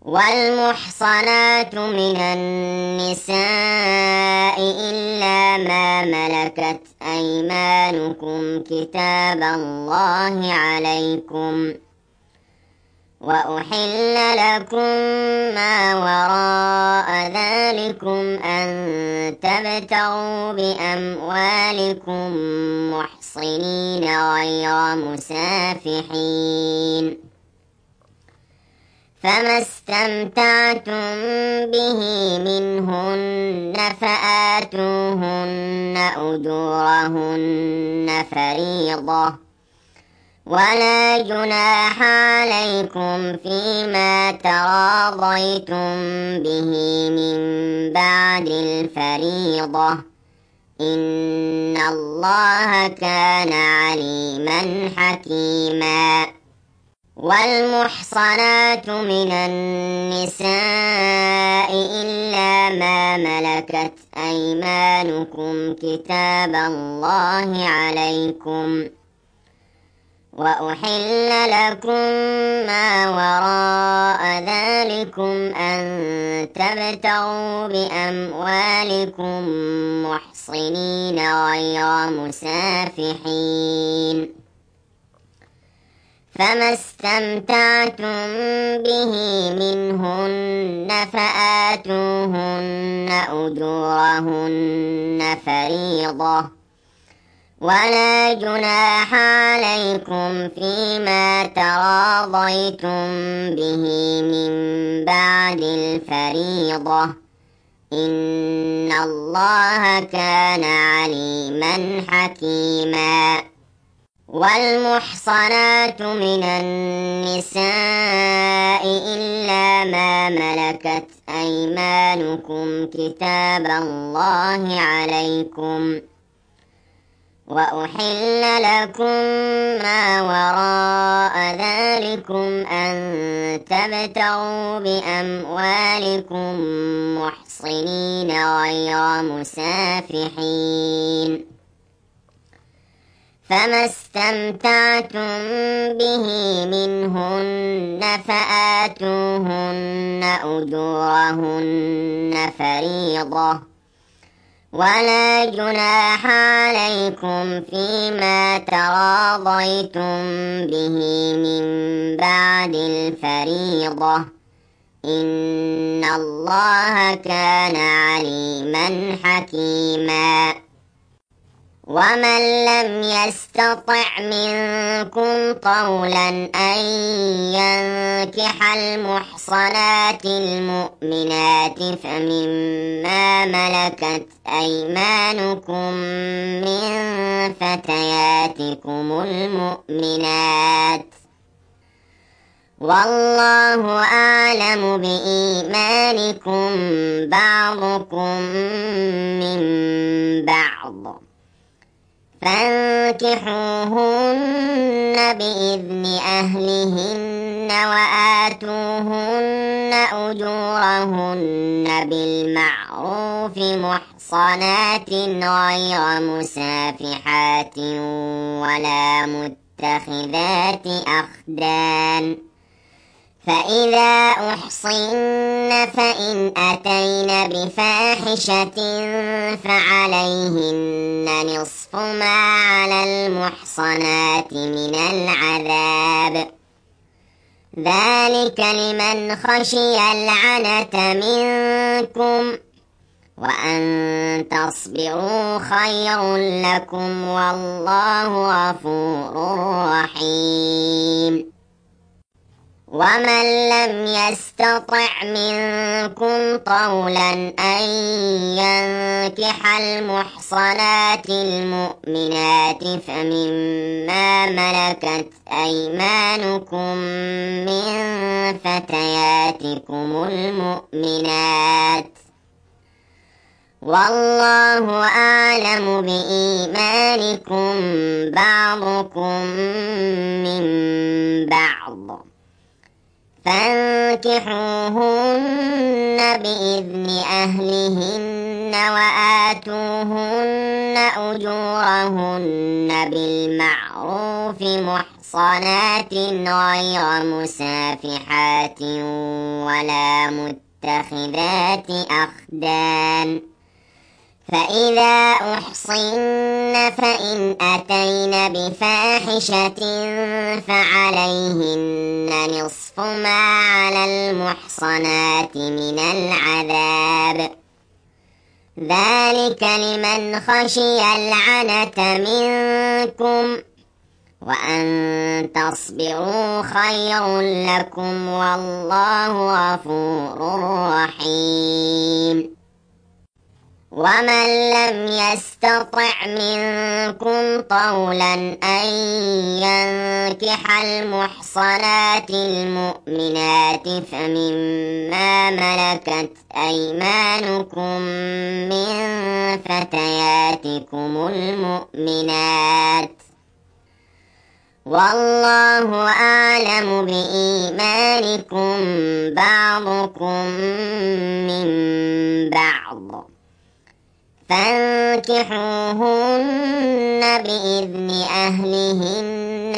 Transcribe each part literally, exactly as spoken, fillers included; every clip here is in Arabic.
والمحصنات من النساء إلا ما ملكت أيمانكم كتاب الله عليكم، وأحل لكم ما وراء ذلكم أن تبتغوا بأموالكم محصنين غير مسافحين، فما استمتعتم به منهن فآتوهن أجورهن فريضة، ولا جناح عليكم فيما تراضيتم به من بعد الفريضة، إن الله كان عليما حكيما. والمحصنات من النساء إلا ما ملكت أيمانكم كتاب الله عليكم، وأحل لكم ما وراء ذلكم أن تبتغوا بأموالكم محصنين غير مسافحين، فما استمتعتم به منهن فآتوهن أجورهن فريضة، ولا جناح عليكم فيما تراضيتم به من بعد الفريضة، إن الله كان عليما حكيما. والمحصنات من النساء إلا ما ملكت أيمانكم كتاب الله عليكم، وأحل لكم ما وراء ذلكم أن تبتغوا بأموالكم محصنين غير مسافحين، فما استمتعتم به منهن فآتوهن أجورهن فريضة، ولا جناح عليكم فيما تراضيتم به من بعد الفريضة، إن الله كان عليما حكيما. ومن لم يستطع منكم طولا أن ينكح المحصنات المؤمنات فمما ملكت أيمانكم من فتياتكم المؤمنات، والله أعلم بإيمانكم بعضكم من بعض، فانكحوهن بإذن أهلهن وآتوهن أجورهن بالمعروف محصنات غير مسافحات ولا متخذات أخدان، فإذا أحصن فإن أتين بفاحشة فعليهن نصف ما على المحصنات من العذاب، ذلك لمن خشي العنة منكم، وأن تصبروا خير لكم والله غفور رحيم. ومن لم يستطع منكم طولا أن ينكح المحصنات المؤمنات فمما ملكت أيمانكم من فتياتكم المؤمنات، والله أعلم بإيمانكم بعضكم من بعض، فانكحوهن بإذن أهلهن وآتوهن أجورهن بالمعروف محصنات محصنات غير مسافحات ولا متخذات أخدان فإذا أحصن فإن أتين بفاحشة فعليهن نصف ما على المحصنات من العذاب ذلك لمن خشي العنة منكم وأن تصبروا خير لكم والله غفور رحيم ومن لم يستطع منكم طولا أن ينكح المحصنات المؤمنات فمما ملكت أيمانكم من فتياتكم المؤمنات والله أعلم بإيمانكم بعضكم من بعض فانكحوهن بإذن أهلهن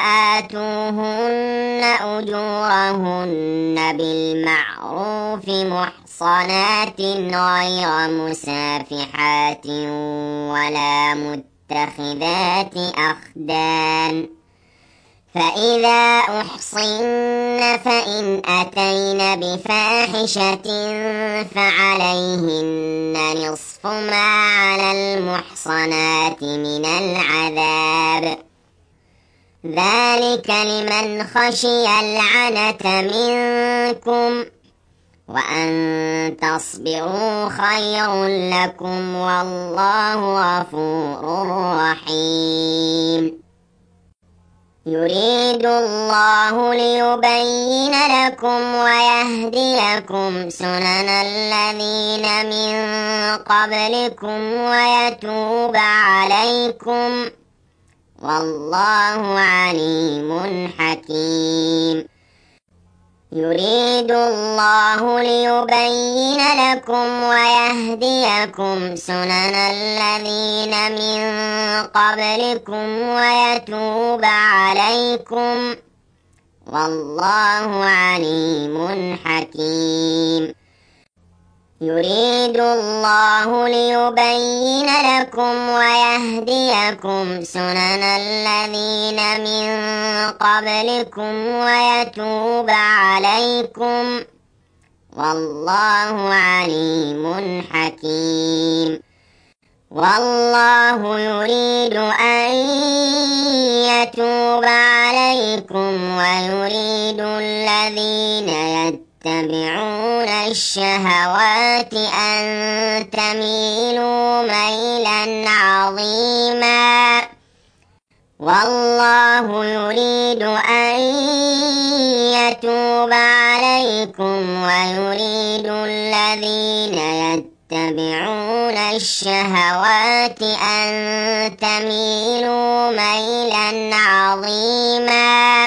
وآتوهن أجورهن بالمعروف محصنات غير مسافحات ولا متخذات أخدان فإذا أحصن فإن أتين بفاحشة فعليهن نصف ما على المحصنات من العذاب ذلك لمن خشي العنة منكم وأن تصبروا خير لكم والله غفور رحيم يريد الله ليبين لكم ويهديكم سنن الذين من قبلكم ويتوب عليكم والله عليم حكيم يريد الله ليبين لكم ويهديكم سنن الذين من قبلكم ويتوب عليكم والله عليم حكيم يريد الله ليبين لكم ويهديكم سنن الذين من قبلكم ويتوب عليكم والله عليم حكيم والله يريد أن يتوب عليكم ويريد الذين يتبعون الشهوات أن تميلوا ميلا عظيما والله يريد أن يتوب عليكم ويريد الذين يتبعون الشهوات أن تميلوا ميلا عظيما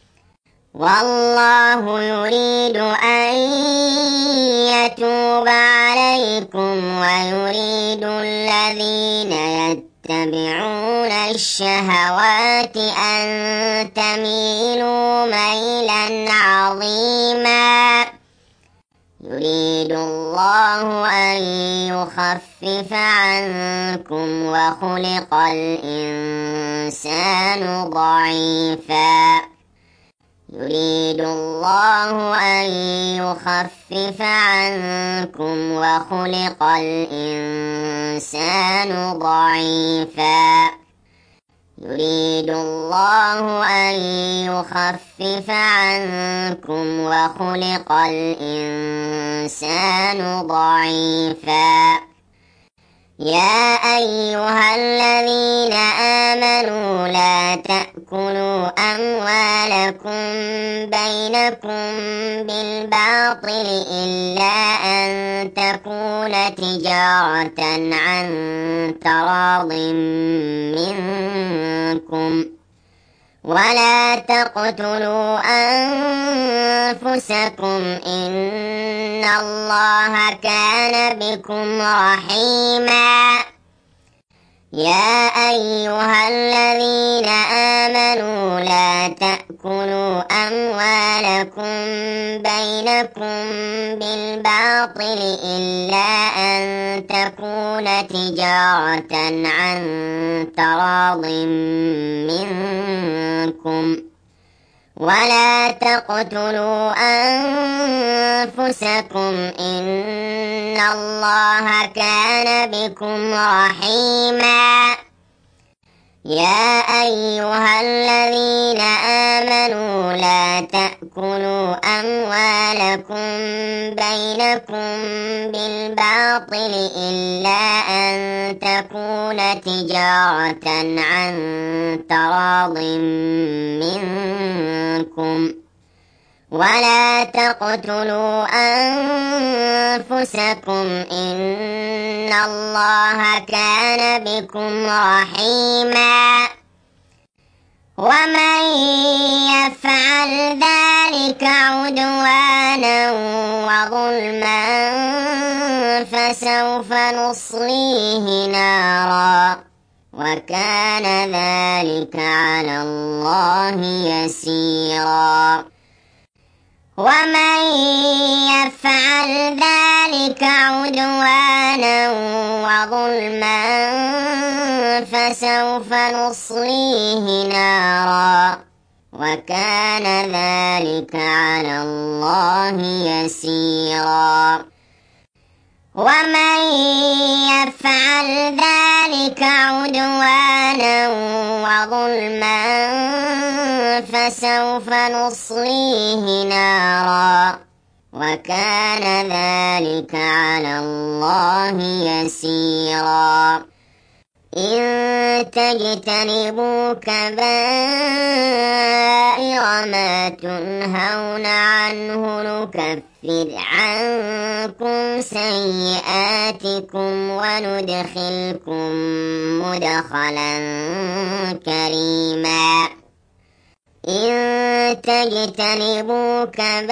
والله يريد أن يتوب عليكم ويريد الذين يتبعون الشهوات أن تميلوا ميلا عظيما يريد الله أن يخفف عنكم وخلق الإنسان ضعيفا يريد الله أن يخفف عنكم وخلق الإنسان ضعيفا يريد الله أن يخفف عنكم وخلق الإنسان ضعيفا يا أيها الذين آمنوا لا تأكلوا أموالكم بينكم بالباطل إلا أن تكون تجارة عن تراض منكم ولا تقتلوا أنفسكم إن الله كان بكم رحيما يا أيها الذين آمنوا لا تأكلوا أموالكم بينكم بالباطل إلا أن تكون تجارة عن تراض منكم ولا تقتلوا أنفسكم إن الله كان بكم رحيما يا أيها الذين آمنوا لا تأكلوا أموالكم بينكم بالباطل إلا أن تكون تجارة عن تراض منكم ولا تقتلوا أنفسكم إن الله كان بكم رحيما ومن يفعل ذلك عدوانا وظلما فسوف نصليه نارا وكان ذلك على الله يسيرا ومن يفعل ذلك عدوانا وظلما فسوف نصليه نارا وكان ذلك على الله يسيرا ومن يفعل ذلك عدوانا وظلما فسوف نصليه نارا وكان ذلك على الله يسيرا إن تجتنبوا كبائر ما تنهون عنه نكفر عنكم سيئاتكم وندخلكم مدخلا كريما إن تجتنبوا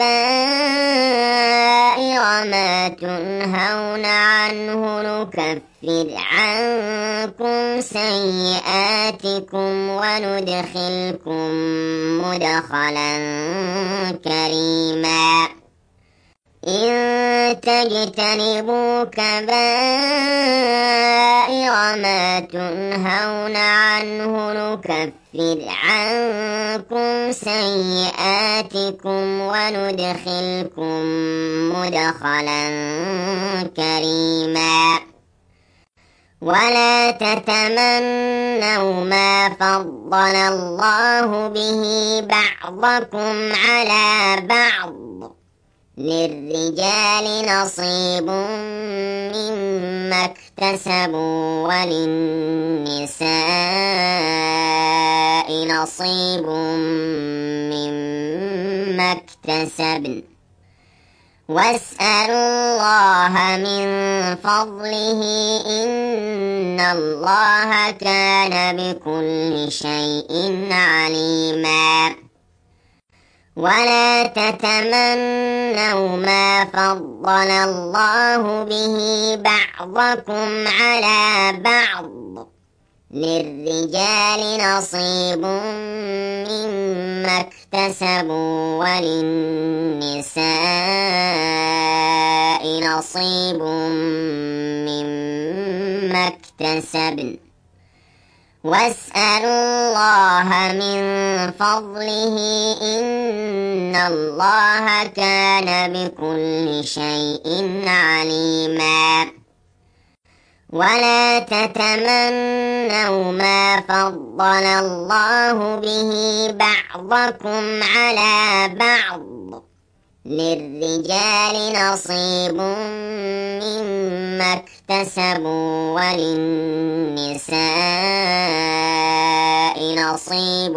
كبائر ما تنهون عنه نكفر عنكم سيئاتكم وندخلكم مدخلا كريما إن تجتنبوا كبائر ما تنهون عنه نكفر عنكم سيئاتكم وندخلكم مدخلا كريما ولا تتمنوا ما فضل الله به بعضكم على بعض للرجال نصيب مما اكتسبوا وللنساء نصيب مما اكتسبن واسألوا الله من فضله إن الله كان بكل شيء عليما ولا تتمنوا ما فضل الله به بعضكم على بعض للرجال نصيب مما اكتسبوا وللنساء نصيب مما اكتسبن واسألوا الله من فضله إن الله كان بكل شيء عليما ولا تتمنوا ما فضل الله به بعضكم على بعض للرجال نصيب مما اكتسبوا وللنساء نصيب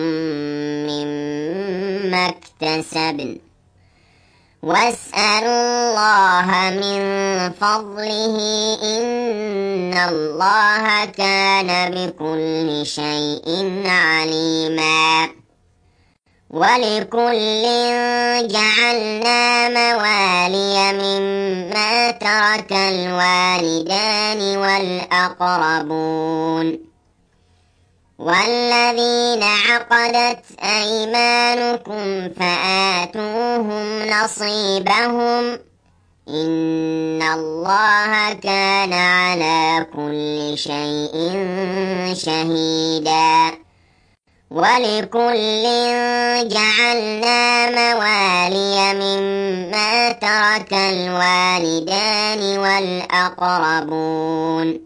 مما اكتسبن واسألوا الله من فضله إن الله كان بكل شيء عليما ولكل جعلنا موالي مما ترك الوالدان والأقربون والذين عقدت أيمانكم فآتوهم نصيبهم إن الله كان على كل شيء شهيدا ولكل جعلنا موالي مما ترك الوالدان والأقربون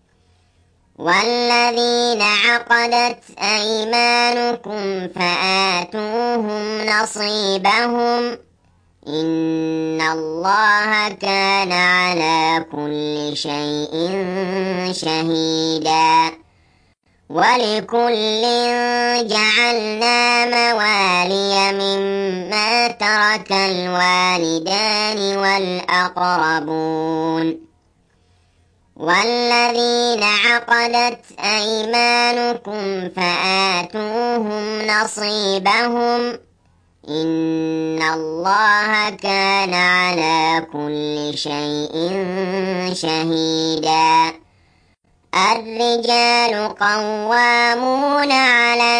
والذين عقدت أيمانكم فآتوهم نصيبهم إن الله كان على كل شيء شهيدا ولكل جعلنا موالي مما ترك الوالدان والأقربون والذين عقدت أيمانكم فآتوهم نصيبهم إن الله كان على كل شيء شهيدا الرجال قوامون على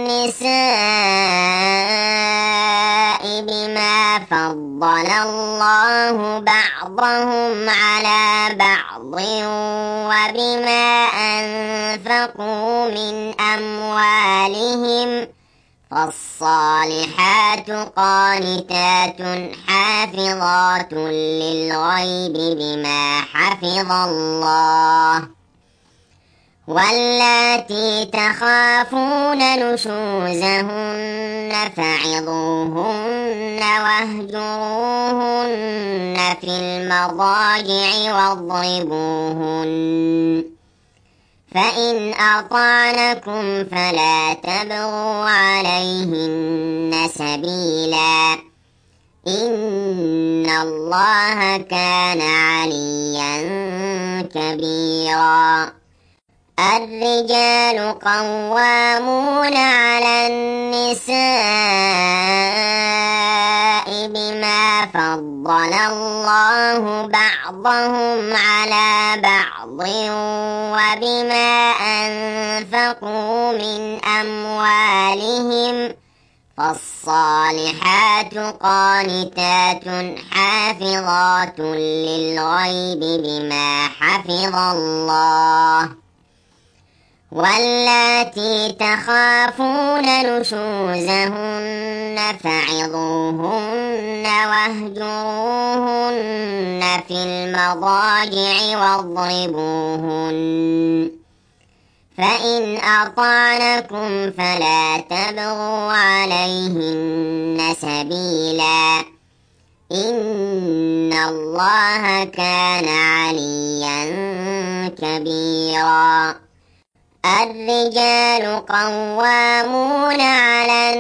النساء بما فضل الله بعضهم على بعض وبما أنفقوا من أموالهم فالصالحات قانتات حافظات للغيب بما حفظ الله واللاتي تخافون نشوزهن فعظوهن واهجروهن في المضاجع واضربوهن فإن أطعنكم فلا تبغوا عليهن سبيلا إن الله كان عليا كبيرا الرجال قوامون على النساء بما فضل الله بعضهم على بعض وبما أنفقوا من أموالهم فالصالحات قانتات حافظات للغيب بما حفظ الله واللاتي تخافون نشوزهن فعظوهن واهجروهن في المضاجع واضربوهن فإن أطعنكم فلا تبغوا عليهن سبيلا إن الله كان عليا كبيرا الرجال قوامون على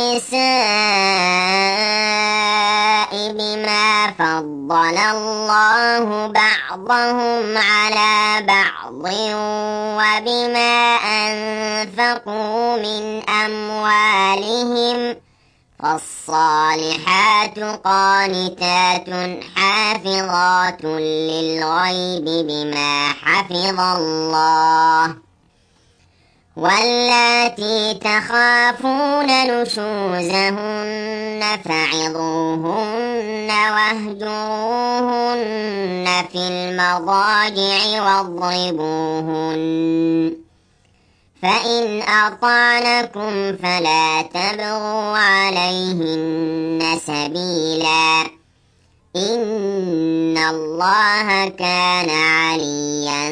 النساء بما فضل الله بعضهم على بعض وبما أنفقوا من أموالهم فالصالحات قانتات حافظات للغيب بما حفظ الله واللاتي تخافون نشوزهن فعظوهن واهجروهن في المضاجع واضربوهن فإن أطعنكم فلا تبغوا عليهن سبيلا إن الله كان عليا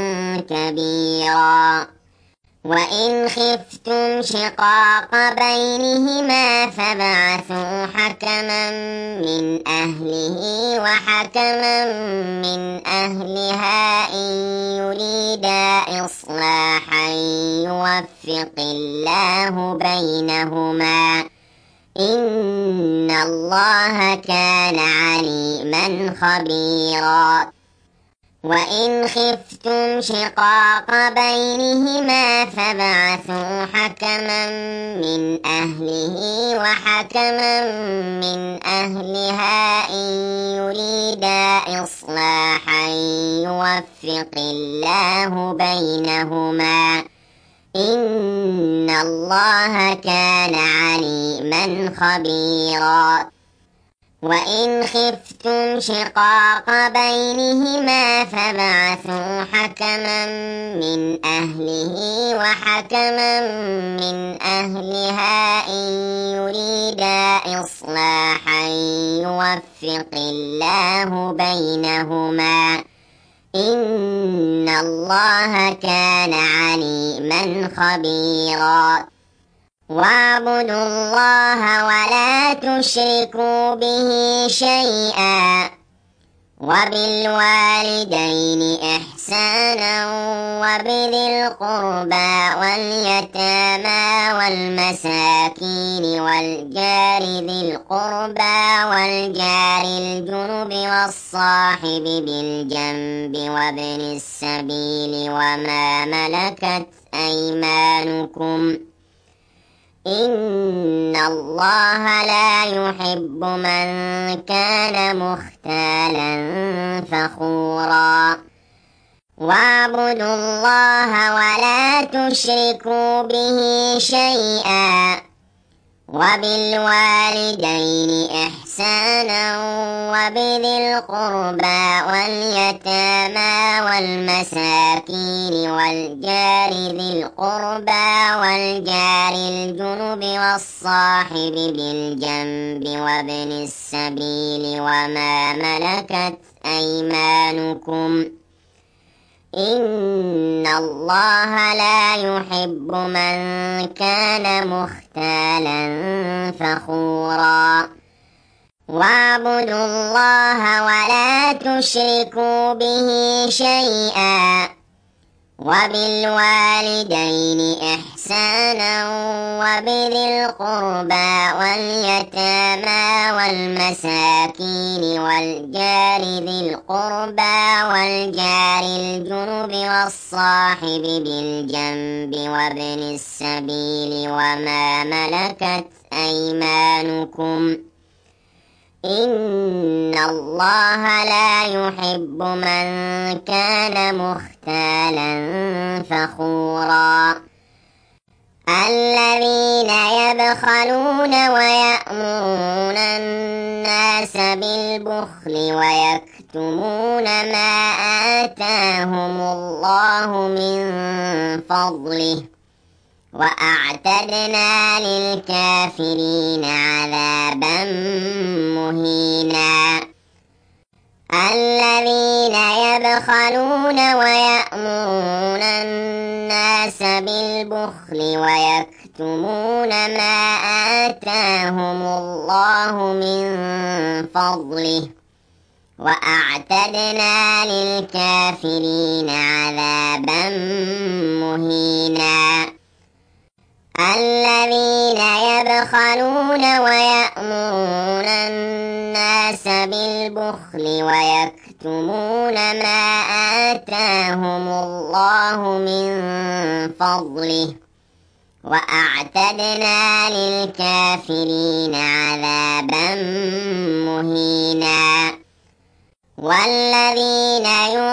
كبيرا وإن خفتم شقاق بينهما فابعثوا حكما من أهله وحكما من أهلها إن يريدا إصلاحا يوفق الله بينهما إن الله كان عليما خبيرا وإن خفتم شقاق بينهما فابعثوا حكما من أهله وحكما من أهلها إن يريدا يريدا إصلاحا يوفق الله بينهما إن الله كان عليما خبيرا وإن خفتم شقاق بينهما فابعثوا حكما من أهله وحكما من أهلها إن يريدا إصلاحا يوفق الله بينهما إن الله كان عليما خبيرا واعبدوا الله ولا تشركوا به شيئا وبالوالدين إحسانا وبذي القربى واليتامى والمساكين والجار ذي القربى والجار الجنب والصاحب بالجنب وابن السبيل وما ملكت أيمانكم إن الله لا يحب من كان مختالا فخورا واعبدوا الله ولا تشركوا به شيئا وبالوالدين إحسانا وبذي القربى واليتامى والمساكين والجار ذي القربى والجار الجنب والصاحب بالجنب وابن السبيل وما ملكت أيمانكم إن الله لا يحب من كان مختالا فخورا واعبدوا الله ولا تشركوا به شيئا وبالوالدين إحسانا وبذي القربى واليتامى والمساكين والجار ذي القربى والجار الجنب والصاحب بالجنب وابن السبيل وما ملكت أيمانكم إن الله لا يحب من كان مختالا فخورا الذين يبخلون ويأمرون الناس بالبخل ويكتمون ما آتاهم الله من فضله وأعتدنا للكافرين عذابا مهينا الذين يبخلون ويأمرون الناس بالبخل ويكتمون ما آتاهم الله من فضله وأعتدنا للكافرين عذابا مهينا الذين يبخلون ويأمرون الناس بالبخل ويكتمون ما آتاهم الله من فضله وأعتدنا للكافرين عذابا مهينا والذين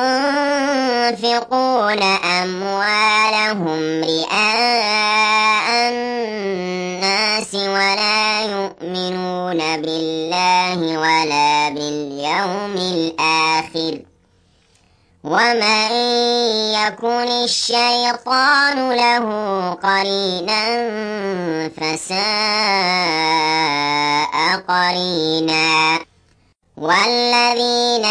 ينفقون أموالهم رئاء الناس ولا يؤمنون بالله ولا باليوم الآخر ومن يكن الشيطان له قرينا فساء قرينا والذين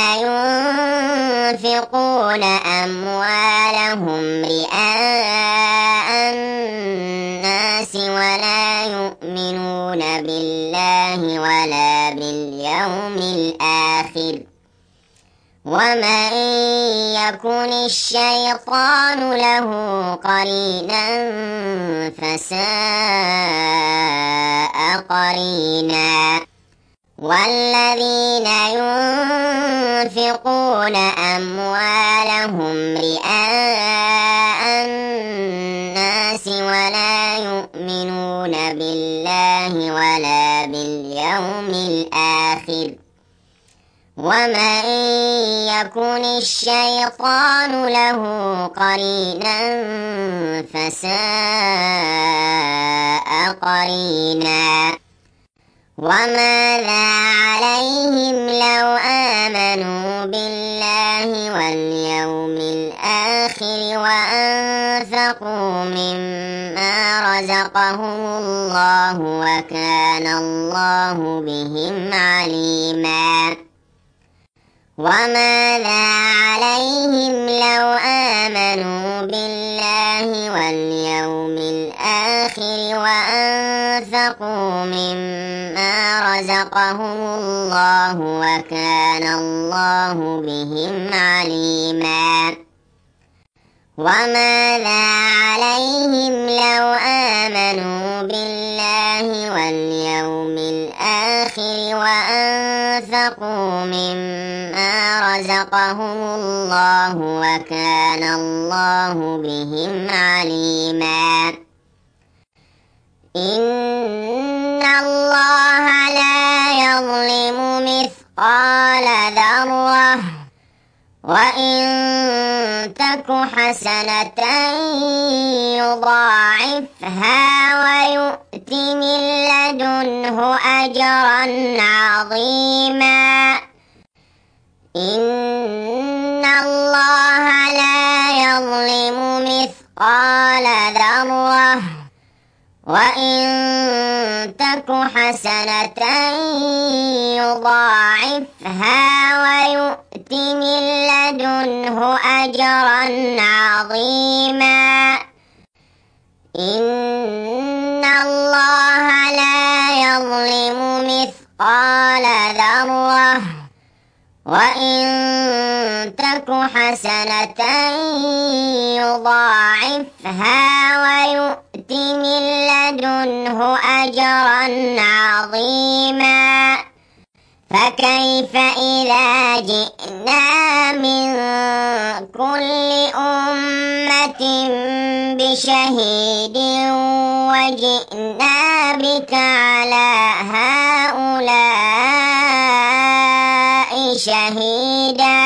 ينفقون أموالهم رئاء الناس ولا يؤمنون بالله ولا باليوم الآخر ومن يكن الشيطان له قرينا فساء قرينا والذين ينفقون أموالهم رئاء الناس ولا يؤمنون بالله ولا باليوم الآخر ومن يكن الشيطان له قرينا فساء قرينا وماذا عليهم لو آمنوا بالله واليوم الآخر وأنفقوا مما رزقهم الله وكان الله بهم عليما وماذا عليهم لو آمنوا بالله واليوم الآخر وأنفقوا مما رزقهم الله وكان الله بهم عليما وماذا عليهم لو آمنوا بالله واليوم الآخر وأنفقوا مما رزقهم الله وكان الله بهم عليما إن الله لا يظلم مثقال ذرة وإن تك حسنة يضاعفها ويؤت من لدنه أجرا عظيما إن الله لا يظلم مثقال ذرة وإن تك حسنة يضاعفها ويؤت من لدنه أجرا عظيما إن الله لا يظلم مثقال ذرة وإن تك حسنة يضاعفها ويؤت من لدنه أجرا عظيما فكيف إذا جئنا من كل أمة بشهيد وجئنا بك على هؤلاء شهيدا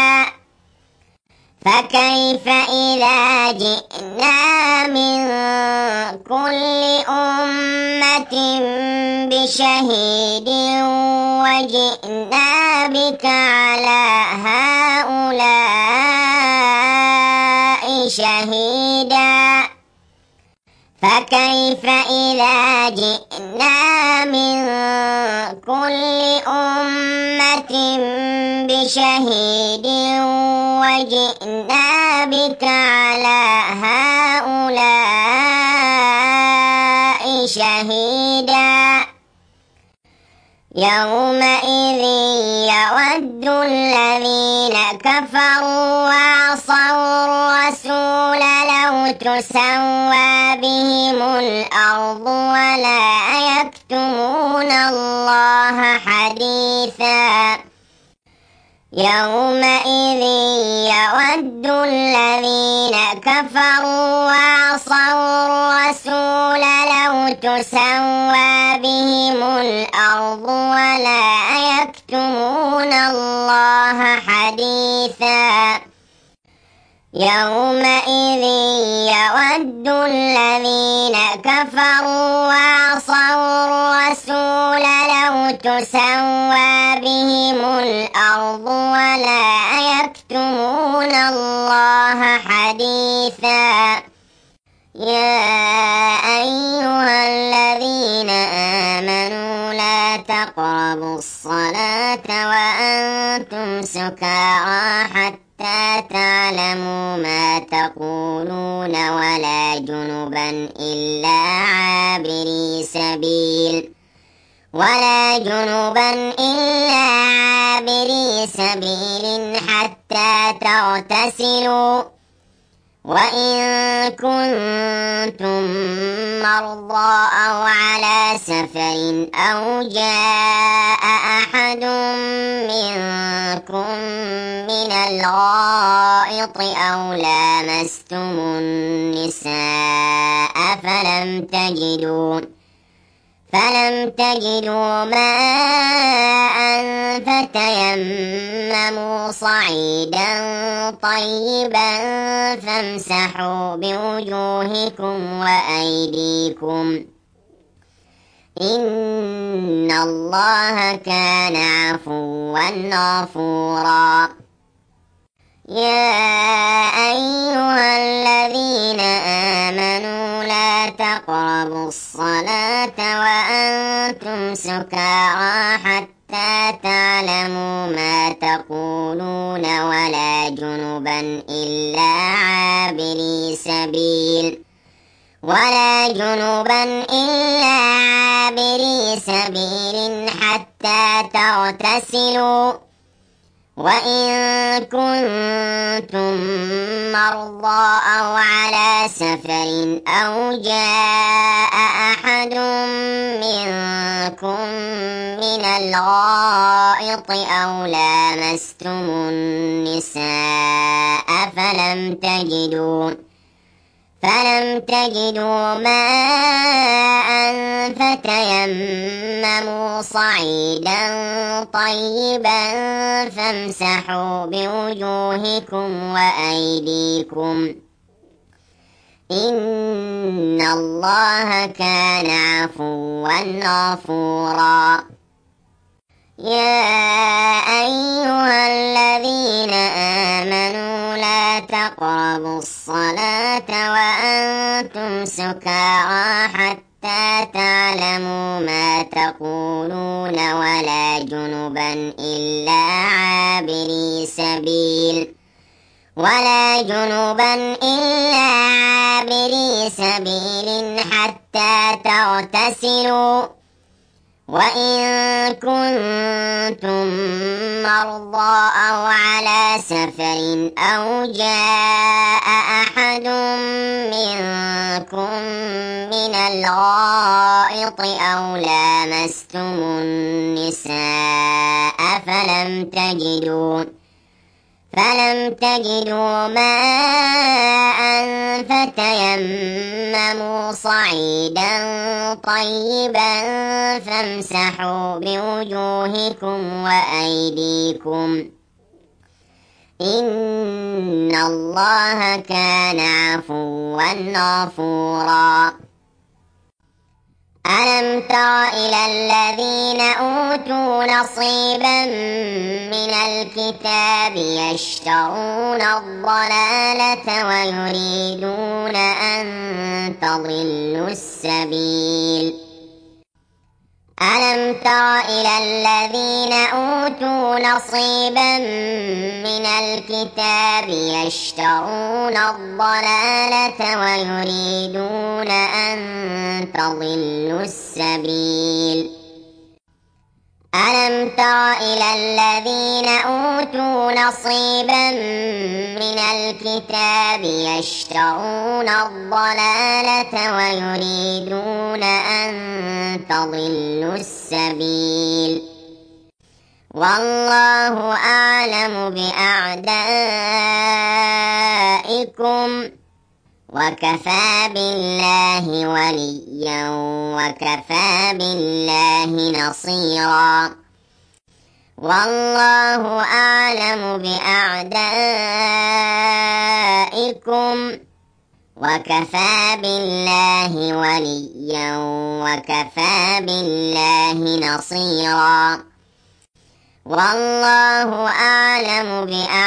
فكيف إذا جئنا من كل أمة بشهيد وجئنا بك على هؤلاء شهيدا فكيف إذا جئنا من كل أمة بشهيد وجئنا بك على هؤلاء شهيدا يومئذ يود الذين كفروا وعصوا الرسول لو تسوى بهم الأرض ولا يكتمون الله حديثا يومئذ يود الذين كفروا وعصوا الرسول لو تسوى بهم الأرض ولا يكتمون الله حديثا يومئذ يود الذين كفروا وعصوا الرسول لو تسوى بهم الأرض ولا يكتمون الله حديثا يا أيها الذين آمنوا لا تقربوا الصلاة وأنتم سكارى حتى تعلموا ما تقولون ولا جنبا إلا عابري سبيل ولا جنبا إلا عابري سبيل حتى تغتسلوا وإن كنتم مرضى أو على سفر أو جاء أحد منكم من الغائط أو لامستم النساء فلم تجدوا فلم تجدوا ماء فتيمموا صعيدا طيبا فامسحوا بوجوهكم وأيديكم إن الله كان عفوا غفورا. يا أيها الذين آمنوا لا تقربوا الصلاة وأنتم سكارى حتى تعلموا ما تقولون ولا جنبا إلا عابري سبيل ولا جنبا إلا عابري سبيل حتى تغتسلوا وإن كنتم مرضى أو على سفر أو جاء أحد منكم من الغائط أو لامستم النساء فلم تجدوا فلم تجدوا ماء فتيمموا صعيدا طيبا فامسحوا بوجوهكم وأيديكم إن الله كان عفوا غفورا. يا أيها الذين آمنوا لا تقربوا الصلاة وأنتم سكارى حتى تعلموا ما تقولون ولا جنبا إلا عابري سبيل ولا جنبا إلا عابري سبيل حتى تغتسلوا وإن كنتم مرضى أو على سفر أو جاء أحد منكم من الغائط أو لامستم النساء فلم تجدوا فلم تجدوا ماء فتيمموا صعيدا طيبا فامسحوا بوجوهكم وأيديكم إن الله كان عفوا غفورا. ألم تر إلى الذين أوتوا نصيبا من الكتاب يشترون الضلالة ويريدون أن تضلوا السبيل ألم تر إلى الذين أوتوا نصيبا من الكتاب يشترون الضلالة ويريدون أن تضلوا السبيل ألم تر إلى الذين أوتوا نصيبا من الكتاب يشترون الضلالة ويريدون أن تضلوا السبيل والله أعلم بأعدائكم وكفى بالله وليا وكفى بالله نصيرا والله أعلم بأعدائكم وكفى بالله وليا وكفى بالله نصيرا والله أعلم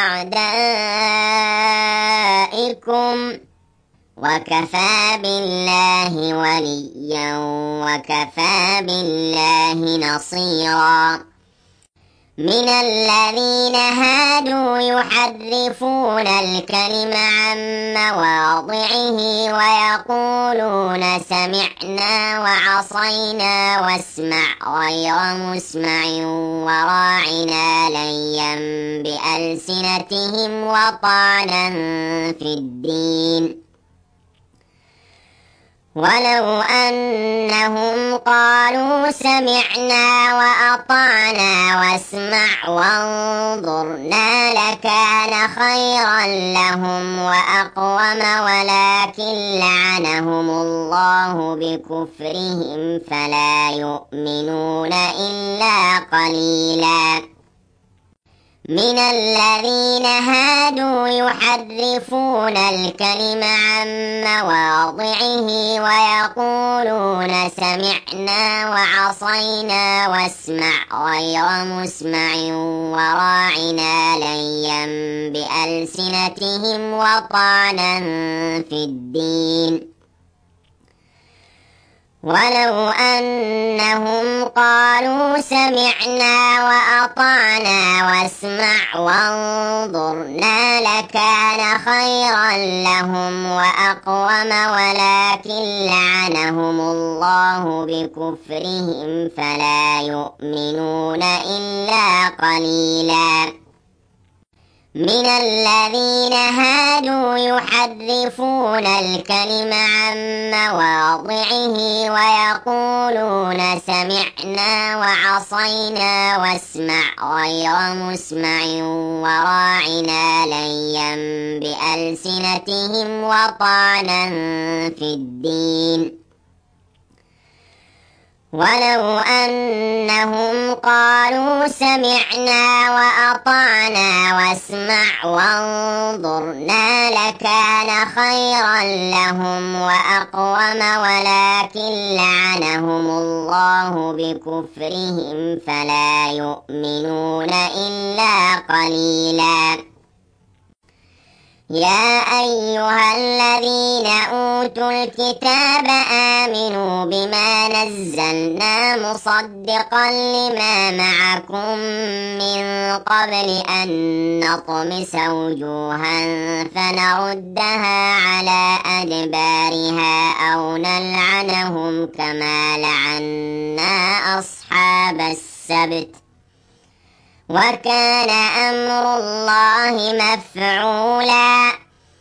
بأعدائكم وكفى بالله وليا وكفى بالله نصيرا من الذين هادوا يحرفون الكلم عن مواضعه ويقولون سمعنا وعصينا واسمع غير مسمع وراعنا ليا بألسنتهم وطعنا في الدين ولو أنهم قالوا سمعنا وأطعنا واسمع وانظرنا لكان خيرا لهم وأقوم، ولكن لعنهم الله بكفرهم فلا يؤمنون إلا قليلا. من الذين هادوا يحرفون الكلم عن مواضعه ويقولون سمعنا وعصينا واسمع غير مسمع وراعنا ليا بألسنتهم وطعنا في الدين. ولو أنهم قالوا سمعنا وأطعنا واسمع وانظرنا لكان خيرا لهم وأقوم، ولكن لعنهم الله بكفرهم فلا يؤمنون إلا قليلا. من الذين هادوا يحرفون الكلم عن مواضعه ويقولون سمعنا وعصينا واسمع غير مسمع وراعنا ليا بألسنتهم وطعنا في الدين. ولو أنهم قالوا سمعنا وأطعنا واسمع وانظرنا لكان خيرا لهم وأقوم، ولكن لعنهم الله بكفرهم فلا يؤمنون إلا قليلا. يا أيها الذين أوتوا الكتاب آمنوا بما نزلنا مصدقا لما معكم من قبل أن نطمس وجوها فنردها على أدبارها أو نلعنهم كما لعنا أصحاب السبت، وكان أمر الله مفعولا.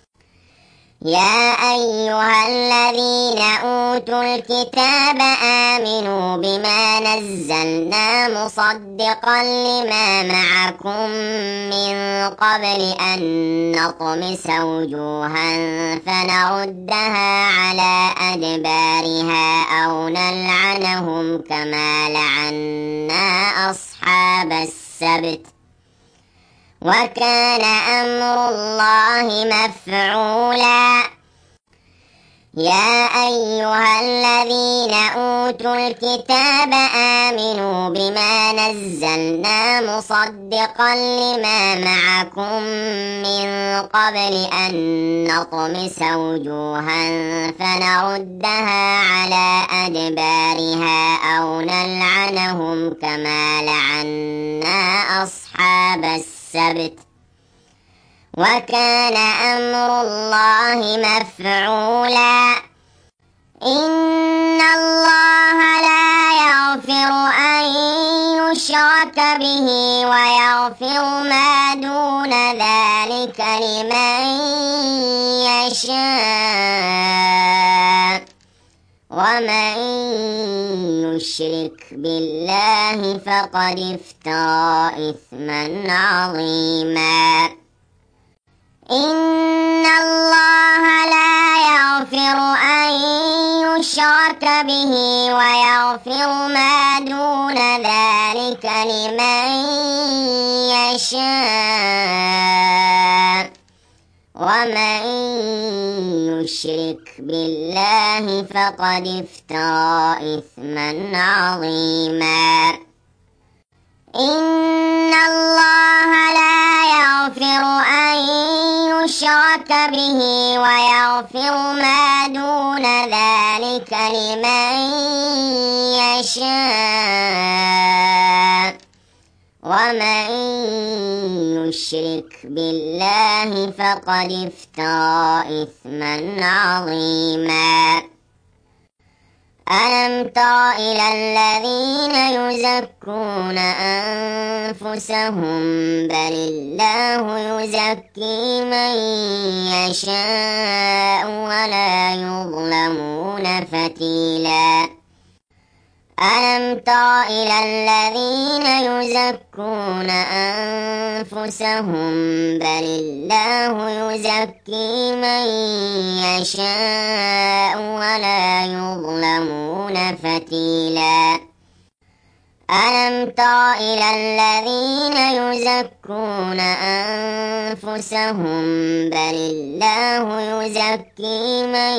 يا أيها الذين أوتوا الكتاب آمنوا بما نزلنا مصدقا لما معكم من قبل أن نطمس وجوها فنردها على أدبارها أو نلعنهم كما لعنا أصحاب السبت، وكان أمر الله مفعولا. يا أيها الذين أوتوا الكتاب آمنوا بما نزلنا مصدقا لما معكم من قبل أن نطمس وجوها فنردها على أدبارها أو نلعنهم كما لعنا أصحاب السبت، وكان أمر الله مفعولا. إن الله لا يغفر أن يشرك به ويغفر ما دون ذلك لمن يشاء، ومن يشرك بالله فقد افترى إثما عظيما. إن الله لا يغفر أن يشرك به ويغفر ما دون ذلك لمن يشاء، ومن يشرك بالله فقد افترى إثما عظيما. إن الله لا يغفر أن يشرك به ويغفر ما دون ذلك لمن يشاء، ومن يشرك بالله فقد افترى إثما عظيما. ألم تر إلى الذين يزكون أنفسهم بل الله يزكي من يشاء ولا يظلمون يظلمون فتيلا ألم تر إلى الذين يزكون أنفسهم بل الله يزكي من يشاء ولا يظلمون فتيلا ألم تر إلى الذين يزكون أنفسهم بل الله يزكي من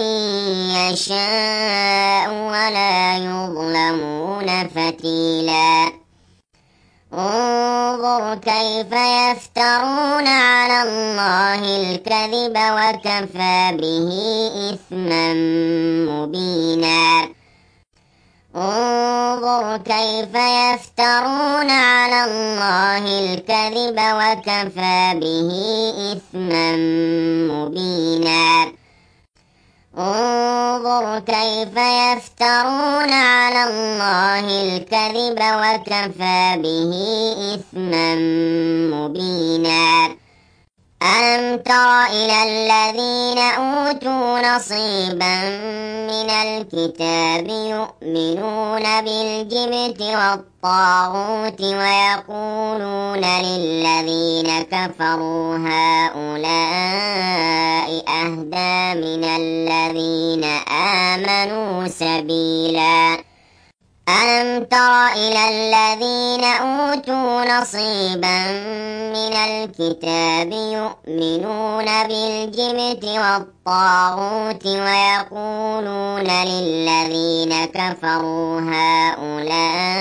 يشاء ولا يظلمون فتيلا انظر كيف يفترون على الله الكذب وكفى به إثما مبينا انظر كيف يفترون على الله الكذب وكفى به إثما مبينا انظر كيف يفترون على الله الكذب وكفى به إثما مبينا ألم تر إلى الذين أوتوا نصيبا من الكتاب يؤمنون بالجبت والطاغوت ويقولون للذين كفروا هؤلاء أهدى من الذين آمنوا سبيلا ألم تر إلى الذين أوتوا نصيبا من الكتاب يؤمنون بالجبت والطاغوت ويقولون للذين كفروا هؤلاء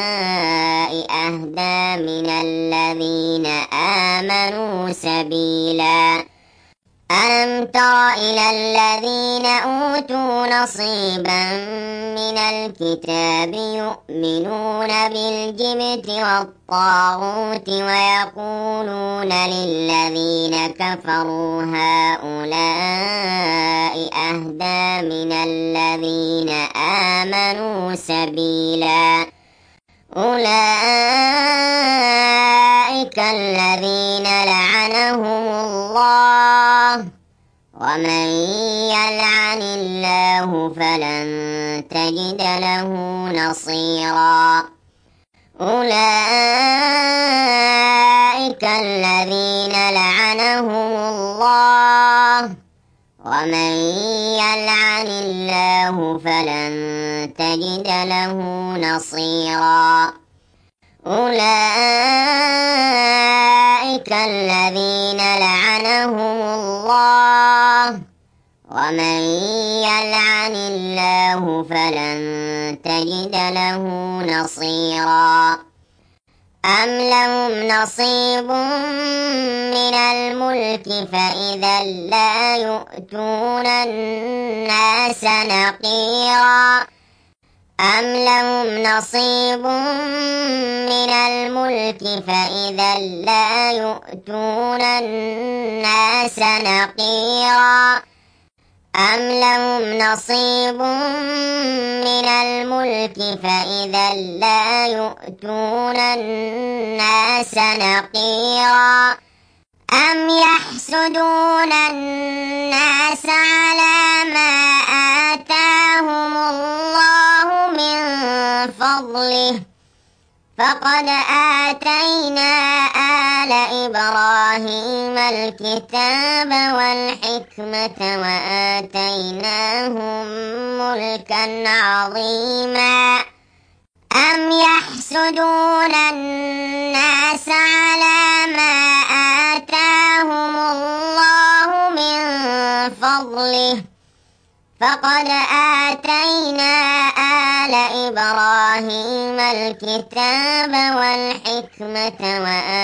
أهدى من الذين آمنوا سبيلا ألم تر إلى الذين أوتوا نصيبا من الكتاب يؤمنون بالجبت والطاغوت ويقولون للذين كفروا هؤلاء أهدى من الذين آمنوا سبيلا أولئك الذين لعنهم الله ومن يلعن الله فلن تجد له نصيرا أولئك الذين لعنهم الله ومن يلعن الله فلن تجد له نصيرا أولئك الذين لعنهم الله ومن يلعن الله فلن تجد له نصيرا أم لهم نصيب من الملك فإذا لا يؤتون الناس نقيرا أم لهم نصيب من الملك فإذا لا يؤتون الناس نقيرا أم لهم نصيب من الملك فإذا لا يؤتون الناس نقيرا أم يحسدون الناس على ما آتاهم الله من فضله فقد آتينا آل إبراهيم الكتاب والحكمة وآتيناهم ملكا عظيما أم يحسدون الناس على ما آتاهم الله من فضله فقد آتينا آل إبراهيم الكتاب والحكمة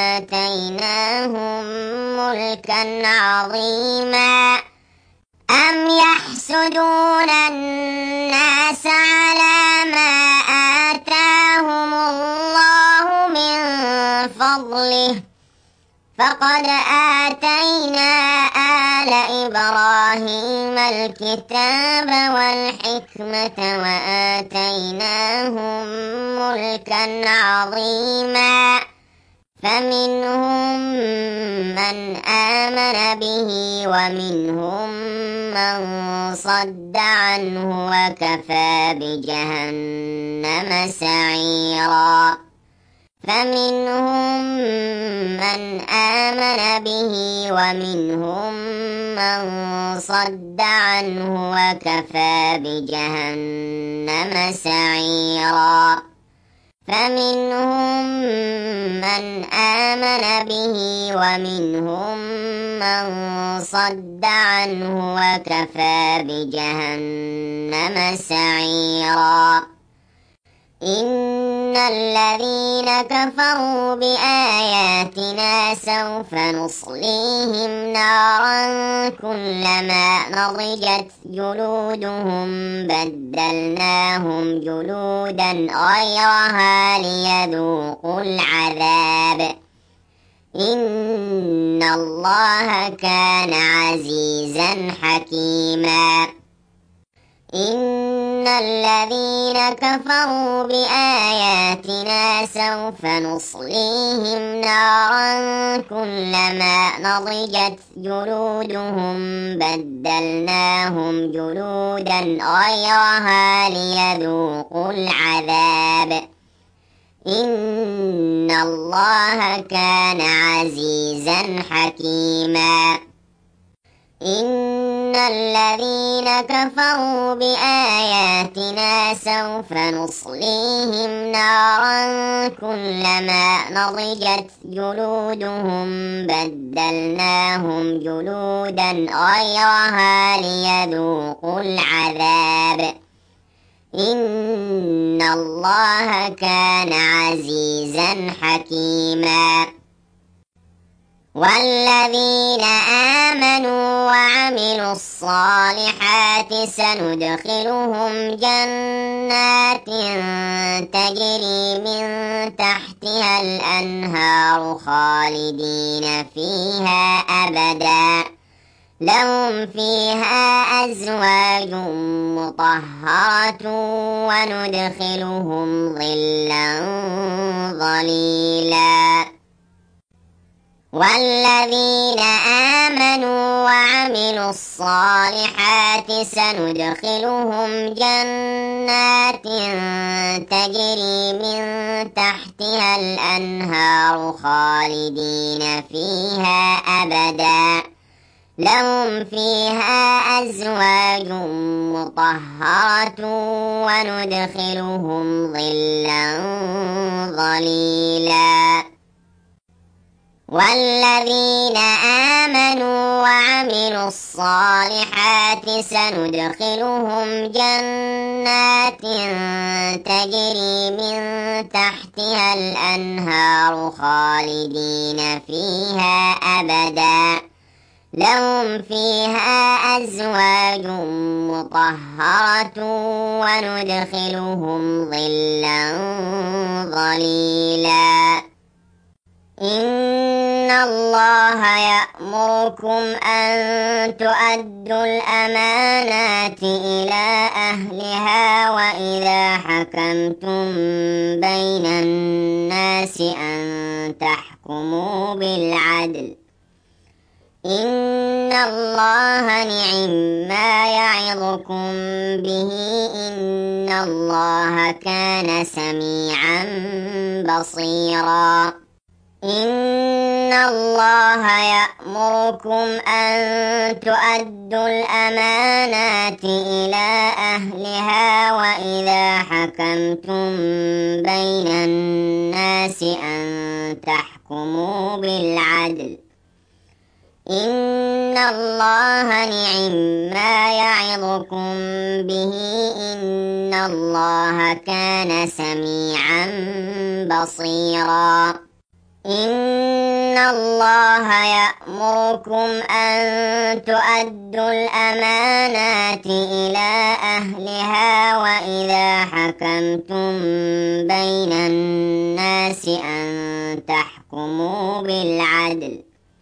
وآتيناهم ملكا عظيما أم يحسدون الناس على ما آتاهم الله من فضله فقد آتينا آل إبراهيم الكتاب والحكمة وآتيناهم ملكا عظيما فمنهم من آمن به ومنهم من صد عنه وكفى بجهنم سعيرا فمنهم من آمن به ومنهم من صد عنه وكفى بجهنم سعيرا فمنهم من آمن به ومنهم من صد عنه وكفى بجهنم سعيرا إن الذين كفروا بآياتنا سوف نصليهم نارا كلما نضجت جلودهم بدلناهم جلودا غيرها ليذوقوا العذاب إن الله كان عزيزا حكيما إن الذين كفروا بآياتنا سوف نصليهم نارا كلما نضجت جلودهم بدلناهم جلودا غيرها ليذوقوا العذاب إن الله كان عزيزا حكيما إن الذين كفروا بآياتنا سوف نصليهم نارا كلما نضجت جلودهم بدلناهم جلودا غيرها ليذوقوا العذاب إن الله كان عزيزا حكيما والذين آمنوا وعملوا الصالحات سندخلهم جنات تجري من تحتها الأنهار خالدين فيها أبدا لهم فيها أزواج مطهرة وندخلهم ظلا ظليلا والذين آمنوا وعملوا الصالحات سندخلهم جنات تجري من تحتها الأنهار خالدين فيها أبدا لهم فيها أزواج مطهرة وندخلهم ظلا ظليلا والذين آمنوا وعملوا الصالحات سندخلهم جنات تجري من تحتها الأنهار خالدين فيها أبدا لهم فيها أزواج مطهرة وندخلهم ظلا ظليلا إن الله يأمركم أن تؤدوا الأمانات إلى أهلها وإذا حكمتم بين الناس أن تحكموا بالعدل إن الله نعم ما يعظكم به إن الله كان سميعا بصيرا إن الله يأمركم أن تؤدوا الأمانات إلى أهلها وإذا حكمتم بين الناس أن تحكموا بالعدل إن الله نعم ما يعظكم به إن الله كان سميعا بصيرا إن الله يأمركم أن تؤدوا الأمانات إلى أهلها وإذا حكمتم بين الناس أن تحكموا بالعدل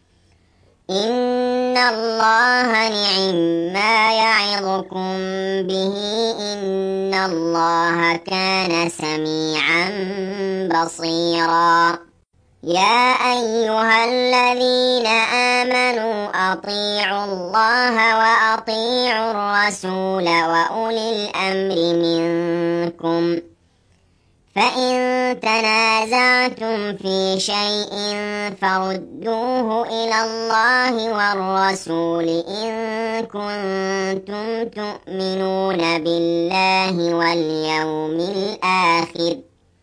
إن الله نعم ما يعظكم به إن الله كان سميعا بصيرا يا أيها الذين آمنوا أطيعوا الله وأطيعوا الرسول وأولي الأمر منكم فإن تنازعتم في شيء فردوه إلى الله والرسول إن كنتم تؤمنون بالله واليوم الآخر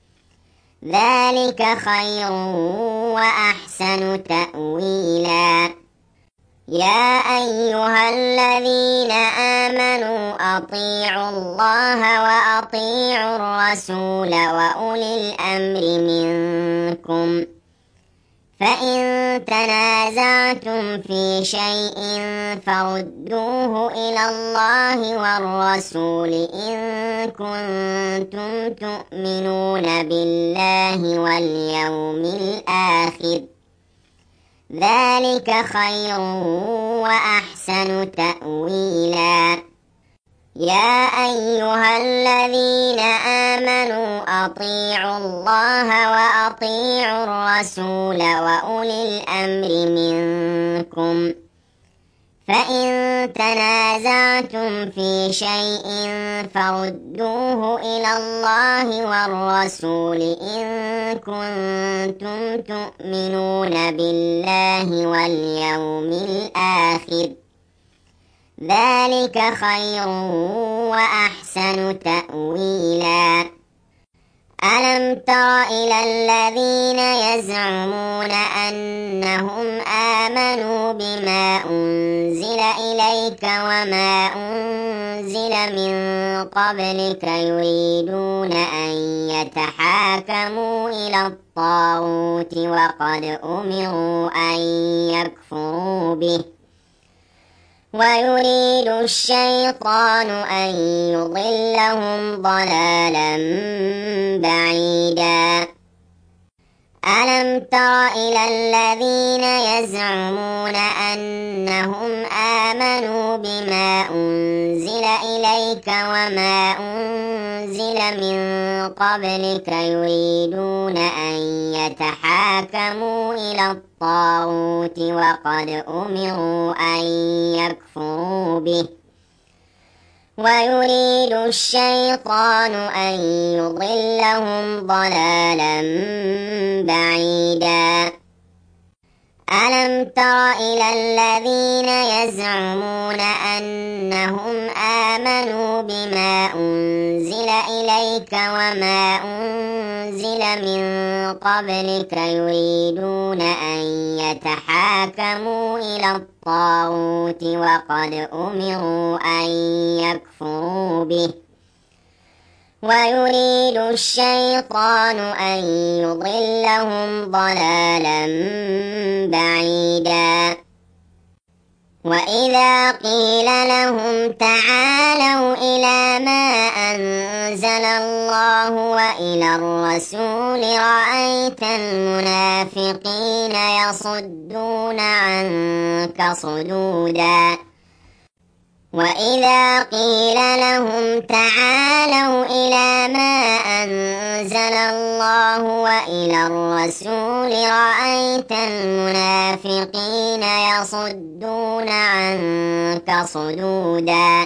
ذلك خير وأحسن تأويلا يا أيها الذين آمنوا أطيعوا الله وأطيعوا الرسول وأولي الأمر منكم فإن تنازعتم في شيء فردوه إلى الله والرسول إن كنتم تؤمنون بالله واليوم الآخر ذلك خير وأحسن تأويلا يا أيها الذين آمنوا أطيعوا الله وأطيعوا الرسول وأولي الأمر منكم فإن تنازعتم في شيء فردوه إلى الله والرسول إن كنتم تؤمنون بالله واليوم الآخر ذلك خير وأحسن تأويلا ألم تر إلى الذين يزعمون أنهم آمنوا بما أنزل إليك وما أنزل من قبلك يريدون أن يتحاكموا إلى الطاغوت وقد أمروا أن يكفروا به ويريد الشيطان أن يضلهم ضلالا بعيدا ألم تر إلى الذين يزعمون أنهم آمنوا بما أنزل إليك وما أنزل من قبلك يريدون أن يتحاكموا إلى الطاغوت وقد أمروا أن يكفروا به ويريد الشيطان أن يضلهم ضلالا بعيدا ألم تر إلى الذين يزعمون أنهم آمنوا بما أنزل إليك وما أنزل من قبلك يريدون أن يتحاكموا إلى الطاغوت وقد أمروا أن يكفروا به ويريد الشيطان أن يضلهم ضلالا بعيدا وإذا قيل لهم تعالوا إلى ما أنزل الله وإلى الرسول رأيت المنافقين يصدون عنك صدودا وإذا قيل لهم تعالوا إلى ما أنزل الله وإلى الرسول رأيت المنافقين يصدون عنك صدودا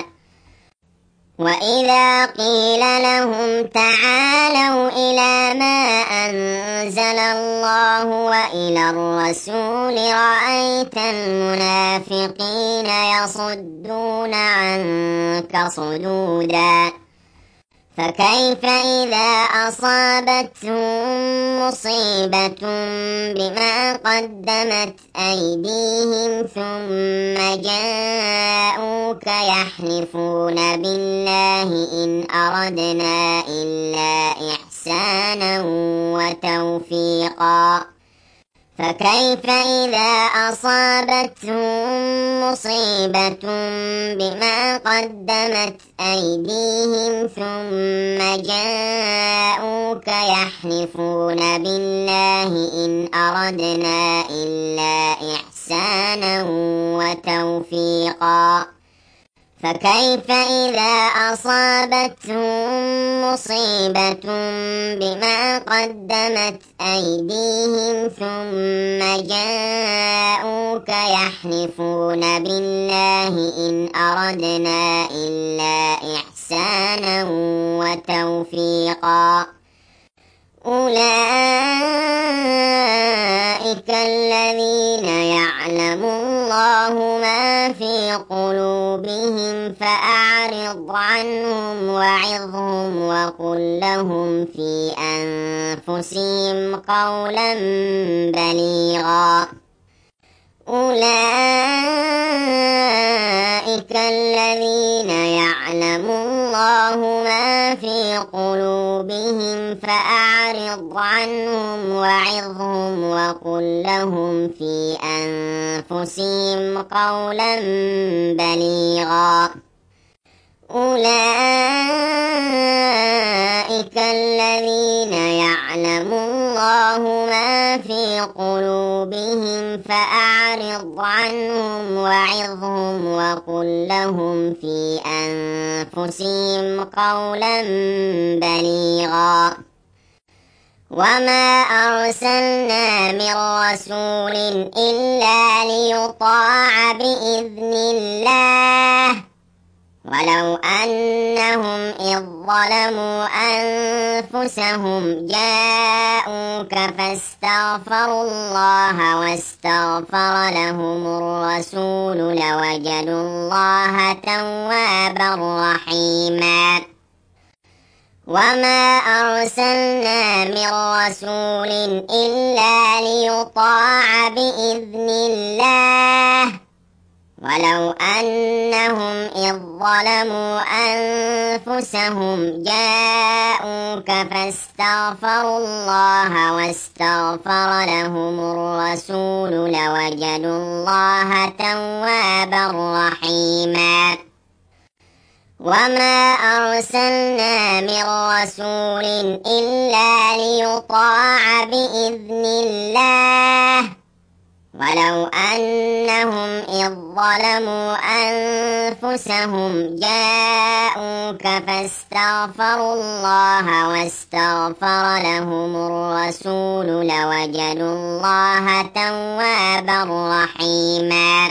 وإذا قيل لهم تعالوا إلى ما أنزل الله وإلى الرسول رأيت المنافقين يصدون عنك صدودا فكيف إذا أصابتهم مصيبة بما قدمت أيديهم ثم جاءوك يحلفون بالله إن أردنا إلا إحسانا وتوفيقا فكيف إذا أصابتهم مصيبة بما قدمت أيديهم ثم جاءوك يحلفون بالله إن أردنا إلا إحسانا وتوفيقا فكيف إذا أصابتهم مصيبة بما قدمت أيديهم ثم جاءوك يحلفون بالله إن أردنا إلا إحسانا وتوفيقا أولئك الذين يعلم الله ما في قلوبهم فأعرض عنهم وعظهم وقل لهم في أنفسهم قولا بليغا أولئك الذين يعلم الله ما في قلوبهم فأعرض عنهم وعظهم وقل لهم في أنفسهم قولا بليغا أولئك الذين يعلم الله ما في قلوبهم فأعرض عنهم وعظهم وقل لهم في أنفسهم قولا بليغا وما أرسلنا من رسول إلا ليطاع بإذن الله ولو أنهم إذ ظلموا أنفسهم جاءوك فاستغفروا الله واستغفر لهم الرسول لوجدوا الله توابا رحيما وما أرسلنا من رسول إلا ليطاع بإذن الله ولو أنهم إذ ظلموا أنفسهم جاءوك فاستغفروا الله واستغفر لهم الرسول لوجدوا الله توابا رحيما وما أرسلنا من رسول إلا ليطاع بإذن الله ولو أنهم إذ ظلموا أنفسهم جاءوك فاستغفروا الله واستغفر لهم الرسول لوجدوا الله توابا رحيما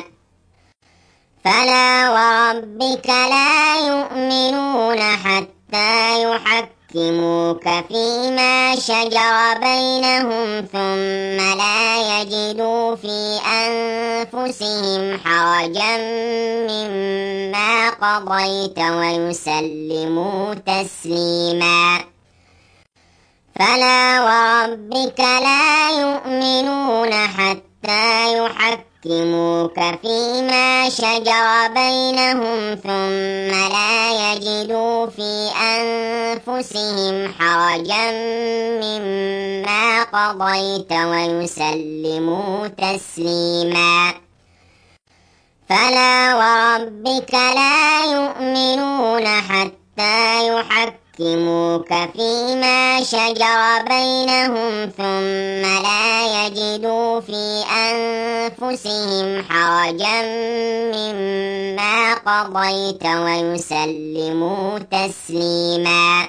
فلا وربك لا يؤمنون حتى يحكموك فيما شجر بينهم ثم لا يجدوا في أنفسهم حرجا مما قضيت ويسلموا تسليما فلا وربك لا يؤمنون حتى يحكموك فيما شجر بينهم ثم لا يجدوا في أنفسهم حرجا مما قضيت ويسلموا تسليما فلا وربك لا يؤمنون حتى يحكموك فيما شجر بينهم ثم لا يجدوا في أنفسهم حرجا مما قضيت ويسلموا تسليما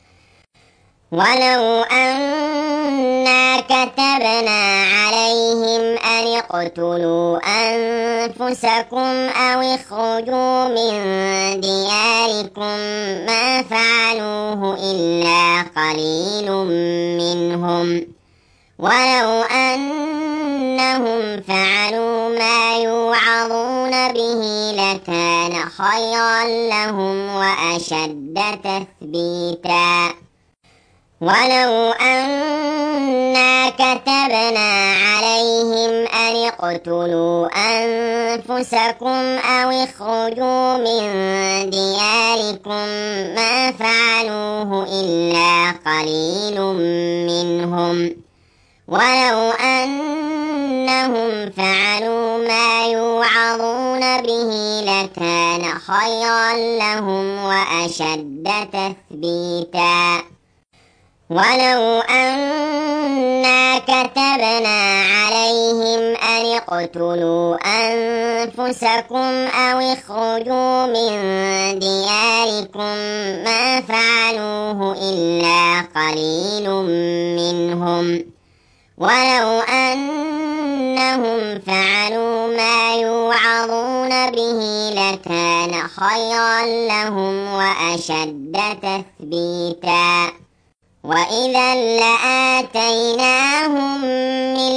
ولو أنا كتبنا عليهم أن اقتلوا أنفسكم أو اخرجوا من دياركم ما فعلوه إلا قليل منهم ولو أنهم فعلوا ما يوعظون به لكان خيرا لهم وأشد تثبيتا ولو أنا كتبنا عليهم أن اقتلوا أنفسكم أو اخرجوا من دياركم ما فعلوه إلا قليل منهم ولو أنهم فعلوا ما يوعظون به لكان خيرا لهم وأشد تثبيتا ولو أنا كتبنا عليهم أن اقتلوا أنفسكم أو اخرجوا من دياركم ما فعلوه إلا قليل منهم ولو أنهم فعلوا ما يوعظون به لكان خيرا لهم وأشد تثبيتا وإذا لآتيناهم من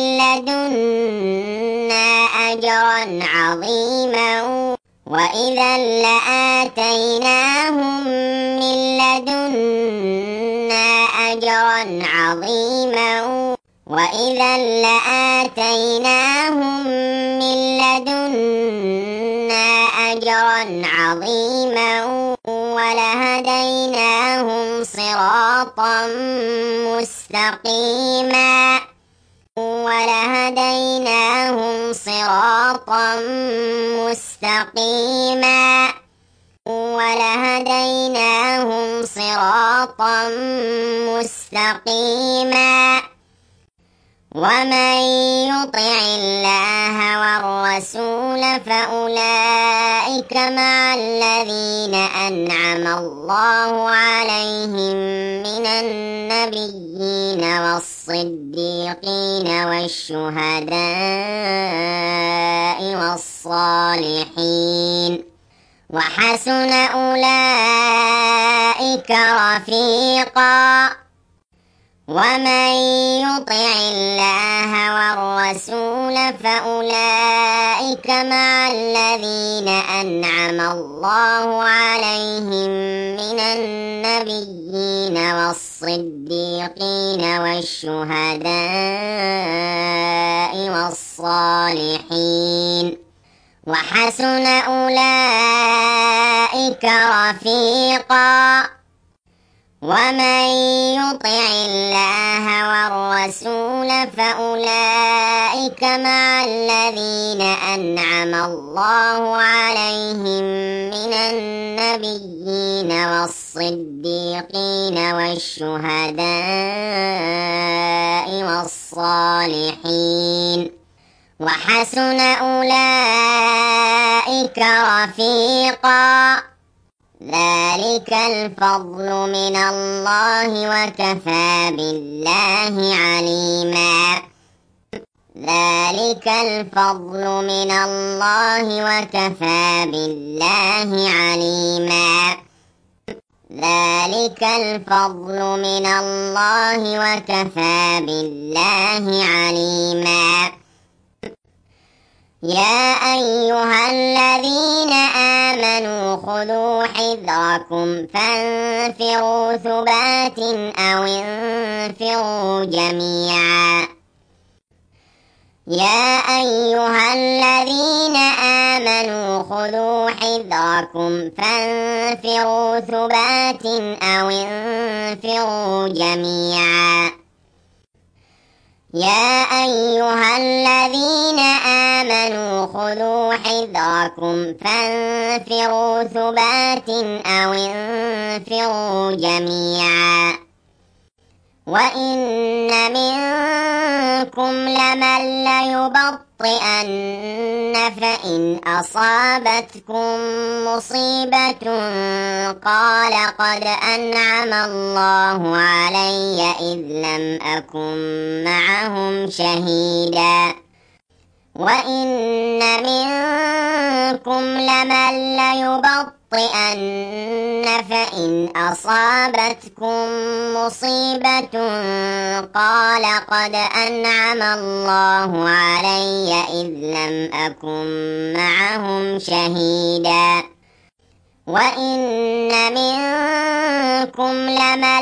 لدنا أجرا عظيما وإذا لآتيناهم من لدنا أجرا عظيما وإذا لآتيناهم من لدنا أجرا عظيما ولهديناهم صراطا مستقيما ولهديناهم صراطا مستقيما ولهديناهم صراطا مستقيما ومن يطع الله والرسول فأولئك مع الذين أنعم الله عليهم من النبيين والصديقين والشهداء والصالحين وحسن أولئك رفيقا ومن يطع الله والرسول فأولئك مع الذين أنعم الله عليهم من النبيين والصديقين والشهداء والصالحين وحسن أولئك رفيقا ومن يطع الله والرسول فأولئك مع الذين أنعم الله عليهم من النبيين والصديقين والشهداء والصالحين وحسن أولئك رفيقا ذلك الفضل من الله وكفى بالله عليما ذلك الفضل من الله وكفى بالله عليما ذلك الفضل من الله وكفى بالله عليما يا أيها الذين آمنوا خذوا حذركم فانفروا ثبات أو انفروا جميعا يا أيها الذين آمنوا خذوا حذركم فانفروا ثبات أو انفروا جميعا يا أيها الذين آمنوا خذوا حذركم فانفروا ثبات أو انفروا جميعا وإن منكم لمن ليبطئن فإن أصابتكم مصيبة قال قد أنعم الله علي إذ لم أكن معهم شهيدا وإن منكم لمن ليبطئن فإن أصابتكم مصيبة قال قد أنعم الله علي إذ لم أكن معهم شهيدا وإن منكم لمن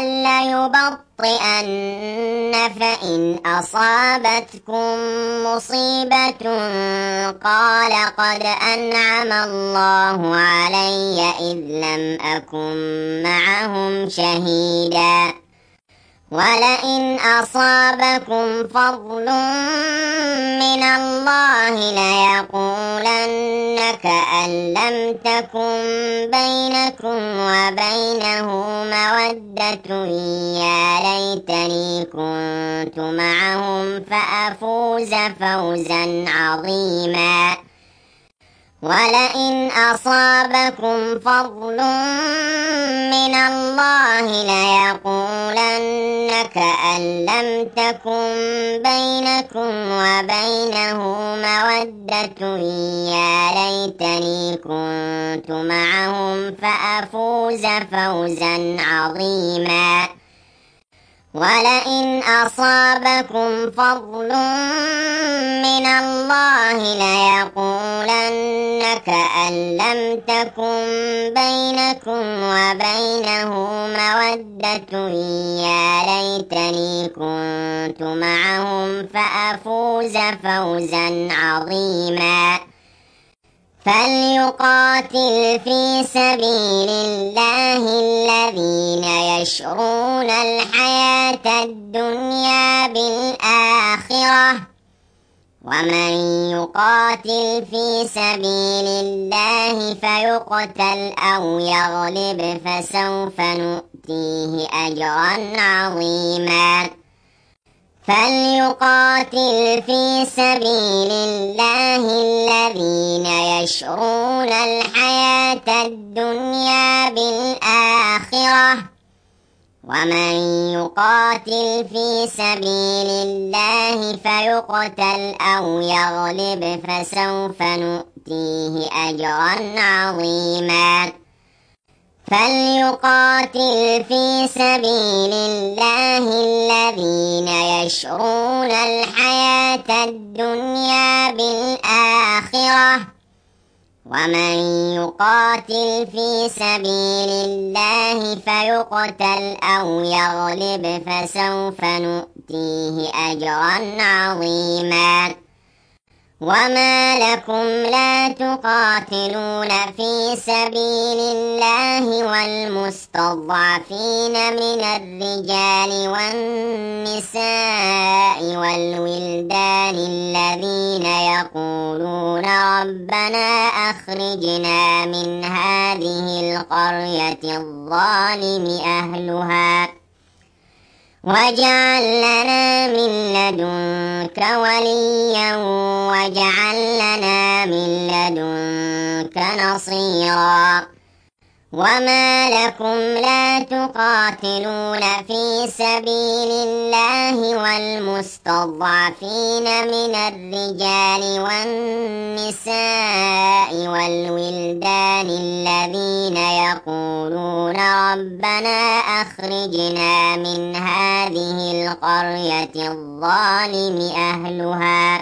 ليبطئن فإن أصابتكم مصيبة قال قد أنعم الله علي إذ لم أكن معهم شهيدا ولئن أصابكم فضل من الله ليقولن كأن لم تكن بينكم وبينه مودة يا ليتني كنت معهم فأفوز فوزا عظيما ولئن أصابكم فضل من الله ليقولن كأن لم تكن بينكم وبينه مودة يا ليتني كنت معهم فأفوز فوزا عظيما ولئن أصابكم فضل من الله ليقولن كأن لم تكن بينكم وبينه مودة يا ليتني كنت معهم فأفوز فوزا عظيما فليقاتل في سبيل الله الذين يشرون الحياة الدنيا بالآخرة ومن يقاتل في سبيل الله فيقتل أو يغلب فسوف نؤتيه أجرا عظيما فليقاتل في سبيل الله الذين يشرون الحياة الدنيا بالآخرة ومن يقاتل في سبيل الله فيقتل أو يغلب فسوف نؤتيه أجرا عظيما فليقاتل في سبيل الله الذين يشرون الحياة الدنيا بالآخرة ومن يقاتل في سبيل الله فيقتل أو يغلب فسوف نؤتيه أجرا عظيما وما لكم لا تقاتلون في سبيل الله والمستضعفين من الرجال والنساء والولدان الذين يقولون ربنا أخرجنا من هذه القرية الظالم أهلها واجعل لنا من لدنك وليا واجعل لنا من لدنك نصيرا وما لكم لا تقاتلون في سبيل الله والمستضعفين من الرجال والنساء والولدان الذين يقولون ربنا أخرجنا من هذه القرية الظالم أهلها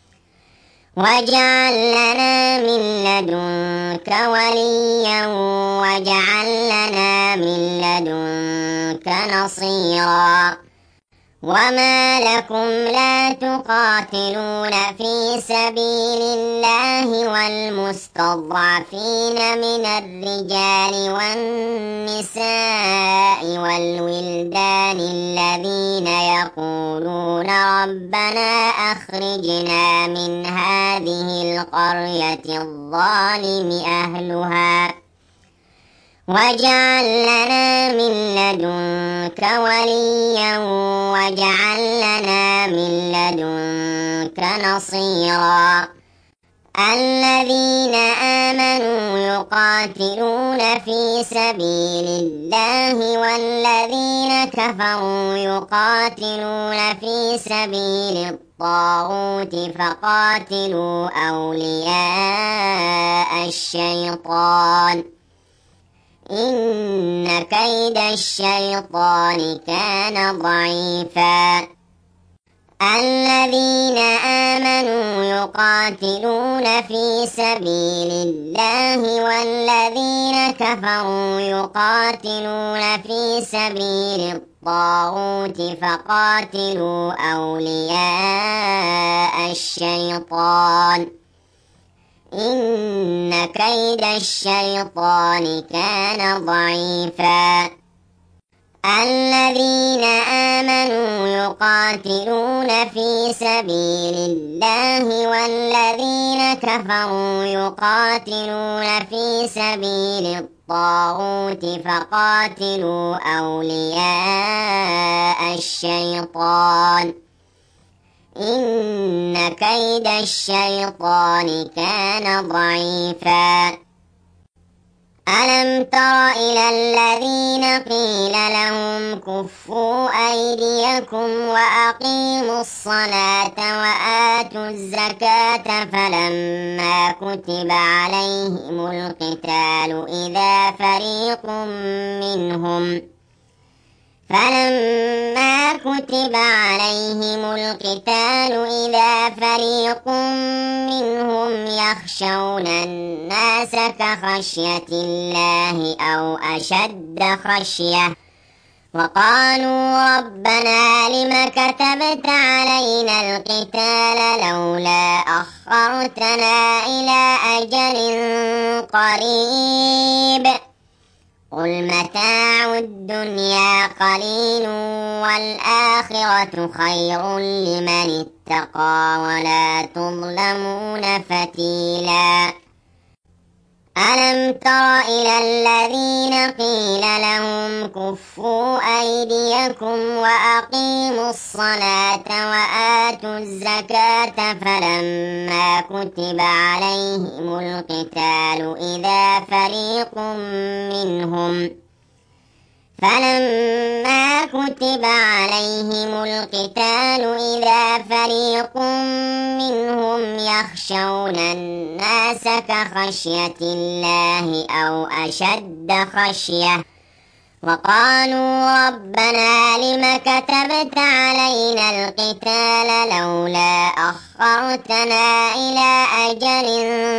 واجعل لنا من لدنك وليا واجعل لنا من لدنك نصيرا وما لكم لا تقاتلون في سبيل الله والمستضعفين من الرجال والنساء والولدان الذين يقولون ربنا أخرجنا من هذه القرية الظالم أهلها واجعل لنا من لدنك وليا واجعل لنا من لدنك نصيرا الذين آمنوا يقاتلون في سبيل الله والذين كفروا يقاتلون في سبيل الطاغوت فقاتلوا أولياء الشيطان إن كيد الشيطان كان ضعيفا الذين آمنوا يقاتلون في سبيل الله والذين كفروا يقاتلون في سبيل الطاغوت فقاتلوا أولياء الشيطان إن كيد الشيطان كان ضعيفا الذين آمنوا يقاتلون في سبيل الله والذين كفروا يقاتلون في سبيل الطاغوت فقاتلوا أولياء الشيطان إن كيد الشيطان كان ضعيفا ألم تر إلى الذين قيل لهم كفوا أيديكم وأقيموا الصلاة وآتوا الزكاة فلما كتب عليهم القتال إذا فريق منهم فلما كتب عليهم القتال إذا فريق منهم يخشون الناس كخشية الله أو أشد خشية وقالوا ربنا لم كتبت علينا القتال لولا أخرتنا إلى أجل قريب قل متاع الدنيا قليل والآخرة خير لمن اتقى ولا تظلمون فتيلا ألم تر إلى الذين قيل لهم كفوا أيديكم وأقيموا الصلاة وآتوا الزكاة فلما كتب عليهم القتال إذا فريق منهم فلما كتب عليهم القتال إذا فريق منهم يخشون الناس كخشية الله أو أشد خشية وقالوا ربنا لم كتبت علينا القتال لولا أخرتنا إلى أجل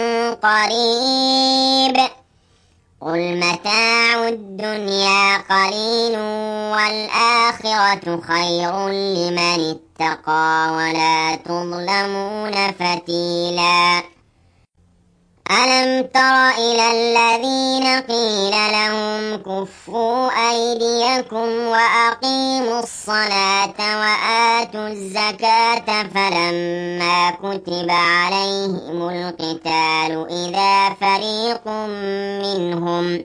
قريب قل متاع الدنيا قليل والآخرة خير لمن اتقى ولا تظلمون فتيلا ألم تر إلى الذين قيل لهم كفوا أيديكم وأقيموا الصلاة وآتوا الزكاة فلما كتب عليهم القتال إذا فريق منهم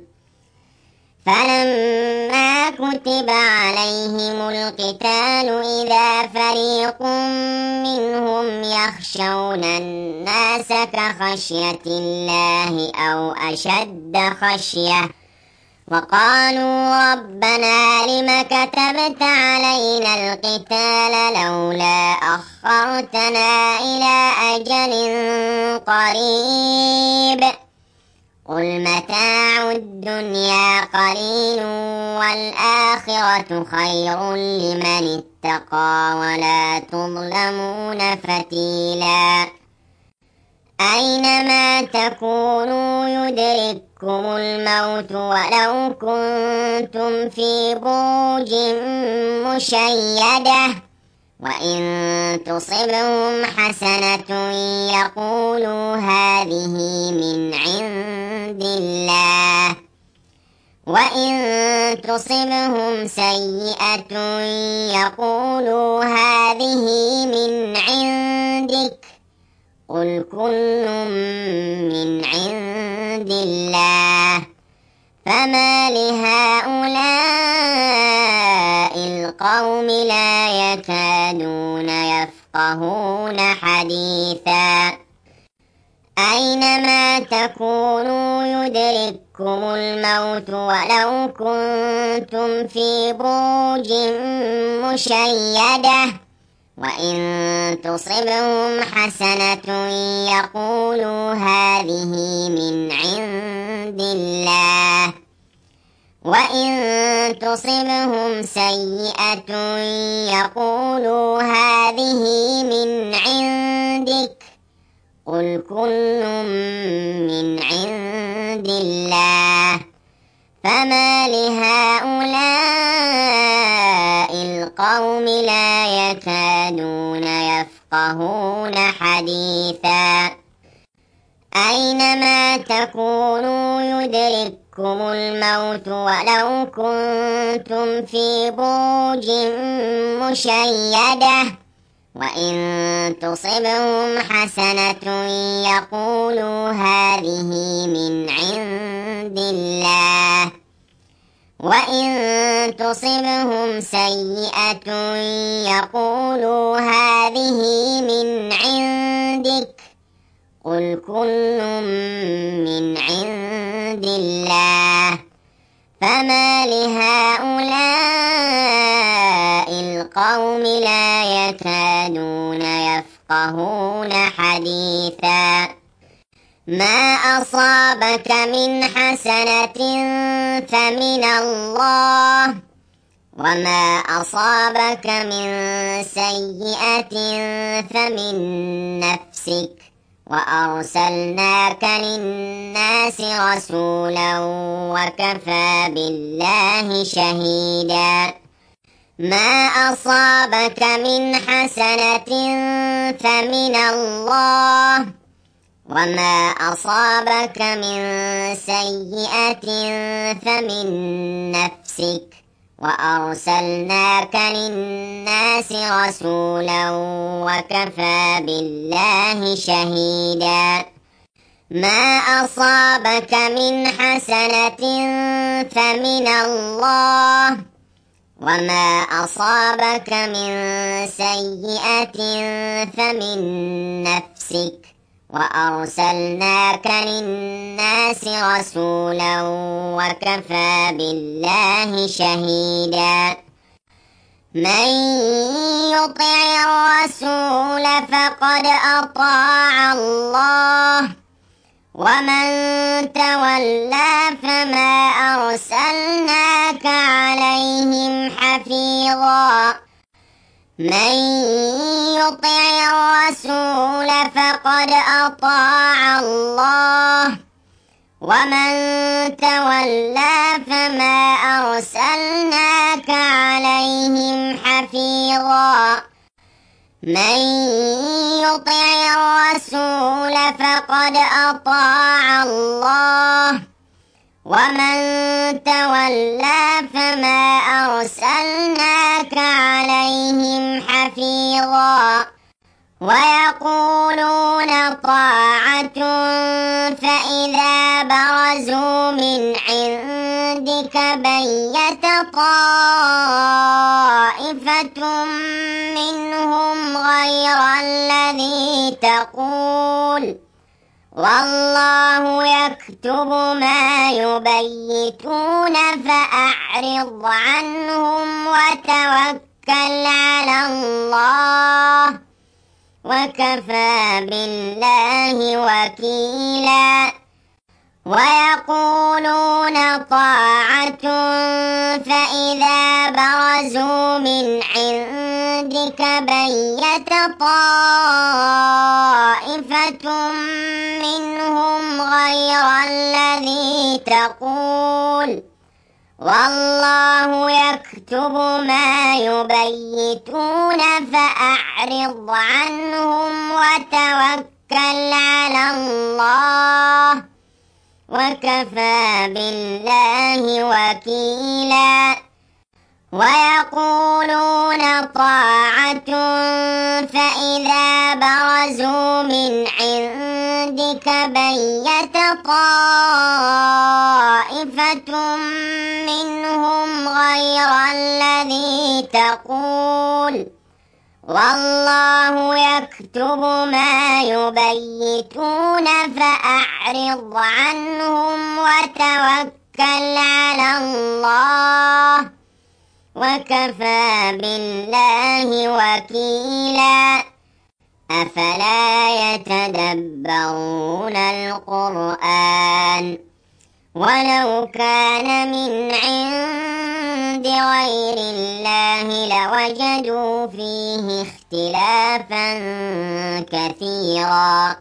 فلما كتب عليهم القتال إذا فريق منهم يخشون الناس كخشية الله أو أشد خشية وقالوا ربنا لم كتبت علينا القتال لولا أخرتنا إلى أجل قريب قل متاع الدنيا قليل والآخرة خير لمن اتقى ولا تظلمون فتيلا أينما تكونوا يدرككم الموت ولو كنتم في بروج مشيدة وإن تصبهم حسنة يقولوا هذه من عند الله وإن تصبهم سيئة يقولوا هذه من عندك قل كل من عند الله فما لهؤلاء القوم لا يكادون يفقهون حديثا أينما تكونوا يدرككم الموت ولو كنتم في بروج مشيدة وإن تصبهم حسنة يقولوا هذه من عند الله وإن تصبهم سيئة يقولوا هذه من عندك قل كل من عند الله فما لهؤلاء القوم لا يكادون يفقهون حديثا أينما تكونوا يدرككم يدرككم الموت ولو كنتم في بروج مشيدة وإن تصبهم حسنة يقولوا هذه من عند الله وإن تصبهم سيئة يقولوا هذه من عندك قل كل من عند الله فما لهؤلاء القوم لا يكادون يفقهون حديثا ما أصابك من حسنة فمن الله وما أصابك من سيئة فمن نفسك وأرسلناك للناس رسولا وكفى بالله شهيدا ما أصابك من حسنة فمن الله وما أصابك من سيئة فمن نفسك وأرسلناك للناس رسولا وكفى بالله شهيدا ما أصابك من حسنة فمن الله وما أصابك من سيئة فمن نفسك وأرسلناك للناس رسولا وكفى بالله شهيدا من يطع الرسول فقد أطاع الله ومن تولى فما أرسلناك عليهم حفيظا من يطع الرسول فقد أطاع الله ومن تولى فما أرسلناك عليهم حفيظا من يطع الرسول فقد أطاع الله ومن تولى فما أرسلناك عليهم حفيظا ويقولون طاعة فإذا برزوا من عندك بيت طائفة منهم غير الذي تقول والله يكتب ما يبيتون فأعرض عنهم وتوكل على الله وكفى بالله وكيلا ويقولون طاعة فإذا برزوا من عندك بيت طائفة منهم غير الذي تقول والله يكتب ما يبيتون فأعرض عنهم وتوكل على الله وكفى بالله وكيلا ويقولون طاعة فإذا برزوا من عندك بيت طائفة منهم غير الذي تقول والله يكتب ما يبيتون فأعرض عنهم وتوكل على الله وكفى بالله وكيلا أفلا يتدبرون القرآن ولو كان من عند غير الله لوجدوا فيه اختلافا كثيرا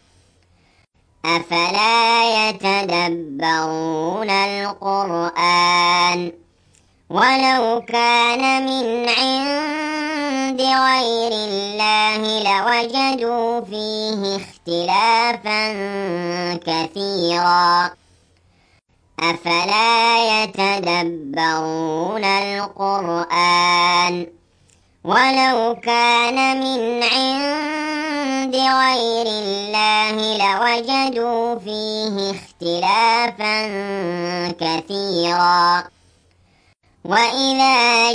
أفلا يتدبرون القرآن ولو كان من عند غير الله لوجدوا فيه اختلافا كثيرا أفلا يتدبرون القرآن ولو كان من عند غير الله لوجدوا فيه اختلافا كثيرا وإذا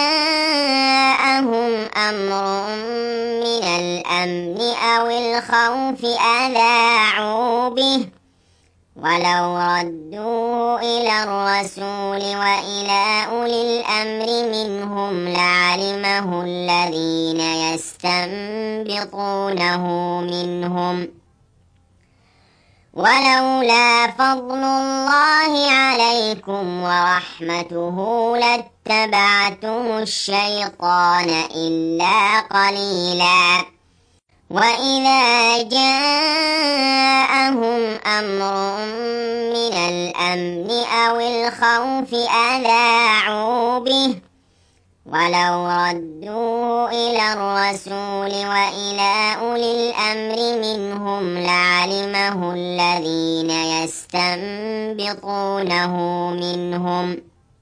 جاءهم أمر من الأمن أو الخوف أذاعوا به ولو ردوه إلى الرسول وإلى أولي الأمر منهم لعلمه الذين يستنبطونه منهم ولولا فضل الله عليكم ورحمته لاتبعتم الشيطان إلا قليلا وإذا جاءهم أمر من الأمن أو الخوف أذاعوا به ولو ردوه إلى الرسول وإلى أولي الأمر منهم لعلمه الذين يستنبطونه منهم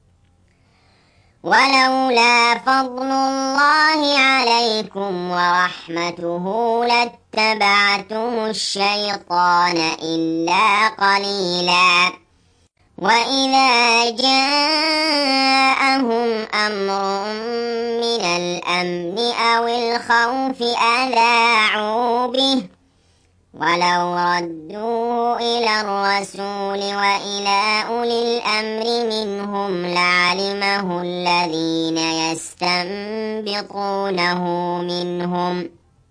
ولولا فضل الله عليكم ورحمته لاتبعتم الشيطان إلا قليلا وإذا جاءهم أمر من الأمن أو الخوف أذاعوا به ولو ردوه إلى الرسول وإلى أولي الأمر منهم لعلمه الذين يستنبطونه منهم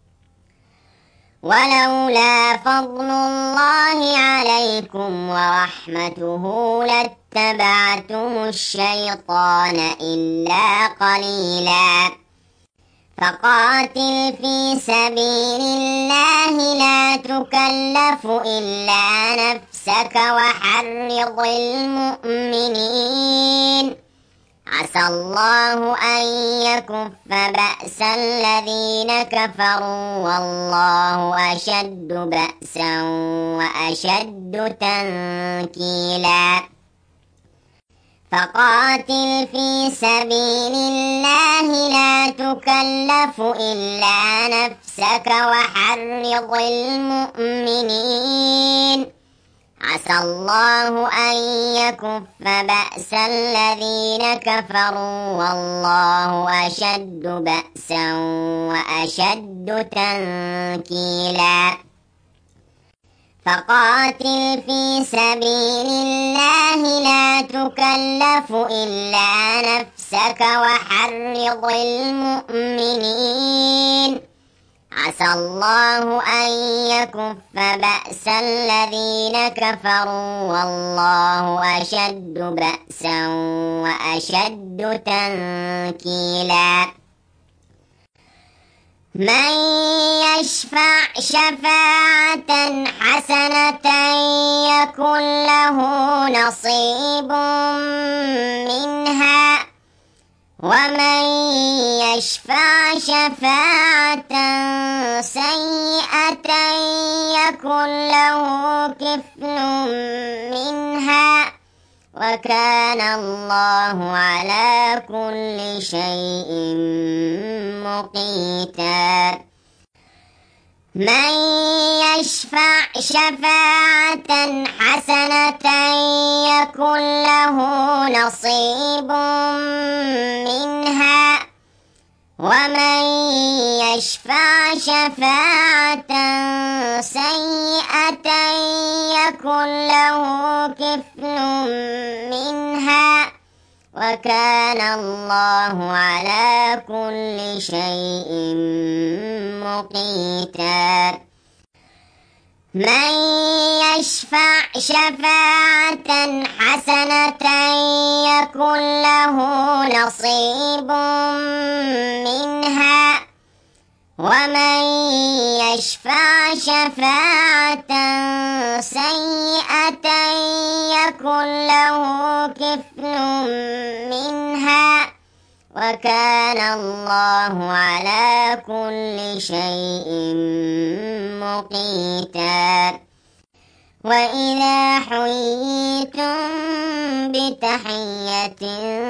ولولا فضل الله عليكم ورحمته لاتبعتم الشيطان إلا قليلا فقاتل في سبيل الله لا تكلف إلا نفسك وحرض المؤمنين عسى الله أن يكف بأس الذين كفروا والله أشد بأسا وأشد تنكيلا فقاتل في سبيل الله لا تكلف إلا نفسك وحرض المؤمنين عسى الله أن يكف بأس الذين كفروا والله أشد بأسا وأشد تنكيلا فقاتل في سبيل الله لا تكلف إلا نفسك وحرض المؤمنين عسى الله أن يكف بأس الذين كفروا والله أشد بأسا وأشد تنكيلا من يشفع شفاعة حسنة يكن له نصيب منها ومن يشفع شفاعة سيئة يكن له كفل منها وكان الله على كل شيء مقيتا من يشفع شفاعة حسنة يكن له نصيب منها ومن يشفع شفاعة سيئة يكن له كفل منها وكان الله على كل شيء مقيتا من يشفع شفاعة حسنة يكن له نصيب منها ومن يشفع شفاعة سيئة يكن له كفل منها وكان الله على كل شيء مقيتا وإذا حييتم بتحية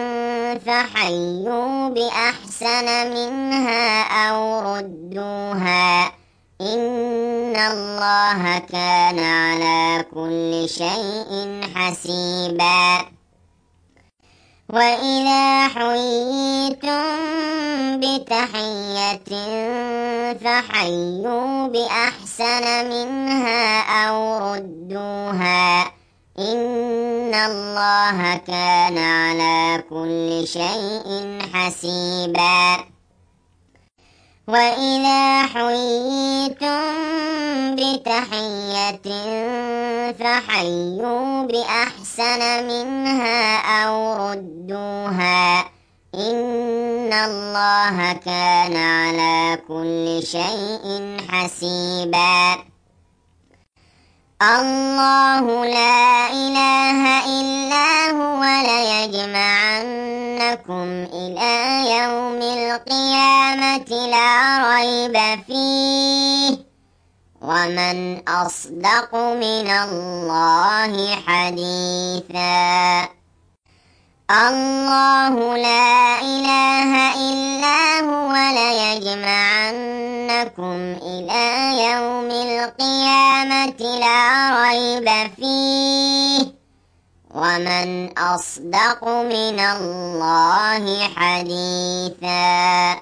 فحيوا بأحسن منها أو ردوها إن الله كان على كل شيء حسيبا وإذا حييتم بتحية فحيوا بأحسن منها أو ردوها إن الله كان على كل شيء حسيبا وإذا حييتم بتحية فحيوا بأحسن منها أو ردوها إن الله كان على كل شيء حسيبا الله لا إله إلا هو ليجمعنكم إلى يوم القيامة لا ريب فيه ومن أصدق من الله حديثا الله لا إله إلا هو ليجمعنكم إلى يوم القيامة لا ريب فيه ومن أصدق من الله حديثا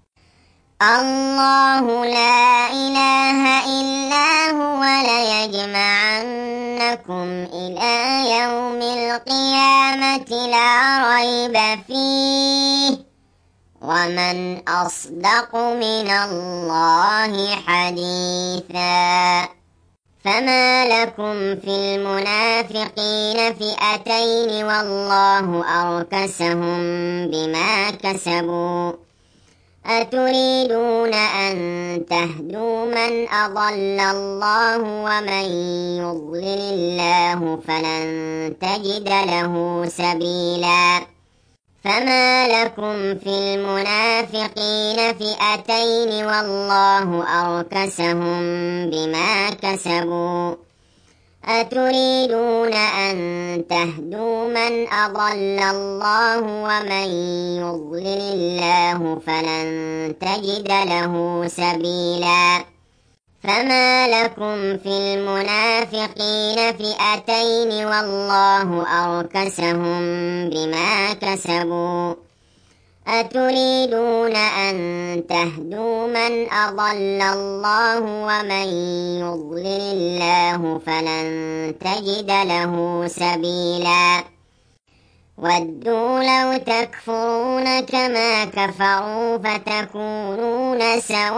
الله لا إله إلا هو ليجمعنكم إلى يوم القيامة لا ريب فيه ومن أصدق من الله حديثا فما لكم في المنافقين فئتين والله أركسهم بما كسبوا أتريدون أن تهدوا من أضل الله ومن يضلل الله فلن تجد له سبيلا فما لكم في المنافقين فئتين والله أركسهم بما كسبوا أتريدون أن تهدوا من أضل الله ومن يضلل الله فلن تجد له سبيلا فما لكم في المنافقين فئتين والله أركسهم بما كسبوا أتريدون أن تهدوا من أضل الله ومن يضلل الله فلن تجد له سبيلا ودوا لو تكفرون كما كفروا فتكونون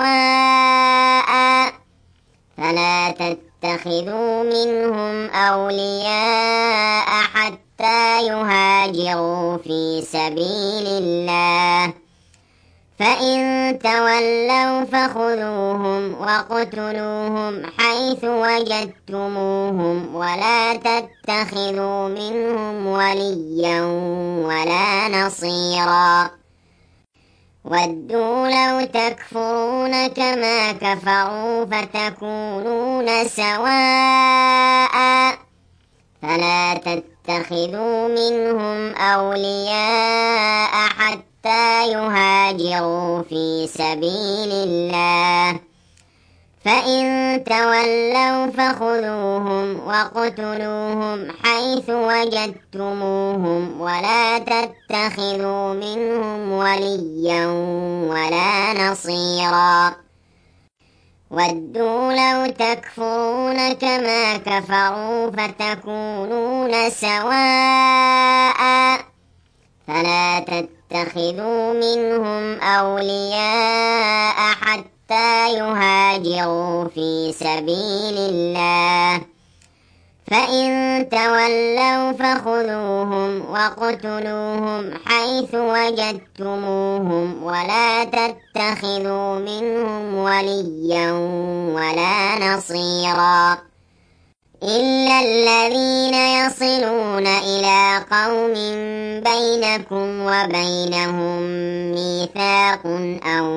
سواء فلا تتخذوا منهم أولياء حتى يهاجروا في سبيل الله فإن تولوا فخذوهم واقتلوهم حيث وجدتموهم ولا تتخذوا منهم وليا ولا نصيرا ودوا لو تكفرون كما كفروا فتكونون سواء فلا تتخذوا منهم أولياء حتى يهاجروا في سبيل الله فإن تولوا فخذوهم واقتلوهم حيث وجدتموهم ولا تتخذوا منهم وليا ولا نصيرا ودوا لو تكفرون كما كفروا فتكونون سواء فلا تتخذوا منهم أولياء حتى يهاجروا في سبيل الله فإن تولوا فخذوهم واقتلوهم حيث وجدتموهم ولا تتخذوا منهم وليا ولا نصيرا إلا الذين يصلون إلى قوم بينكم وبينهم ميثاق أو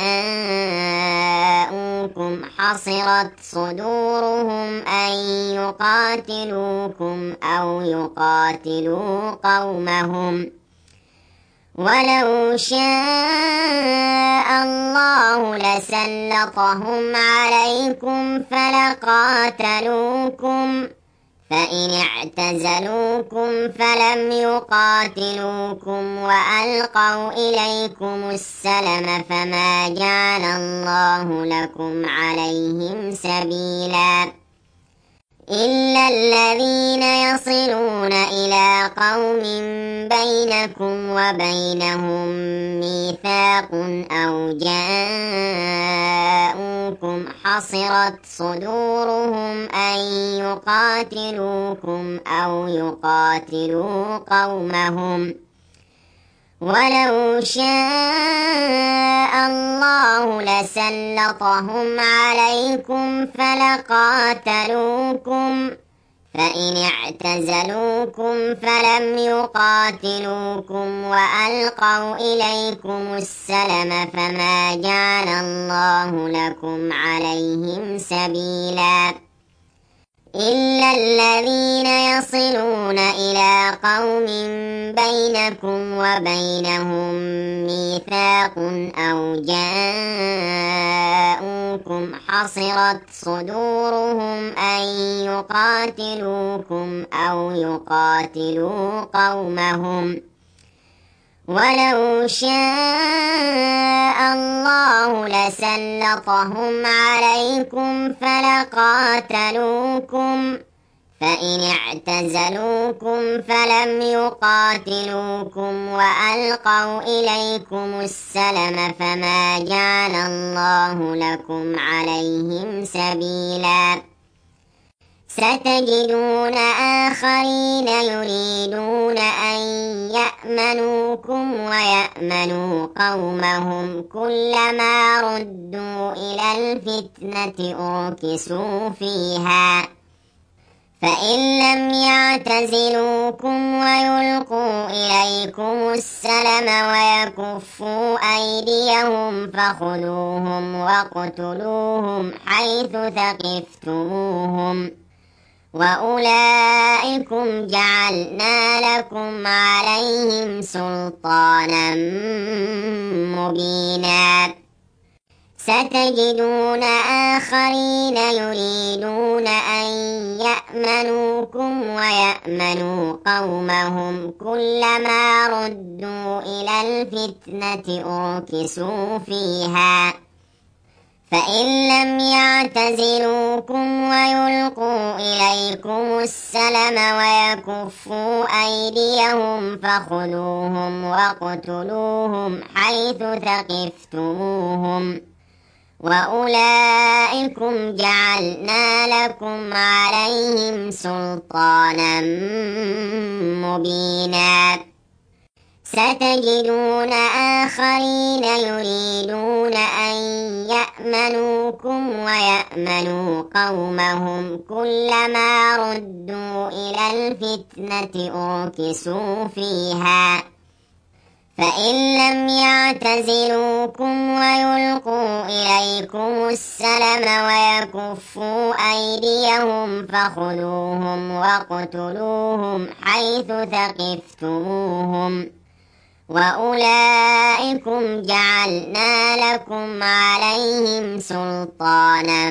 جاءوكم حصرت صدورهم أن يقاتلوكم أو يقاتلوا قومهم ولو شاء الله لسلطهم عليكم فلقاتلوكم فإن اعتزلوكم فلم يقاتلوكم وألقوا إليكم السلم فما جعل الله لكم عليهم سبيلا إلا الذين يصلون إلى قوم بينكم وبينهم ميثاق أو جاءوكم حصرت صدورهم أن يقاتلوكم أو يقاتلوا قومهم ولو شاء الله لسلطهم عليكم فلقاتلوكم فإن اعتزلوكم فلم يقاتلوكم وألقوا إليكم السلم فما جعل الله لكم عليهم سبيلا إلا الذين يصلون إلى قوم بينكم وبينهم ميثاق أو جاءوكم حصرت صدورهم أن يقاتلوكم أو يقاتلوا قومهم ولو شاء الله لسلطهم عليكم فلقاتلوكم فإن اعتزلوكم فلم يقاتلوكم وألقوا إليكم السلم فما جعل الله لكم عليهم سبيلا ستجدون آخرين يريدون أن يأمنوكم ويأمنوا قومهم كلما ردوا إلى الفتنة أركسوا فيها فإن لم يعتزلوكم ويلقوا إليكم السلم ويكفوا أيديهم فخذوهم واقتلوهم حيث ثقفتموهم وأولئكم جعلنا لكم عليهم سلطانا مبينا ستجدون آخرين يريدون أن يأمنوكم ويأمنوا قومهم كلما ردوا إلى الفتنة أركسوا فيها فإن لم يعتزلوكم ويلقوا إليكم السلم ويكفوا أيديهم فخذوهم واقتلوهم حيث ثقفتموهم وأولئكم جعلنا لكم عليهم سلطانا مبينا ستجدون آخرين يريدون أن يأمنوكم ويأمنوا قومهم كلما ردوا إلى الفتنة أركسوا فيها فإن لم يعتزلوكم ويلقوا إليكم السلم ويكفوا أيديهم فخذوهم واقتلوهم حيث ثقفتموهم وأولئكم جعلنا لكم عليهم سلطانا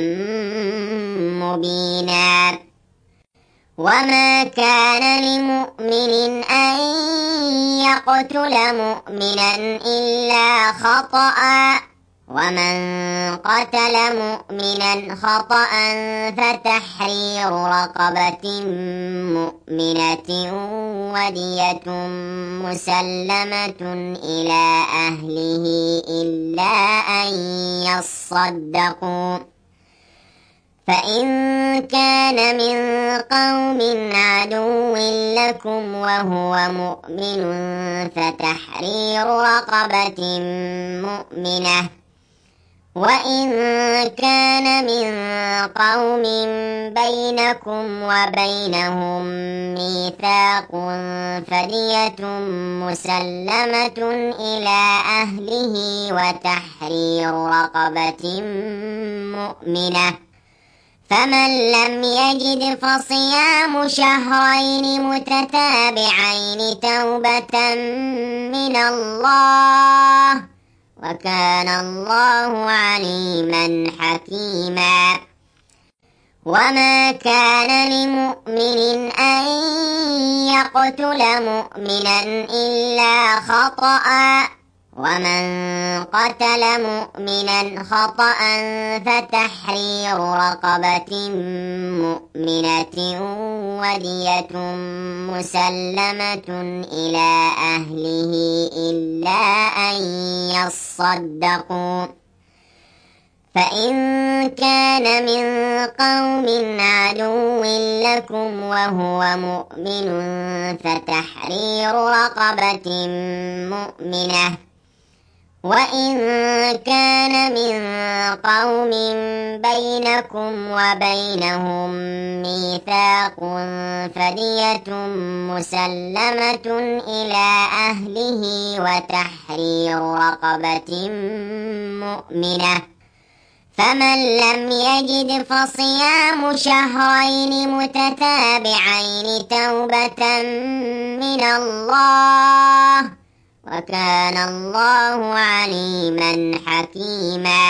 مبينا وما كان لمؤمن أن يقتل مؤمنا إلا خطأ ومن قتل مؤمنا خطأ فتحرير رقبة مؤمنة ودية مسلمة إلى أهله إلا أن يصدقوا فإن كان من قوم عدو لكم وهو مؤمن فتحرير رقبة مؤمنة وإن كان من قوم بينكم وبينهم ميثاق فدية مسلمة إلى أهله وتحرير رقبة مؤمنة، فمن لم يجد فصيام شهرين متتابعين توبة من الله، وكان الله عليما حكيما. وما كان لمؤمن أن يقتل مؤمنا إلا خطأ، ومن قتل مؤمنا خطأ فتحرير رقبة مؤمنة ودية مسلمة إلى أهله إلا أن يصدقوا، فإن كان من قوم عدو لكم وهو مؤمن فتحرير رقبة مؤمنة، وإن كان من قوم بينكم وبينهم ميثاق فدية مسلمة إلى أهله وتحرير رقبة مؤمنة، فمن لم يجد فصيام شهرين متتابعين توبة من الله، وكان الله عليما حكيما.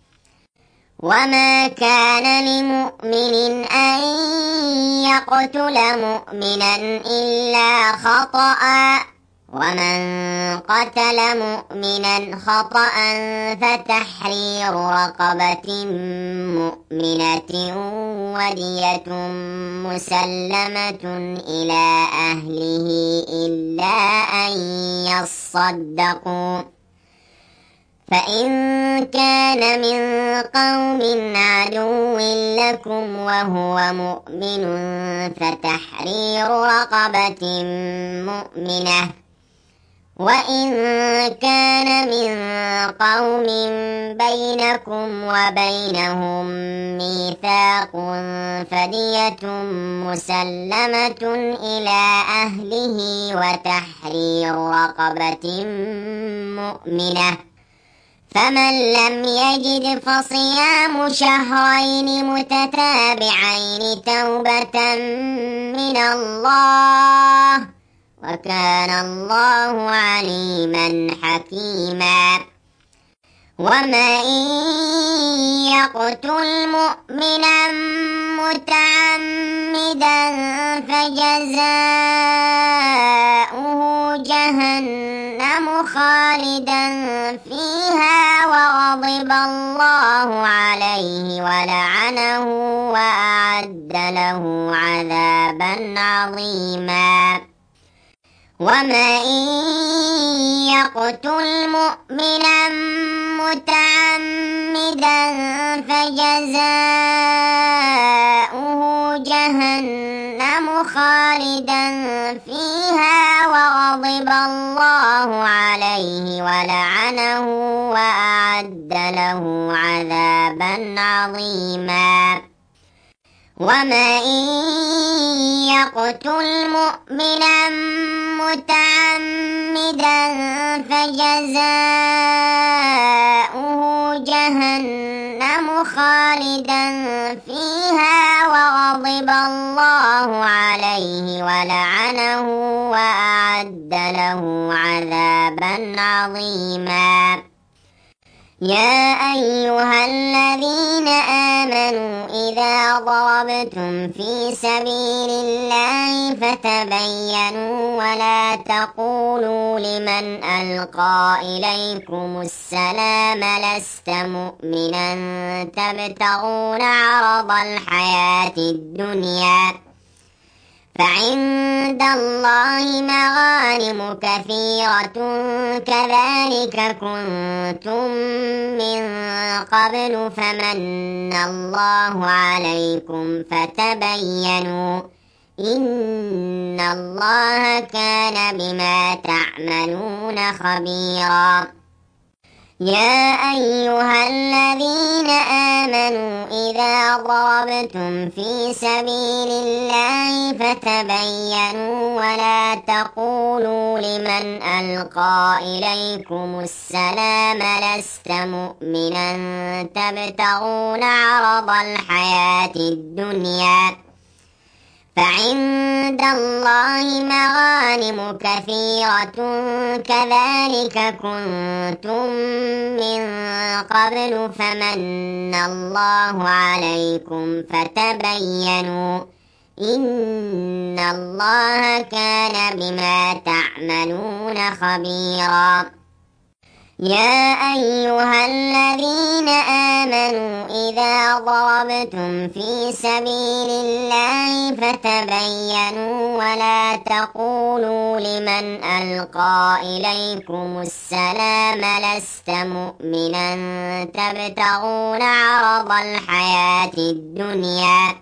وما كان لمؤمن أن يقتل مؤمنا إلا خطأ، ومن قتل مؤمنا خطأ فتحرير رقبة مؤمنة ودية مسلمة إلى أهله إلا أن يصدقوا، فإن كان من قوم عدو لكم وهو مؤمن فتحرير رقبة مؤمنة، وإن كان من قوم بينكم وبينهم ميثاق فدية مسلمة إلى أهله وتحرير رقبة مؤمنة، فمن لم يجد فصيام شهرين متتابعين توبة من الله، وكان الله عليما حكيما. ومن يقتل مؤمنا متعمدا فجزاؤه جهنم خالدا فيها وغضب الله عليه ولعنه وأعد له عذابا عظيما. ومن يقتل مؤمنا متعمدا فجزاؤه جهنم خالدا فيها وغضب الله عليه ولعنه وأعد له عذابا عظيما. ومن يقتل مؤمنا متعمدا فجزاؤه جهنم خالدا فيها وغضب الله عليه ولعنه وأعد له عذابا عظيما. يا أيها الذين آمنوا إذا ضربتم في سبيل الله فتبينوا ولا تقولوا لمن ألقى إليكم السلام لست مؤمنا تبتغون عرض الحياة الدنيا، فعند الله مغانم كثيرة كذلك كنتم من قبل فمن الله عليكم فتبينوا إن الله كان بما تعملون خبيرا. يا أيها الذين آمنوا إذا ضربتم في سبيل الله فتبينوا ولا تقولوا لمن ألقى إليكم السلام لست مؤمنا تبتغون عرض الحياة الدنيا فعند الله مغانم كثيرة كذلك كنتم من قبل فمن الله عليكم فتبينوا إن الله كان بما تعملون خبيرا يا أيها الذين آمنوا إذا ضربتم في سبيل الله فتبينوا ولا تقولوا لمن ألقى إليكم السلام لست مؤمنا تبتغون عرض الحياة الدنيا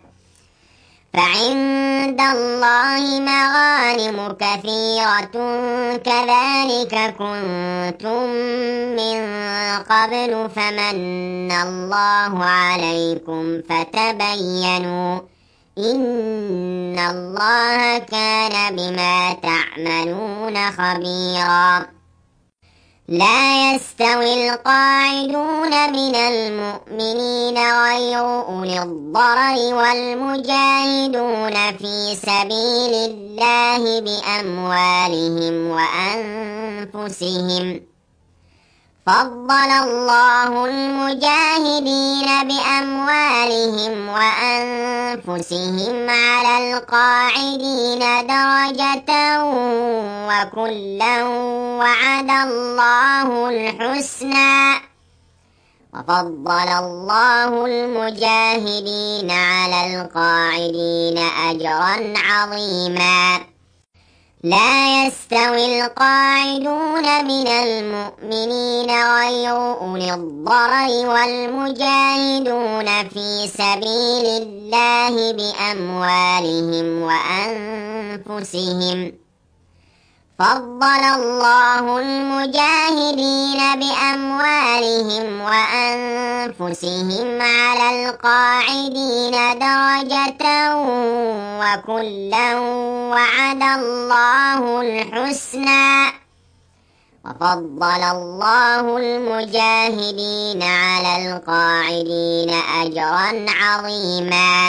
فعند الله مغانم كثيرة كذلك كنتم من قبل فمن الله عليكم فتبينوا إن الله كان بما تعملون خبيرا لا يستوي القاعدون من المؤمنين غير أولي الضرر والمجاهدون في سبيل الله بأموالهم وأنفسهم فضل الله المجاهدين بأموالهم وأنفسهم على القاعدين درجة وكلا وعد الله الحسنى وفضل الله المجاهدين على القاعدين أجرا عظيما لا يستوي القاعدون من المؤمنين غير أولي الضرر والمجاهدون في سبيل الله بأموالهم وأنفسهم فضل الله المجاهدين بأموالهم وأنفسهم على القاعدين درجة وكلا وعد الله الحسنى وفضل الله المجاهدين على القاعدين أجرا عظيما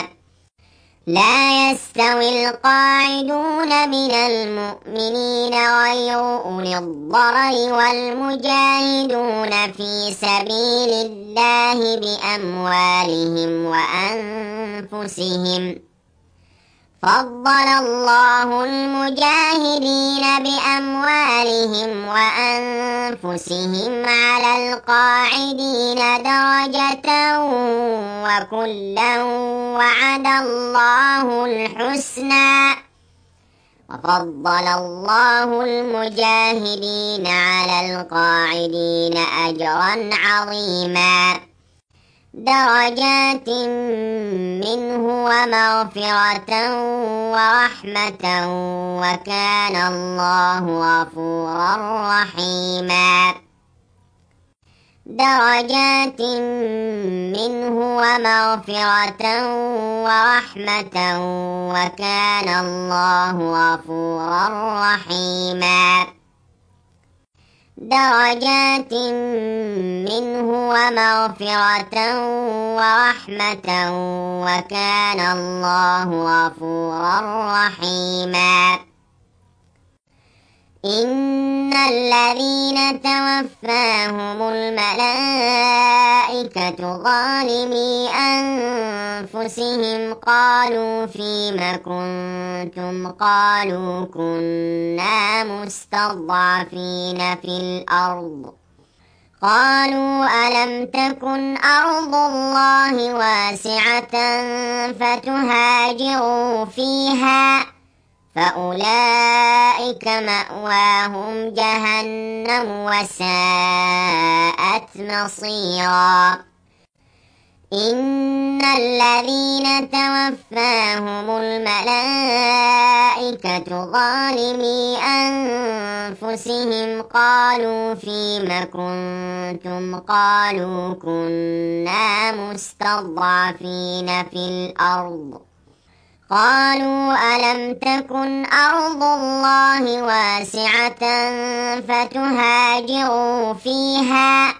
لا يستوي القاعدون من المؤمنين غير أولي الضرر والمجاهدون في سبيل الله بأموالهم وأنفسهم فضل الله المجاهدين بأموالهم وأنفسهم على القاعدين درجة وكلا وعد الله الحسنى وفضل الله المجاهدين على القاعدين أجرا عظيما درجات منه ومغفرة ورحمة وكان الله غفورا رحيما درجات منه ومغفرة ورحمة وكان الله غفورا رحيما درجات منه ومغفرة ورحمة وكان الله غفورا رحيما إن الذين توفاهم الملائكة ظالمي أنفسهم قالوا فيم كنتم قالوا كنا مستضعفين في الأرض قالوا ألم تكن أرض الله واسعة فتهاجروا فيها فأولئك مأواهم جهنم وساءت مصيرا إن الذين توفاهم الملائكة ظالمي أنفسهم قالوا فيم كنتم قالوا كنا مستضعفين في الأرض قالوا ألم تكن أرض الله واسعة فتهاجروا فيها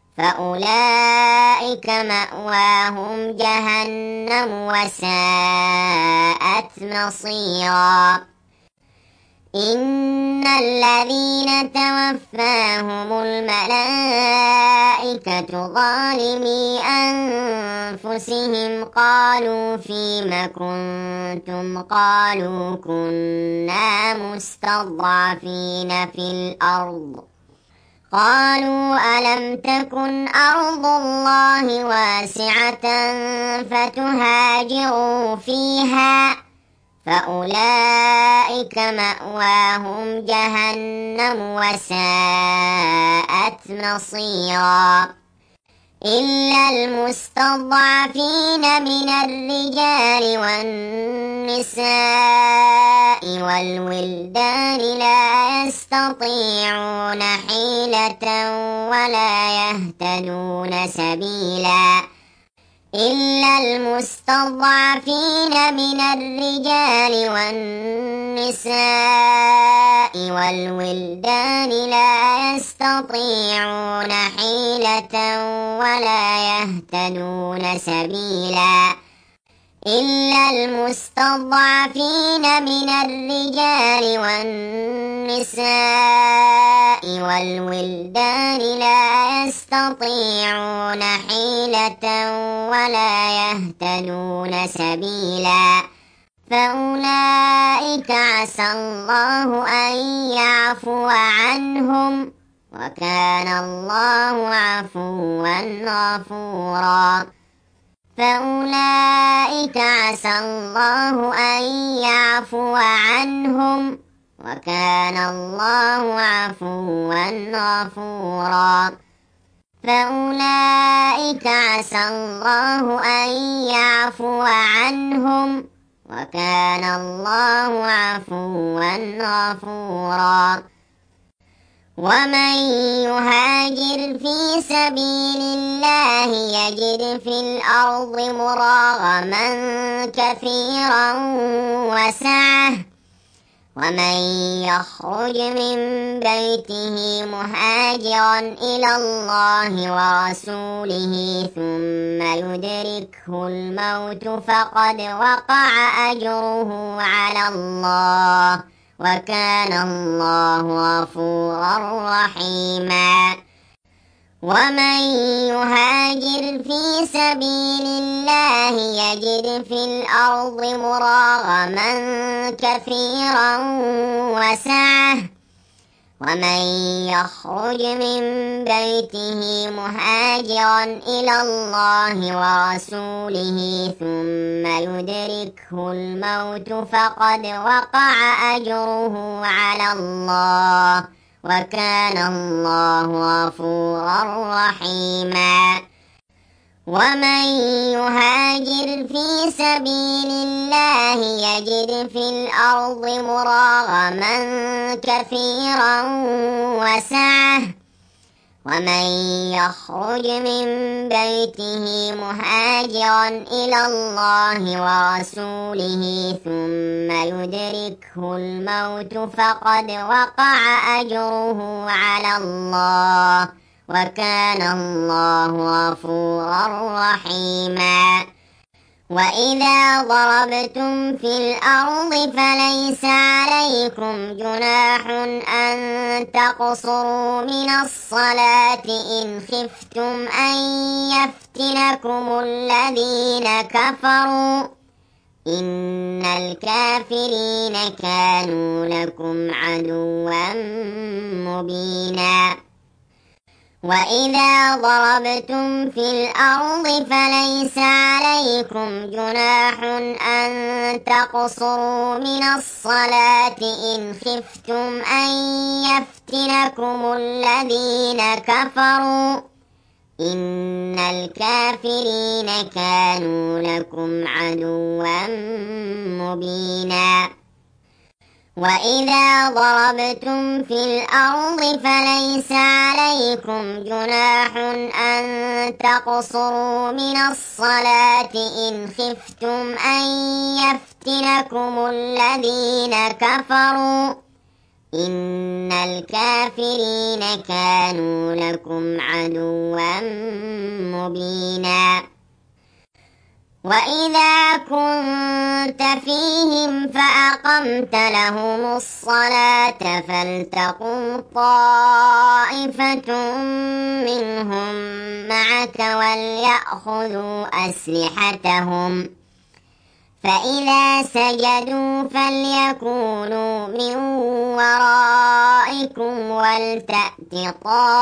فأولئك مأواهم جهنم وساءت مصيرا إن الذين توفاهم الملائكة ظالمي أنفسهم قالوا فيم كنتم قالوا كنا مستضعفين في الأرض قالوا ألم تكن أرض الله واسعة فتهاجروا فيها فأولئك مأواهم جهنم وساءت مصيرا إلا المستضعفين من الرجال والنساء والولدان لا يستطيعون حيلة ولا يهتدون سبيلا إلا المستضعفين من الرجال والنساء والولدان لا يستطيعون حيلة ولا يهتدون سبيلا إلا المستضعفين من الرجال والنساء والولدان لا يستطيعون حيلة ولا يهتدون سبيلا فأولئك عسى الله أن يعفو عنهم وكان الله عفوا غفورا فأولئك عسى الله أن يعفو عنهم وكان الله عفوا غفورا فأولئك عسى الله أن يعفو عنهم وكان الله عفوا غفورا ومن يهاجر في سبيل الله يجد في الأرض مراغما كثيرا وسعة ومن يخرج من بيته مهاجرا إلى الله ورسوله ثم يدركه الموت فقد وقع أجره على الله وكان الله غفورا رحيما ومن يهاجر في سبيل الله يجد في الأرض مراغما كثيرا وسعة ومن يخرج من بيته مهاجرا إلى الله ورسوله ثم يدركه الموت فقد وقع أجره على الله وكان الله غفورا رحيما ومن يهاجر في سبيل الله يجد في الأرض مراغما كثيرا وسعة ومن يخرج من بيته مهاجرا إلى الله ورسوله ثم يدركه الموت فقد وقع أجره على الله وكان الله غفورا رحيما وإذا ضربتم في الأرض فليس عليكم جناح أن تقصروا من الصلاة إن خفتم أن يفتنكم الذين كفروا إن الكافرين كانوا لكم عدوا مبينا وإذا ضربتم في الأرض فليس عليكم جناح أن تقصروا من الصلاة إن خفتم أن يفتنكم الذين كفروا إن الكافرين كانوا لكم عدوا مبينا وإذا ضربتم في الأرض فليس عليكم جناح أن تقصروا من الصلاة إن خفتم أن يفتنكم الذين كفروا إن الكافرين كانوا لكم عدوا مبينا وإذا كنت فيهم فأقمت لهم الصلاة فلتقم طائفة منهم معك وليأخذوا أسلحتهم فإذا سجدوا فليكونوا من ورائكم ولتأت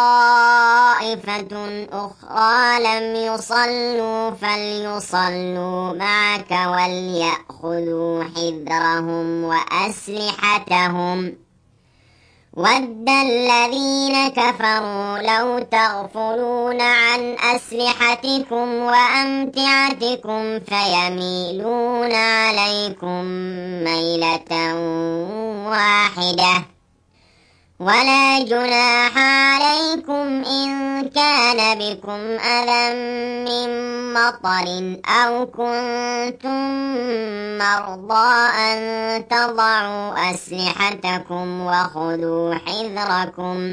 طائفة أخرى لم يصلوا فليصلوا معك وليأخذوا حذرهم وأسلحتهم ود الذين كفروا لو تغفلون عن أسلحتكم وأمتعتكم فيميلون عليكم ميلة واحدة ولا جناح عليكم إن كان بكم أذى من مطر أو كنتم مرضى أن تضعوا أسلحتكم وخذوا حذركم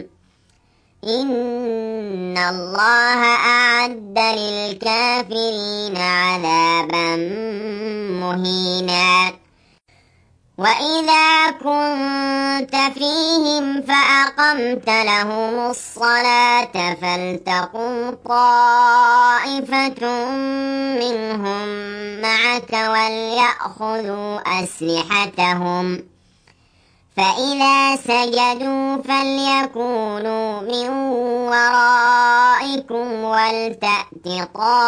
إن الله أعد للكافرين عذابا مهينا وإذا كنت فيهم فأقمت لهم الصلاة فلتقم طائفة منهم معك وليأخذوا أسلحتهم فإذا سجدوا فليكونوا من ورائكم ولتأت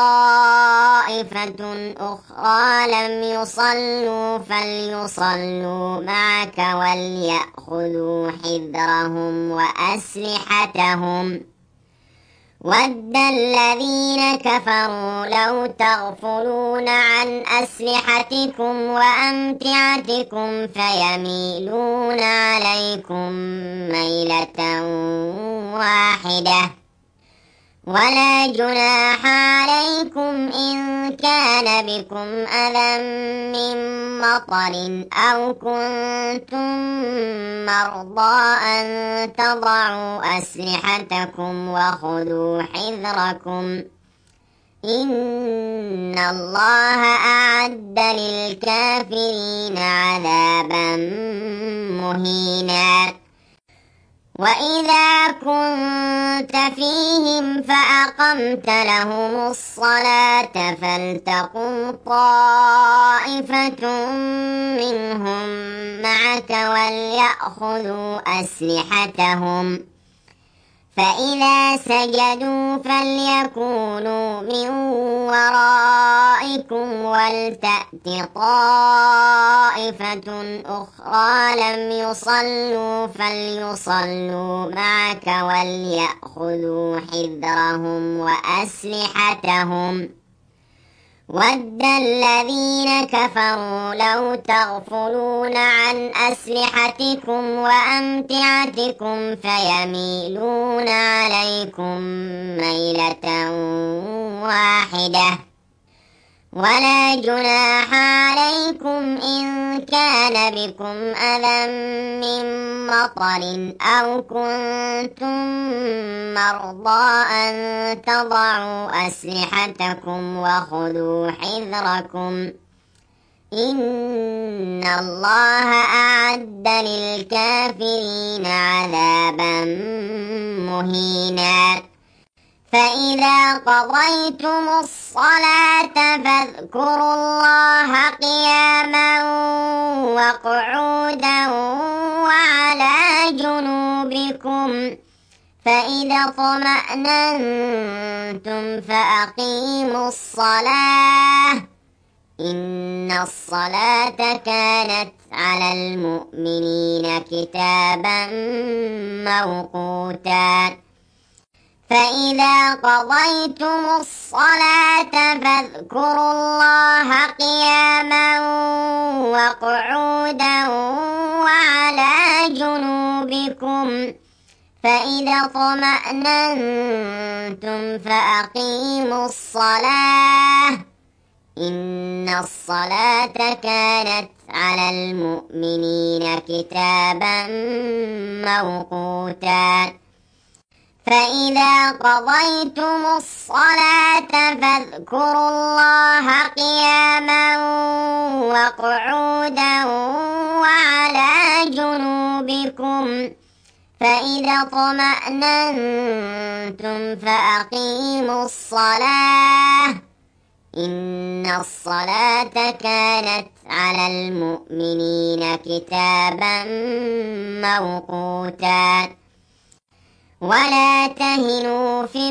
طائفة أخرى لم يصلوا فليصلوا معك وليأخذوا حذرهم وأسلحتهم ود الذين كفروا لو تغفلون عن أسلحتكم وأمتعتكم فيميلون عليكم ميلة واحدة ولا جناح عليكم إن كان بكم أذى من مطر أو كنتم مرضى أن تضعوا أسلحتكم وخذوا حذركم إن الله أعد للكافرين عذابا مهينا وإذا كنت فيهم فأقمت لهم الصلاة فلتقم طائفة منهم معك وليأخذوا أسلحتهم فإذا سجدوا فليكونوا من ورائكم ولتأت طائفة أخرى لم يصلوا فليصلوا معك وليأخذوا حذرهم وأسلحتهم ود الذين كفروا لو تغفلون عن أسلحتكم وأمتعتكم فيميلون عليكم ميلة واحدة ولا جناح عليكم إن كان بكم أذى من مطر أو كنتم مرضى أن تضعوا أسلحتكم وخذوا حذركم إن الله أعد للكافرين عذابا مهينا فإذا قضيتم الصلاة فاذكروا الله قياما وقعودا وعلى جنوبكم فإذا اطمأننتم فأقيموا الصلاة إن الصلاة كانت على المؤمنين كتابا موقوتا فإذا قضيتم الصلاة فاذكروا الله قياما وقعودا وعلى جنوبكم فإذا اطمأننتم فأقيموا الصلاة إن الصلاة كانت على المؤمنين كتابا موقوتا فإذا قضيتم الصلاة فاذكروا الله قياما وقعودا وعلى جنوبكم فإذا اطمأننتم فأقيموا الصلاة إن الصلاة كانت على المؤمنين كتابا موقوتا ولا تهنوا في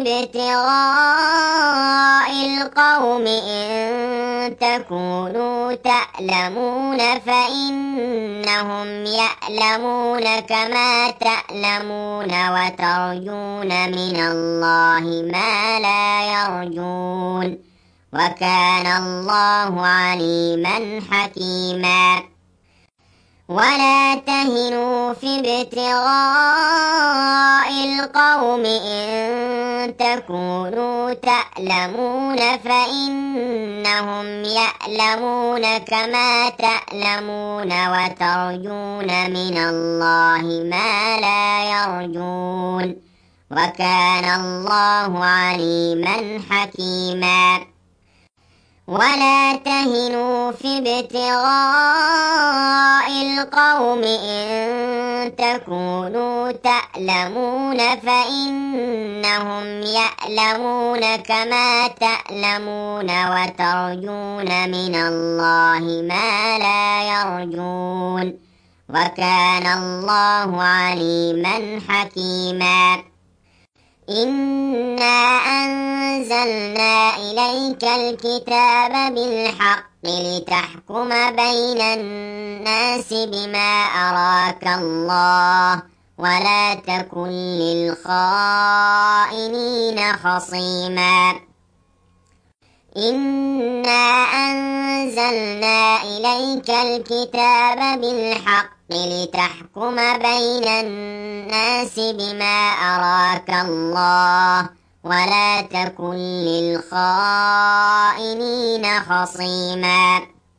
ابتغاء القوم إن تكونوا تألمون فإنهم يألمون كما تألمون وترجون من الله ما لا يرجون وكان الله عليما حكيما ولا تهنوا في ابتغاء القوم إن تكونوا تألمون فإنهم يألمون كما تألمون وترجون من الله ما لا يرجون وكان الله عليما حكيما ولا تهنوا في ابتغاء القوم إن تكونوا تألمون فإنهم يألمون كما تألمون وترجون من الله ما لا يرجون وكان الله عليما حكيما إنا أنزلنا إليك الكتاب بالحق لتحكم بين الناس بما أراك الله ولا تكن للخائنين خصيما إنا أنزلنا إليك الكتاب بالحق لتحكم بين الناس بما أراك الله ولا تكن للخائنين خصيما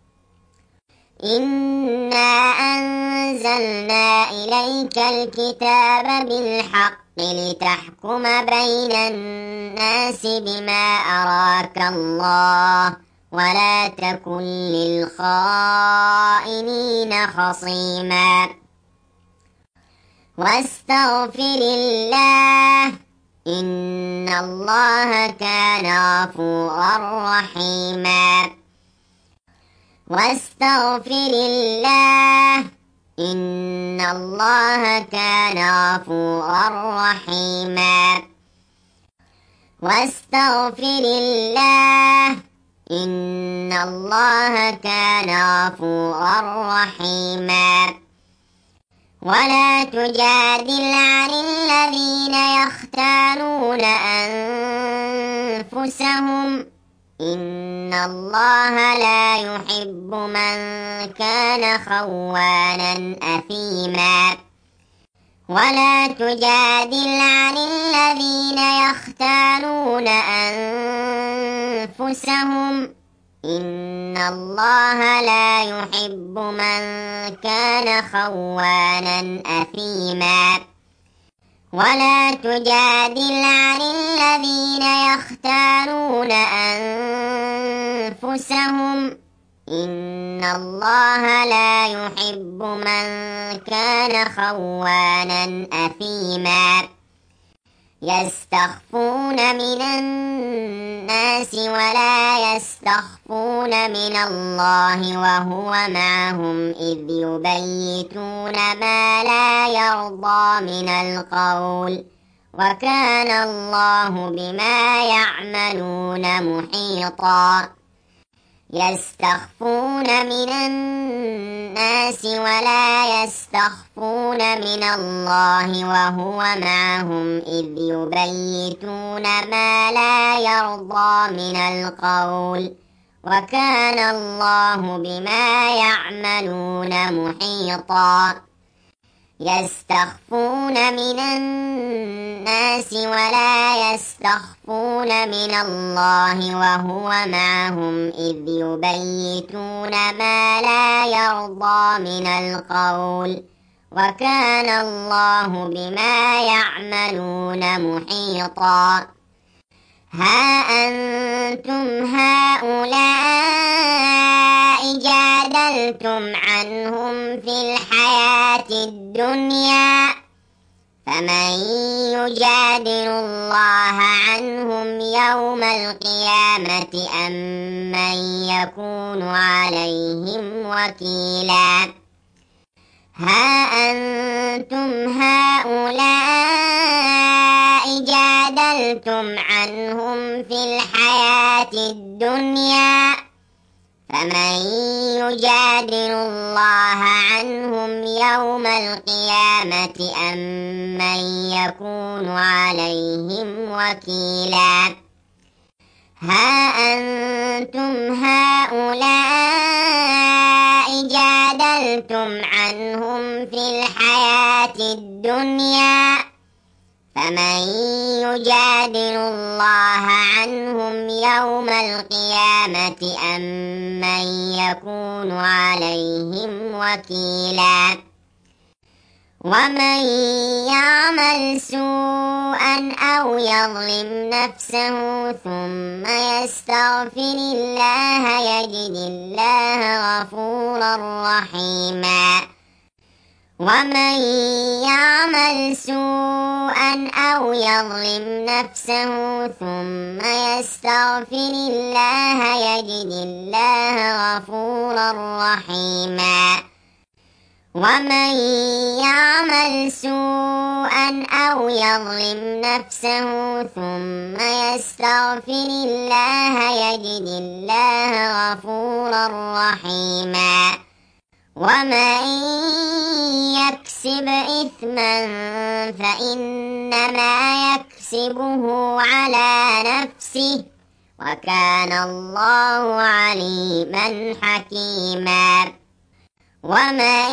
إنا أنزلنا إليك الكتاب بالحق لتحكم بين الناس بما أراك الله ولا تكن للخائنين خصيما واستغفر الله إن الله كان غفورا رحيما واستغفر الله إن الله كان غفورا رحيما واستغفر الله إن الله كان غفورا رحيما ولا تجادل عن الذين يختانون أنفسهم إن الله لا يحب من كان خوانا أثيما ولا تجادل عن الذين يختانون أنفسهم إن الله لا يحب من كان خوانا أثيما ولا تجادل عن الذين يختانون أنفسهم إن الله لا يحب من كان خوانا أثيما يستخفون من الناس ولا يستخفون من الله وهو معهم إذ يبيتون ما لا يرضى من القول وكان الله بما يعملون محيطا يستخفون من الناس ولا يستخفون من الله وهو معهم إذ يبيتون ما لا يرضى من القول وكان الله بما يعملون محيطا يستخفون من الناس ولا يستخفون من الله وهو معهم إذ يبيتون ما لا يرضى من القول وكان الله بما يعملون محيطا ها أنتم هؤلاء جادلتم عنهم في الحياة الدنيا فمن يجادل الله عنهم يوم القيامة أم من يكون عليهم وكيلا ها أنتم هؤلاء جادلتم عنهم في الحياة الدنيا فمن يجادل الله عنهم يوم القيامة أم من يكون عليهم وكيلا ها أنتم هؤلاء جادلتم عنهم في الحياة الدنيا فمن يجادل الله عنهم يوم القيامة أم من يكون عليهم وكيلا ومن يعمل سوءا أو يظلم نفسه ثم يستغفر الله يجد الله غفورا رحيما ومن يعمل سوءا أو يظلم نفسه ثم يستغفر الله يجد الله غفورا رحيما ومن يعمل سوءا أو يظلم نفسه ثم يستغفر الله يجد الله غفورا رحيما ومن يكسب إثما فإنما يكسبه على نفسه وكان الله عليما حكيما ومن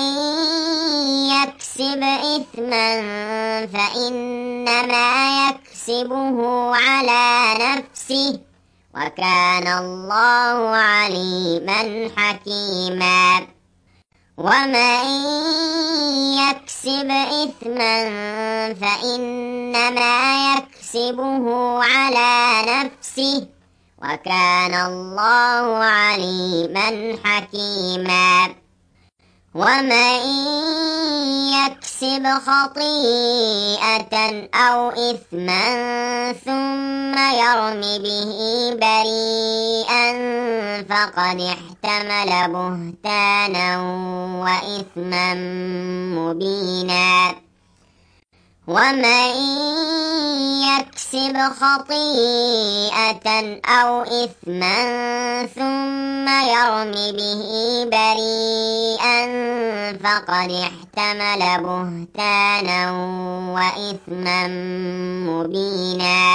يكسب إثما فإنما يكسبه على نفسه وكان الله عليما حكيما ومن يكسب إثما فإنما يكسبه على نفسه وكان الله عليما حكيما ومن يكسب خطيئة أو إثما ثم يرم به بريئا فقد احتمل بهتانا وإثما مبينا ومن يكسب خطيئة أو إثما ثم يرم به بريئا فقد احتمل بهتانا وإثما مبينا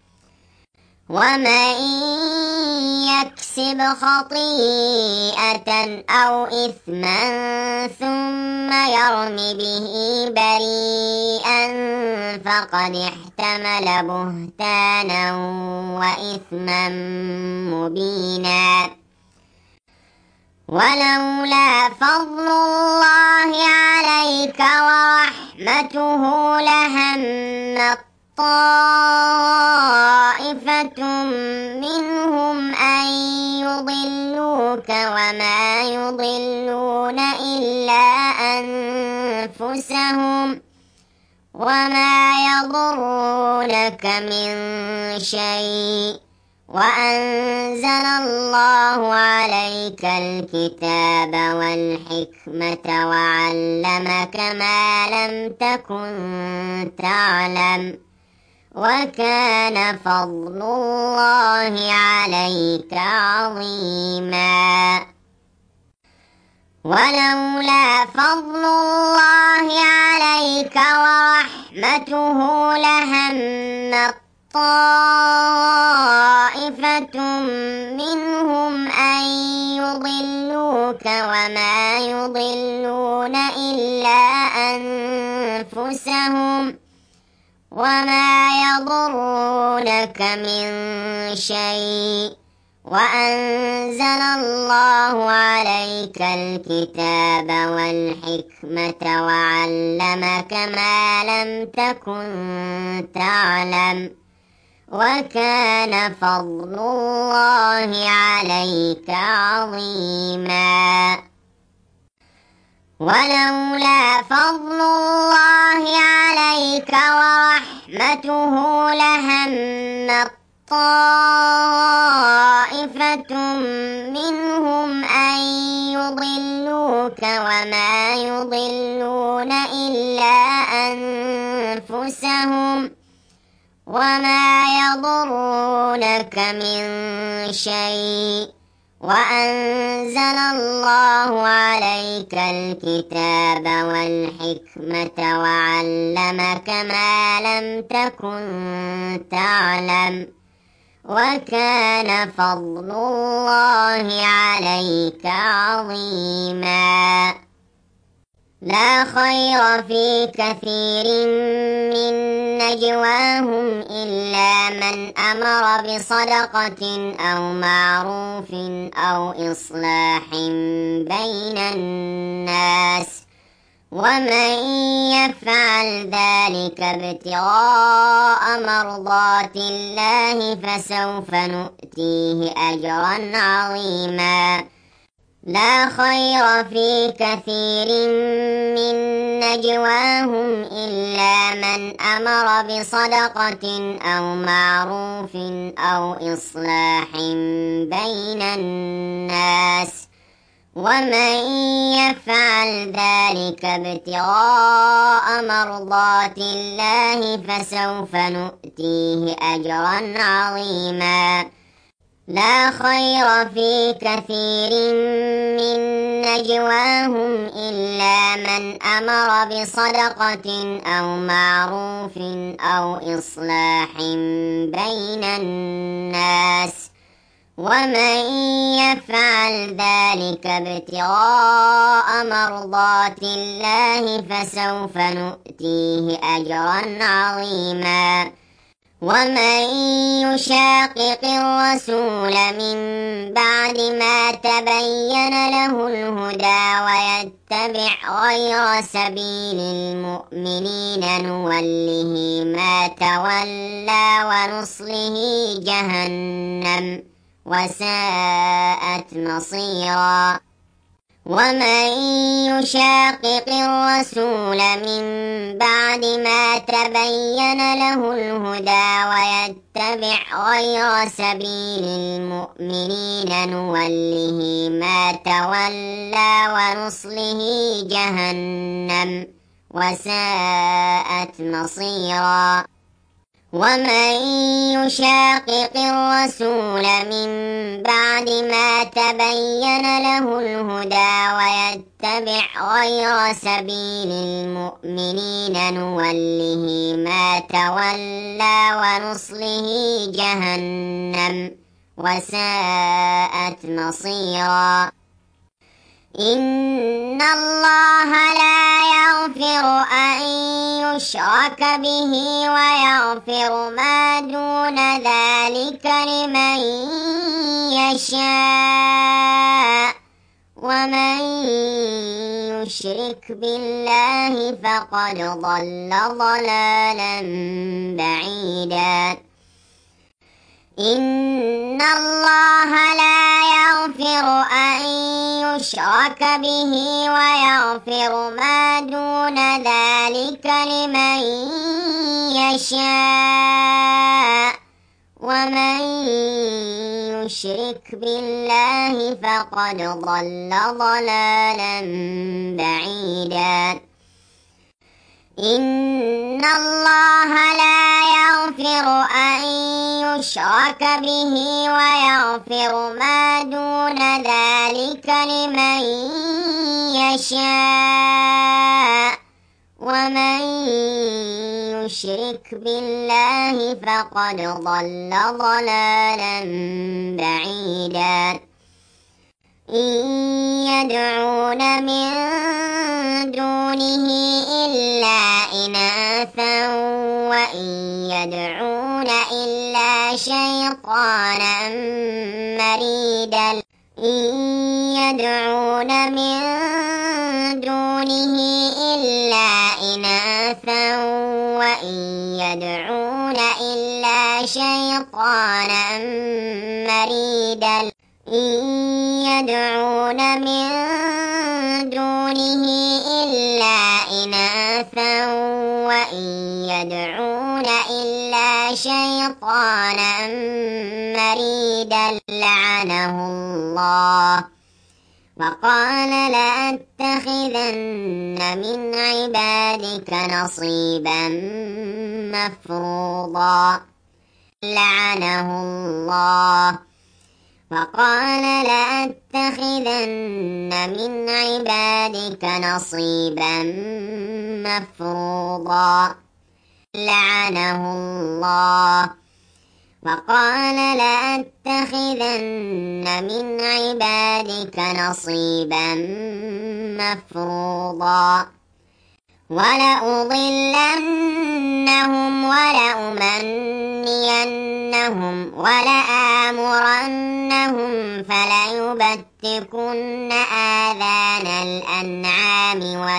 ومن يكسب خطيئة أو إثما ثم يرم به بريئا فقد احتمل بهتانا وإثما مبينا ولولا فضل الله عليك ورحمته لهم طائفة منهم أن يضلوك وما يضلون إلا أنفسهم وما يضرونك من شيء وأنزل الله عليك الكتاب والحكمة وعلمك ما لم تكن تعلم وكان فضل الله عليك عظيما. ولولا فضل الله عليك ورحمته لهمت طائفة منهم أن يضلوك وما يضلون إلا أنفسهم وما يضرونك من شيء، وأنزل الله عليك الكتاب والحكمة وعلمك ما لم تكن تعلم، وكان فضل الله عليك عظيما. ولولا فضل الله عليك ورحمته لهمت طائفة منهم أن يضلوك وما يضلون إلا أنفسهم وما يضرونك من شيء، وأنزل الله عليك الكتاب والحكمة وعلمك ما لم تكن تعلم، وكان فضل الله عليك عظيما. لا خير في كثير من نجواهم إلا من أمر بصدقة أو معروف أو إصلاح بين الناس، ومن يفعل ذلك ابتغاء مرضات الله فسوف نؤتيه أجرا عظيما. لا خير في كثير من نجواهم إلا من أمر بصدقة أو معروف أو إصلاح بين الناس، ومن يفعل ذلك ابتغاء مرضات الله فسوف نؤتيه أجرا عظيما. لا خير في كثير من نجواهم إلا من أمر بصدقة أو معروف أو إصلاح بين الناس، ومن يفعل ذلك ابتغاء مرضات الله فسوف نؤتيه أجرا عظيما. ومن يشاقق الرسول من بعد ما تبين له الهدى ويتبع غير سبيل المؤمنين نوله ما تولى ونصله جهنم وساءت مصيرا. ومن يشاقق الرسول من بعد ما تبين له الهدى ويتبع غير سبيل المؤمنين نوله ما تولى ونصله جهنم وساءت مصيرا. ومن يشاقق الرسول من بعد ما تبين له الهدى ويتبع غير سبيل المؤمنين نوله ما تولى ونصله جهنم وساءت مصيرا. إن الله لا يغفر أن يشرك به ويغفر ما دون ذلك لمن يشاء، ومن يشرك بالله فقد ضل ضلالا بعيدا. إن الله لا يغفر أن يشرك به ويغفر ما دون ذلك لمن يشاء، ومن يشرك بالله فقد ضل ضلالا بعيدا. إن الله لا يغفر يشرك به ويغفر ما دون ذلك لمن يشاء ومن يشرك بالله فقد ضل ضلالا بعيدا إن يدعون من دونه إلا إناثا وإن يدعون إلا شيطانا مريدا إن يدعون من دونه إلا إناثا وإن يدعون إلا شيطانا مريدا إن يدعون من دونه إلا إناثا وإن يدعون إلا شيطانا مريدا لعنه الله وقال لأتخذن من عبادك نصيبا مفروضا لعنه الله وقال لأتخذن من عبادك نصيبا مفروضا لعنه الله وقال لأتخذن من عبادك نصيبا مفروضا ولأضلنهم ولأمنينهم ولآمرنهم فليبتكن آذان الأنعام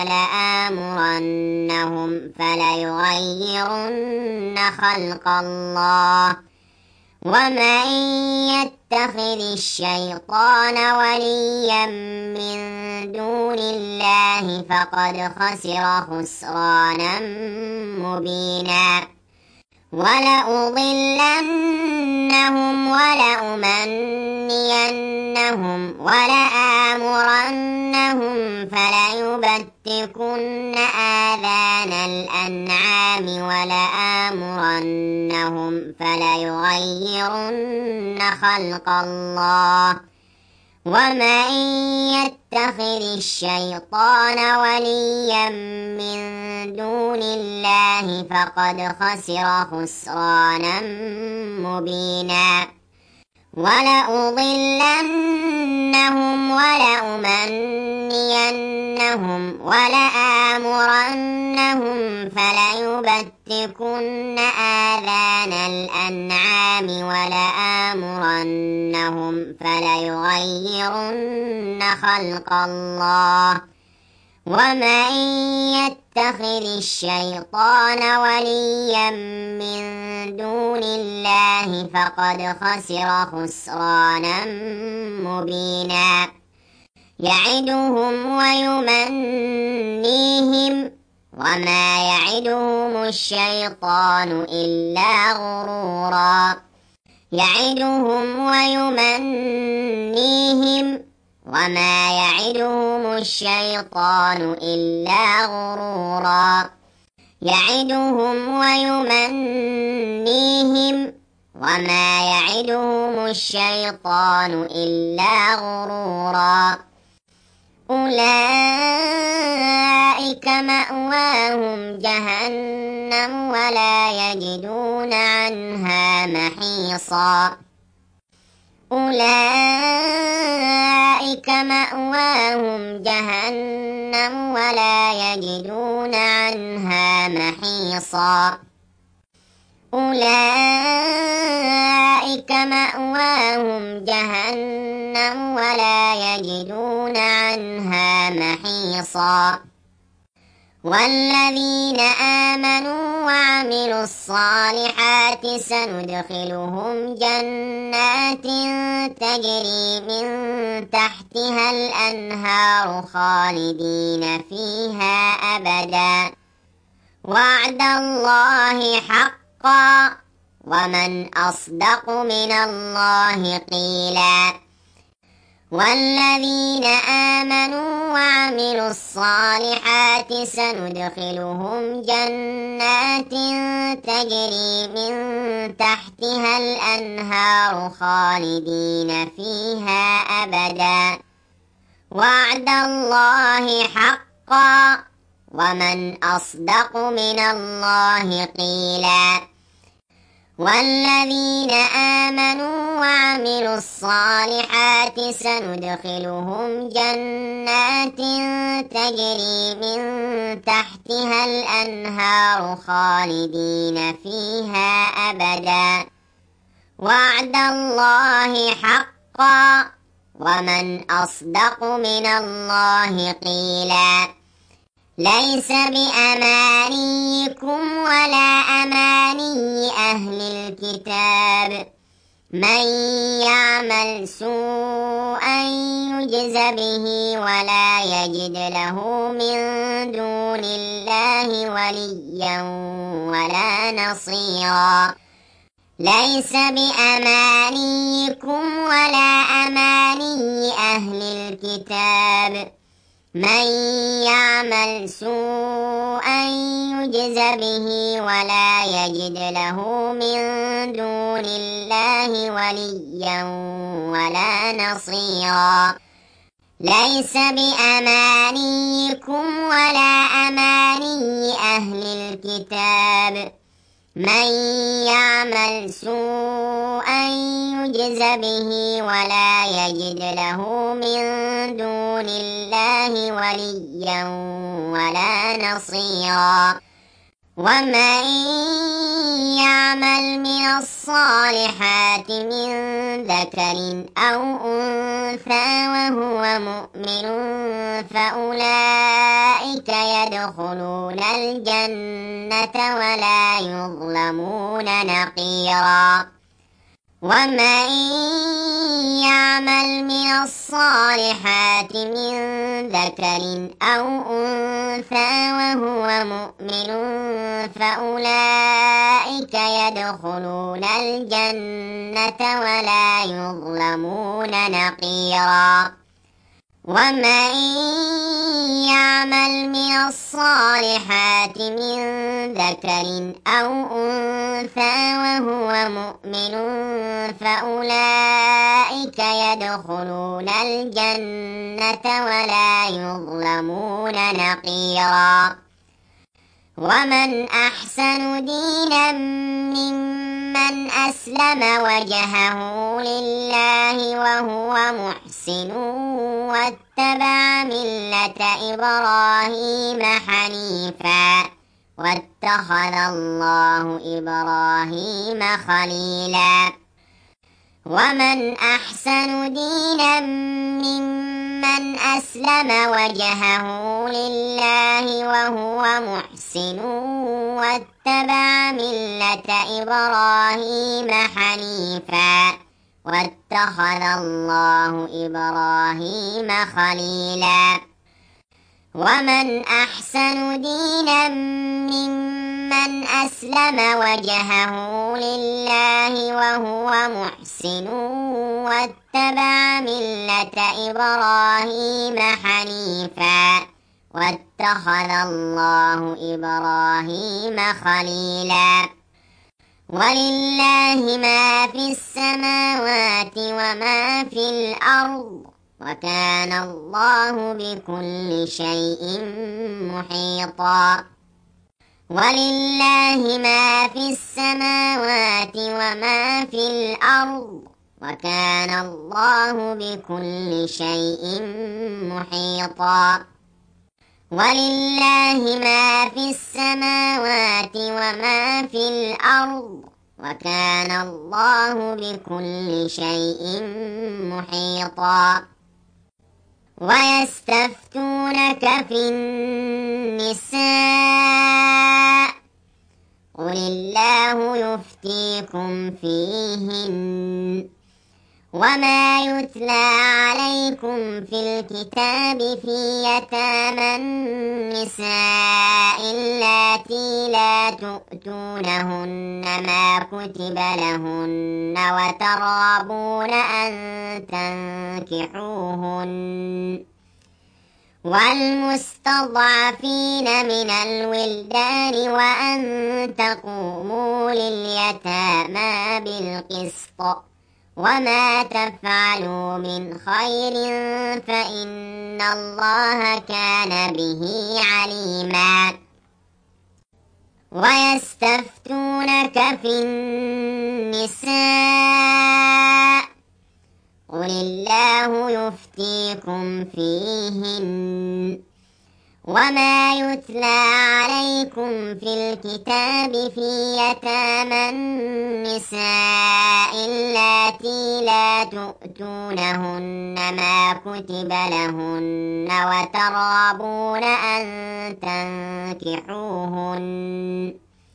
ولآمرنهم فليغيرن خلق الله ومن يتخذ الشيطان وليا من دون الله فقد خسر خسرانا مبينا ولأضلنهم ولأمنينهم ولآمرنهم فليبتكن آذان الأنعام ولآمرنهم فليغيرن خلق الله ومن يتخذ الشيطان وليا من دون الله فقد خسر خسرانا مبينا ولأضلنهم ولأمنينهم ولآمرنهم فليبتكن آذان الأنعام ولآمرنهم فليغيرن خلق الله ومن يتخذ الشيطان وليا من دون الله فقد خسر خسرانا مبينا يعدهم ويمنيهم وما يعدهم الشيطان إلا غرورا يعدهم ويمنيهم وما يعدهم الشيطان إلا غرورا يعدهم ويمنيهم وما يعدهم الشيطان إلا غرورا أولئك مأواهم جهنم ولا يجدون عنها محيصا أولئك مأواهم جهنم ولا يجدون عنها محيصا أولئك مأواهم جهنم ولا يجدون عنها محيصا والذين آمنوا وعملوا الصالحات سندخلهم جنات تجري من تحتها الأنهار خالدين فيها أبدا وعد الله حقا ومن أصدق من الله قيلا والذين آمنوا وعملوا الصالحات سندخلهم جنات تجري من تحتها الأنهار خالدين فيها أبدا وعد الله حقا ومن أصدق من الله قيلا والذين آمنوا وعملوا الصالحات سندخلهم جنات تجري من تحتها الأنهار خالدين فيها أبدا وعد الله حقا ومن أصدق من الله قيلا ليس بأمانيكم ولا أماني أهل الكتاب من يعمل سوءا يجز به ولا يجد له من دون الله وليا ولا نصيرا ليس بأمانيكم ولا أماني أهل الكتاب من يعمل سوءا يجز به ولا يجد له من دون الله وليا ولا نصيرا ليس بأمانيكم ولا أماني أهل الكتاب من يعمل سوءا يجز به ولا يجد له من دون الله وليا ولا نصيرا ومن يعمل من الصالحات من ذكر أو أنثى وهو مؤمن فأولئك يدخلون الجنة ولا يظلمون نقيرا ومن يعمل من الصالحات من ذكر أو أنثى وهو مؤمن فأولئك يدخلون الجنة ولا يظلمون نقيرا ومن يعمل من الصالحات من ذكر أو أنثى وهو مؤمن فأولئك يدخلون الجنة ولا يظلمون نقيرا ومن أحسن دينا ممن أسلم وجهه لله وهو محسن واتبع ملة إبراهيم حنيفا واتخذ الله إبراهيم خليلا ومن أحسن دينا ممن أسلم وجهه لله وهو محسن واتبع ملة إبراهيم حنيفا واتخذ الله إبراهيم خليلا ومن أحسن دينا ممن أسلم وجهه لله وهو محسن واتبع ملة إبراهيم حنيفا واتخذ الله إبراهيم خليلا ولله ما في السماوات وما في الأرض وكان الله بكل شيء محيطا ولله ما في السماوات وما في الأرض وكان الله بكل شيء محيطا ولله ما في السماوات وما في الأرض وكان الله بكل شيء محيطا ويستفتونك في النساء قل الله يفتيكم فيهن وما يتلى عليكم في الكتاب في يتامى النساء اللاتي اللاتي لا تؤتونهن ما كتب لهن وترغبون أن تنكحوهن والمستضعفين من الولدان وأن تقوموا لليتامى بالقسط وما تفعلوا من خير فإن الله كان به عليما ويستفتونك في النساء قل الله يفتيكم فيهن وما يتلى عليكم في الكتاب في يتامى النساء اللاتي لا تؤتونهن ما كتب لهن وترغبون أن تنكحوهن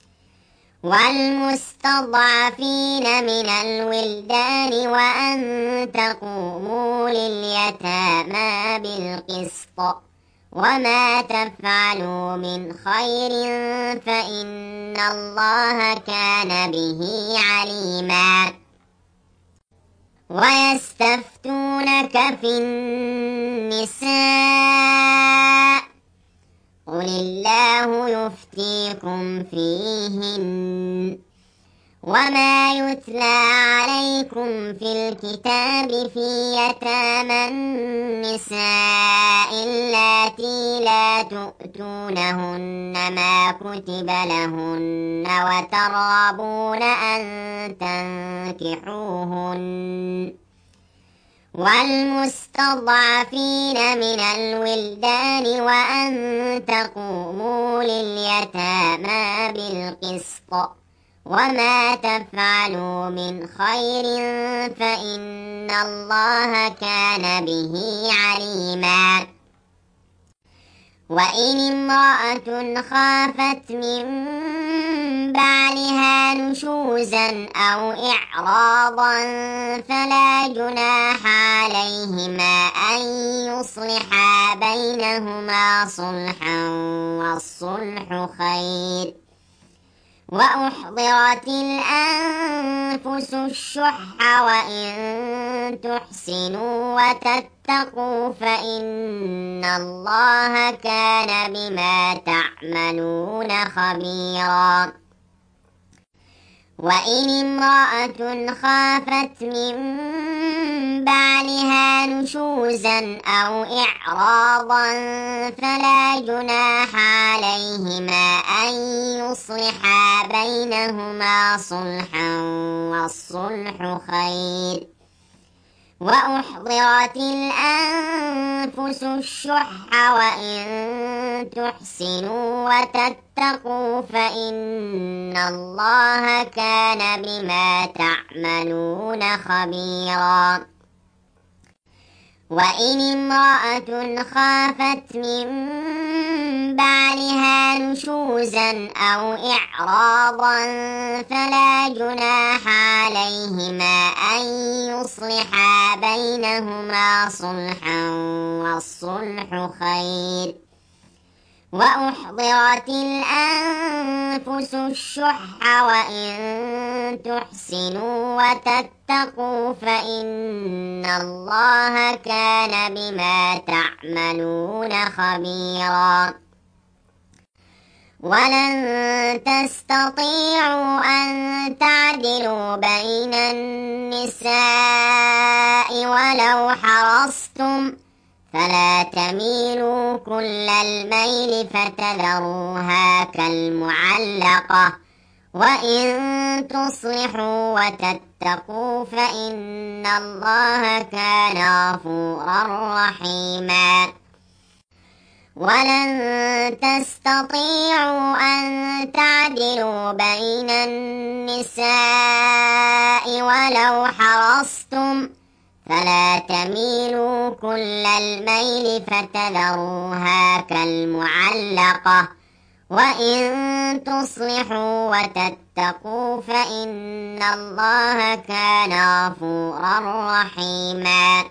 والمستضعفين من الولدان وأن تقوموا لليتامى بالقسط وما تفعلوا من خير فإن الله كان به عليما ويستفتونك في النساء قل الله يفتيكم فيهن وما يتلى عليكم في الكتاب في يتامى النساء اللاتي لا تؤتونهن ما كتب لهن وترغبون أن تنكحوهن والمستضعفين من الولدان وأن تقوموا لليتامى بالقسط وما تفعلوا من خير فإن الله كان به عليما وإن امرأة خافت من بعلها نشوزا أو إعراضا فلا جناح عليهما أن يصلحا بينهما صلحا والصلح خير وأحضرت الأنفس الشح وإن تحسنوا وتتقوا فإن الله كان بما تعملون خبيرا وإن امرأة خافت من بعلها نشوزا أو إعراضا فلا جناح عليهما أن يصلحا بينهما صلحا والصلح خير وأحضرت الأنفس الشح وإن تحسنوا وتتقوا فإن الله كان بما تعملون خبيرا وإن امرأة خافت من بعلها نشوزا أو إعراضا فلا جناح عليهما أن يصلحا بينهما صلحا والصلح خير وأحضرت الأنفس الشح وإن تحسنوا وتتقوا فإن الله كان بما تعملون خبيرا ولن تستطيعوا أن تعدلوا بين النساء ولو حرصتم فلا تميلوا كل الميل فتذروها كالمعلقة وإن تصلحوا وتتقوا فإن الله كان غفورا رحيما ولن تستطيعوا أن تعدلوا بين النساء ولو حرصتم فلا تميلوا كل الميل فتذروها كالمعلقة وإن تصلحوا وتتقوا فإن الله كان غفورا رحيما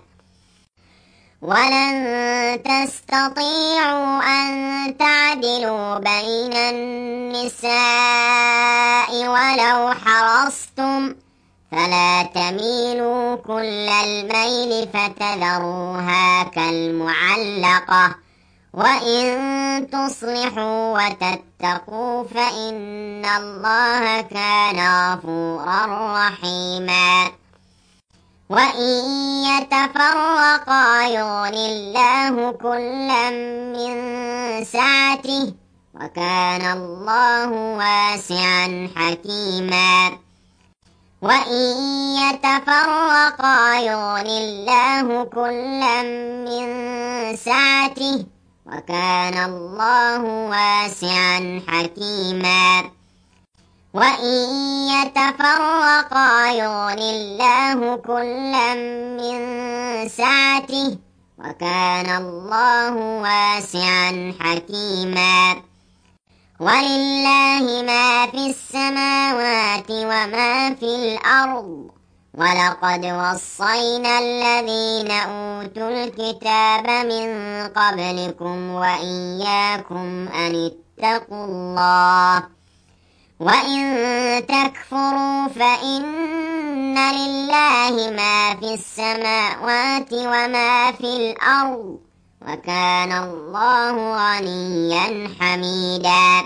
ولن تستطيعوا أن تعدلوا بين النساء النساء ولو حرصتم فلا تميلوا كل الميل فتذروها كالمعلقة وإن تصلحوا وتتقوا فإن الله كان غفورا رحيما وإن يتفرقا يغن الله كلا من سعته وكان الله واسعا حكيما وإن يتفرقا يغن الله كلا من سعته وكان الله واسعا حكيما وإن يتفرقا يغن الله كلا من سعته وكان الله واسعا حكيما ولله ما في السماوات وما في الأرض ولقد وصينا الذين أوتوا الكتاب من قبلكم وإياكم أن اتقوا الله وإن تكفروا فإن لله ما في السماوات وما في الأرض وكان الله غنيا حميدا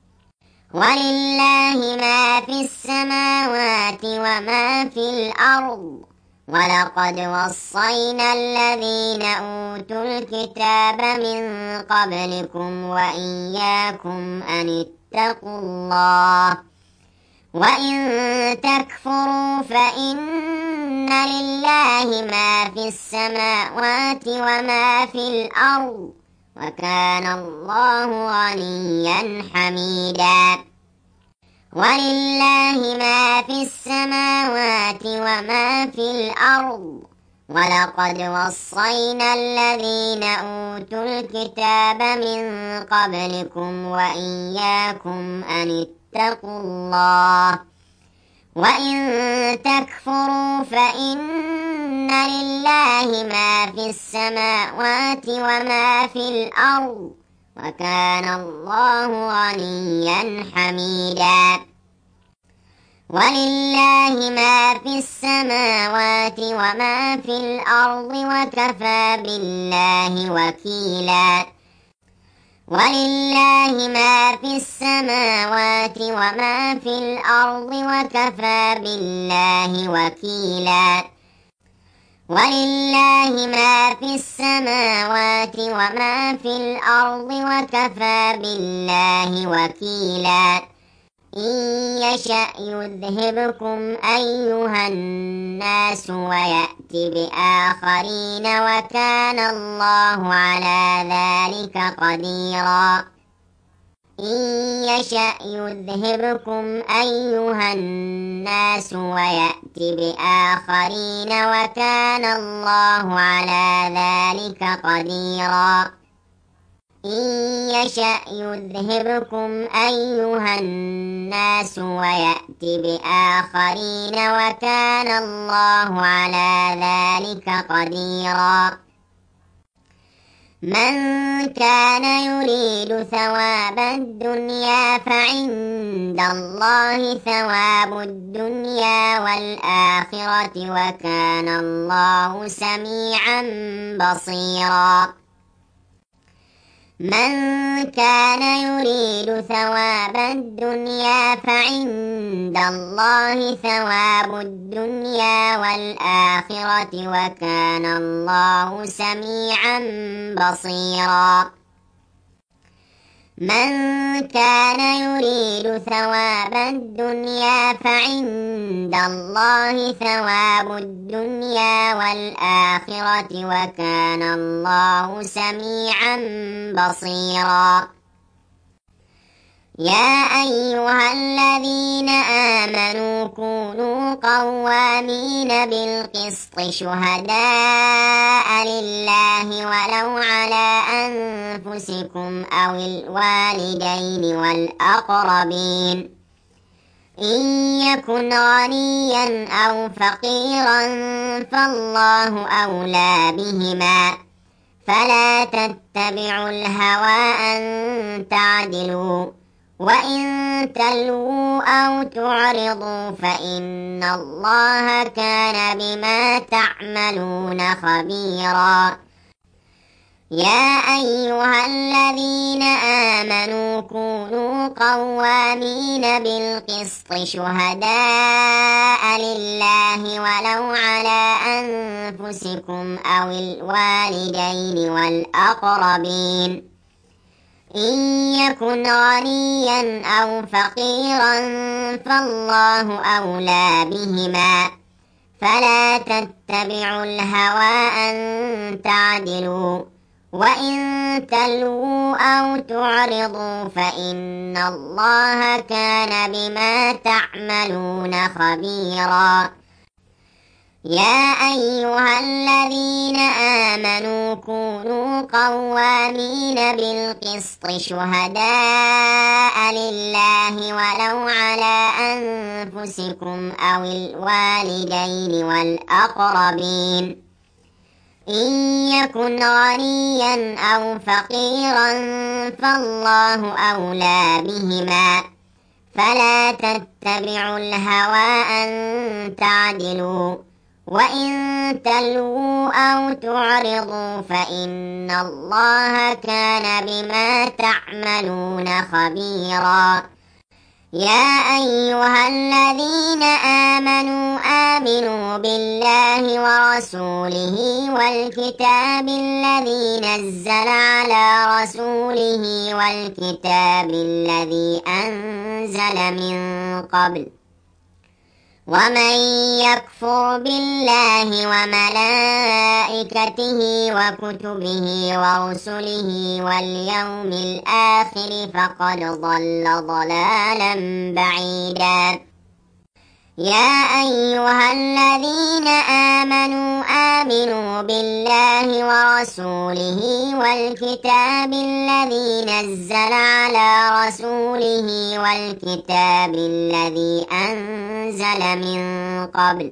ولله ما في السماوات وما في الأرض ولقد وصينا الذين أوتوا الكتاب من قبلكم وإياكم أن اتقوا الله وإن تكفروا فإن لله ما في السماوات وما في الأرض وكان الله غنيا حميدا ولله ما في السماوات وما في الأرض ولقد وصينا الذين أوتوا الكتاب من قبلكم وإياكم أن اتقوا الله وإن تكفروا فإن لله ما في السماوات وما في الأرض وكان الله غنيا حميدا ولله ما في السماوات وما في الأرض وكفى بالله وكيلا ولله ما في السماوات وما في الأرض وكفى بالله وكيلا ولله ما في السماوات وما في الأرض وكفى بالله وكيلا إن يشأ يذهبكم أيها الناس ويأت بآخرين وكان الله على ذلك قديرا إن يشأ يذهبكم أيها الناس ويأت بآخرين وكان الله على ذلك قديرا إن يشأ يذهبكم أيها الناس ويأت بآخرين وكان الله على ذلك قديرا من كان يريد ثواب الدنيا فعند الله ثواب الدنيا والآخرة وكان الله سميعا بصيرا من كان يريد ثواب الدنيا فعند الله ثواب الدنيا والآخرة وكان الله سميعا بصيرا من كان يريد ثواب الدنيا فعند الله ثواب الدنيا والآخرة وكان الله سميعا بصيرا يا أيها الذين آمنوا كونوا قوامين بالقسط شهداء لله ولو على أنفسكم أو الوالدين والأقربين إن يكن غنيا أو فقيرا فالله أولى بهما فلا تتبعوا الهوى أن تعدلوا وإن تلووا أو تعرضوا فإن الله كان بما تعملون خبيرا. يا أيها الذين آمنوا كونوا قوامين بالقسط شهداء لله ولو على أنفسكم أو الوالدين والأقربين إن يكن غنيا أو فقيرا فالله أولى بهما فلا تتبعوا الهوى أن تعدلوا وإن تلووا أو تعرضوا فإن الله كان بما تعملون خبيرا. يا أيها الذين آمنوا كونوا قوامين بالقسط شهداء لله ولو على أنفسكم أو الوالدين والأقربين إن يكن غنيا أو فقيرا فالله أولى بهما فلا تتبعوا الهوى أن تعدلوا وإن تلووا أو تعرضوا فإن الله كان بما تعملون خبيرا. يا أيها الذين آمنوا آمنوا بالله ورسوله والكتاب الذي نزل على رسوله والكتاب الذي أنزل من قبل ومن يكفر بالله وملائكته وكتبه ورسله واليوم الآخر فقد ضل ضلالا بعيدا. يا أيها الذين آمنوا آمنوا بالله ورسوله والكتاب الذي نزل على رسوله والكتاب الذي أنزل من قبل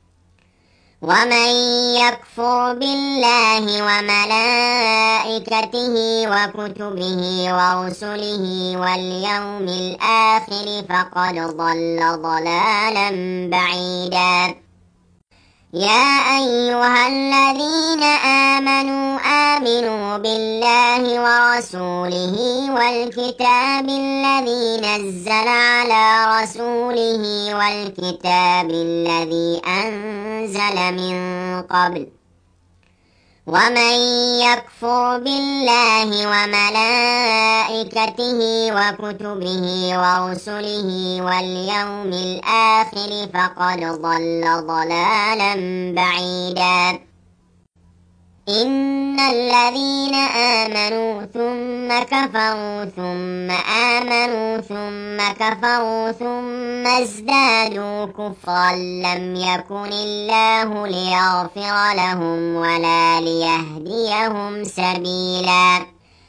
ومن يكفر بالله وملائكته وكتبه ورسله واليوم الآخر فقد ضل ضلالا بعيدا. يا أيها الذين آمنوا آمنوا بالله ورسوله والكتاب الذي نزل على رسوله والكتاب الذي أنزل من قبل ومن يكفر بالله وملائكته وكتبه ورسله واليوم الآخر فقد ضل ضلالا بعيدا. إن الذين آمنوا ثم كفروا ثم آمنوا ثم كفروا ثم ازدادوا كفرا لم يكن الله ليغفر لهم ولا ليهديهم سبيلا.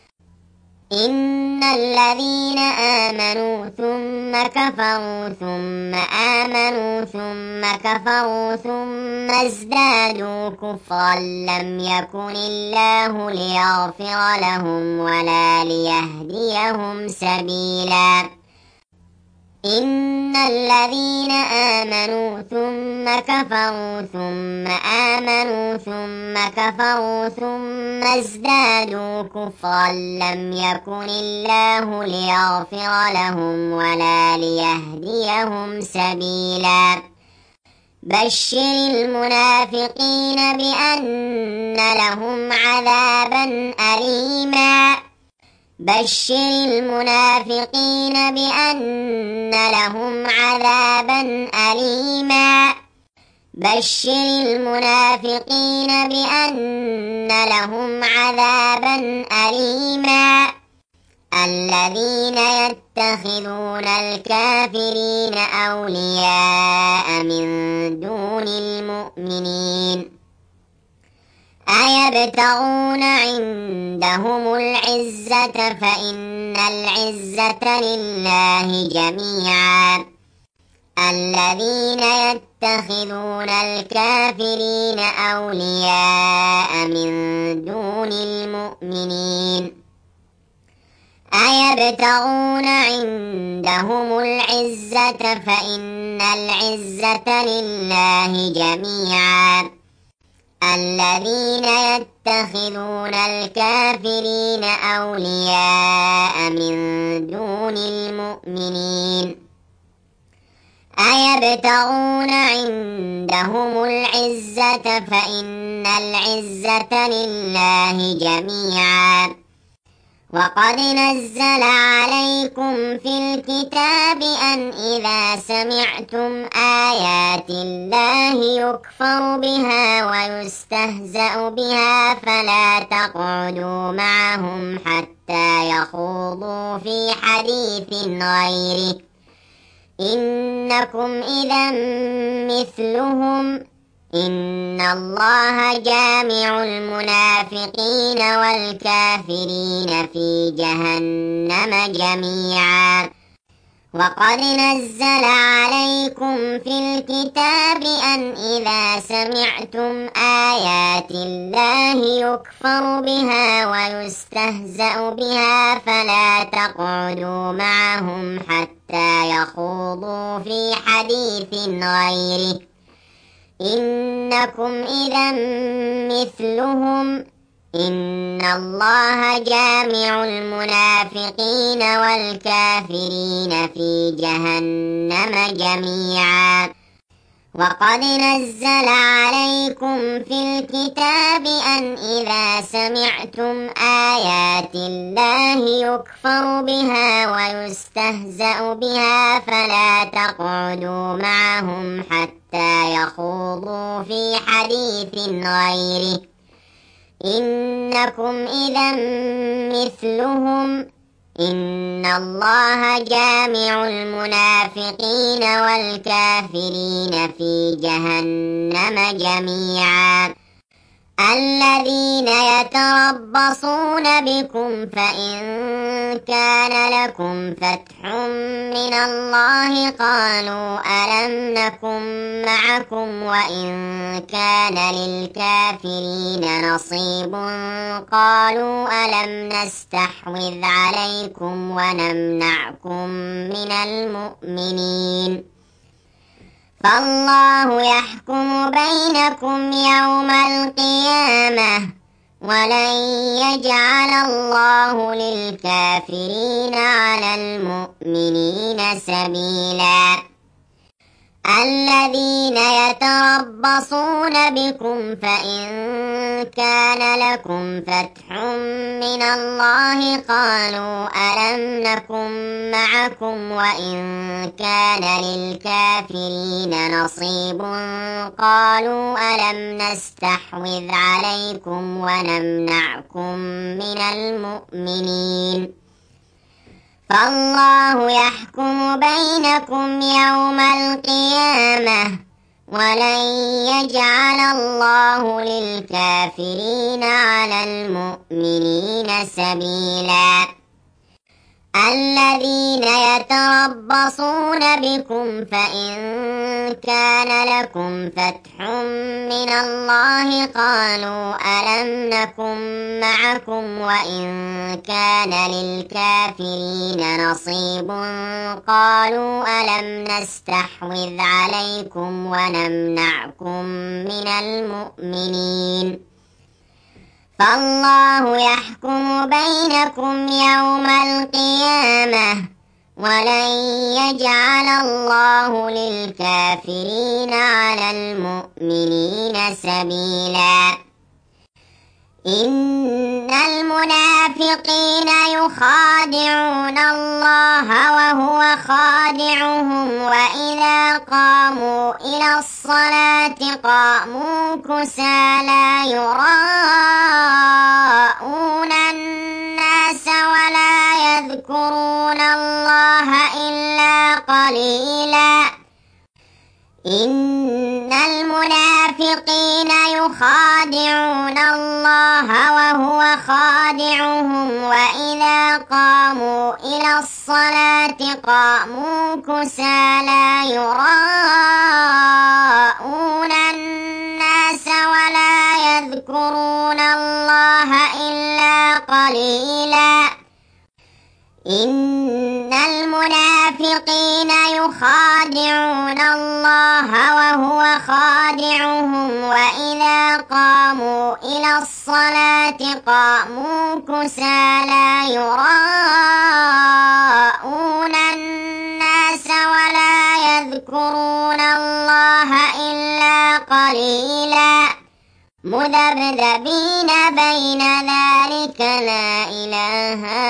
إن الذين آمنوا ثم كفروا ثم آمنوا ثم كفروا ثم ازدادوا كفرا لم يكن الله ليغفر لهم ولا ليهديهم سبيلا. إن الذين آمنوا ثم كفروا ثم آمنوا ثم كفروا ثم ازدادوا كفرا لم يكن الله ليغفر لهم ولا ليهديهم سبيلا. بشر المنافقين بأن لهم عذابا أليما. بشر المنافقين بأن لهم عذابا أليما. بشر المنافقين بأن لهم عذابا أليما. الذين يتخذون الكافرين أولياء من دون المؤمنين أيبتغون عندهم العزة فإن العزة لله جميعا. الذين يتخذون الكافرين أولياء من دون المؤمنين أيبتغون عندهم العزة فإن العزة لله جميعا الذين يتخذون الكافرين أولياء من دون المؤمنين أيبتغون عندهم العزة فإن العزة لله جميعا وقد نزل عليكم في الكتاب أن إذا سمعتم آيات الله يكفر بها ويستهزأ بها فلا تقعدوا معهم حتى يخوضوا في حديث غيره إنكم إذا مثلهم إن الله جامع المنافقين والكافرين في جهنم جميعا وقد نزل عليكم في الكتاب أن إذا سمعتم آيات الله يكفر بها ويستهزأ بها فلا تقعدوا معهم حتى يخوضوا في حديث غيره إنكم إذا مثلهم إن الله جامع المنافقين والكافرين في جهنم جميعا وقد نزل عليكم في الكتاب أن إذا سمعتم آيات الله يكفر بها ويستهزأ بها فلا تقعدوا معهم حتى يخوضوا في حديث غيره إنكم إذا مثلهم إن الله جامع المنافقين والكافرين في جهنم جميعا الذين يتربصون بكم فإن كان لكم فتح من الله قالوا ألم نكن معكم وإن كان للكافرين نصيب قالوا ألم نستحوذ عليكم ونمنعكم من المؤمنين فالله يحكم بينكم يوم القيامة ولن يجعل الله للكافرين على المؤمنين سبيلا الذين يتربصون بكم فإن كان لكم فتح من الله قالوا ألم نكن معكم وإن كان للكافرين نصيب قالوا ألم نستحوذ عليكم ونمنعكم من المؤمنين فالله يحكم بينكم يوم القيامة ولن يجعل الله للكافرين على المؤمنين سبيلا الذين يتربصون بكم فإن كان لكم فتح من الله قالوا ألم نكن معكم وإن كان للكافرين نصيب قالوا ألم نستحوذ عليكم ونمنعكم من المؤمنين فالله يحكم بينكم يوم القيامة ولن يجعل الله للكافرين على المؤمنين سبيلا إن المنافقين يخادعون الله وهو خادعهم وإذا قاموا إلى الصلاة قاموا كسالى يراءون الناس ولا يذكرون الله إلا قليلا إن المنافقين يخادعون الله وهو خادعهم وإذا قاموا إلى الصلاة قاموا كسالى يراءون الناس ولا يذكرون الله إلا قليلا إن المنافقين يخادعون الله وهو خادعهم وإذا قاموا إلى الصلاة قاموا كسالى يراءون الناس ولا يذكرون الله إلا قليلا مذبذبين بين ذلك لا إله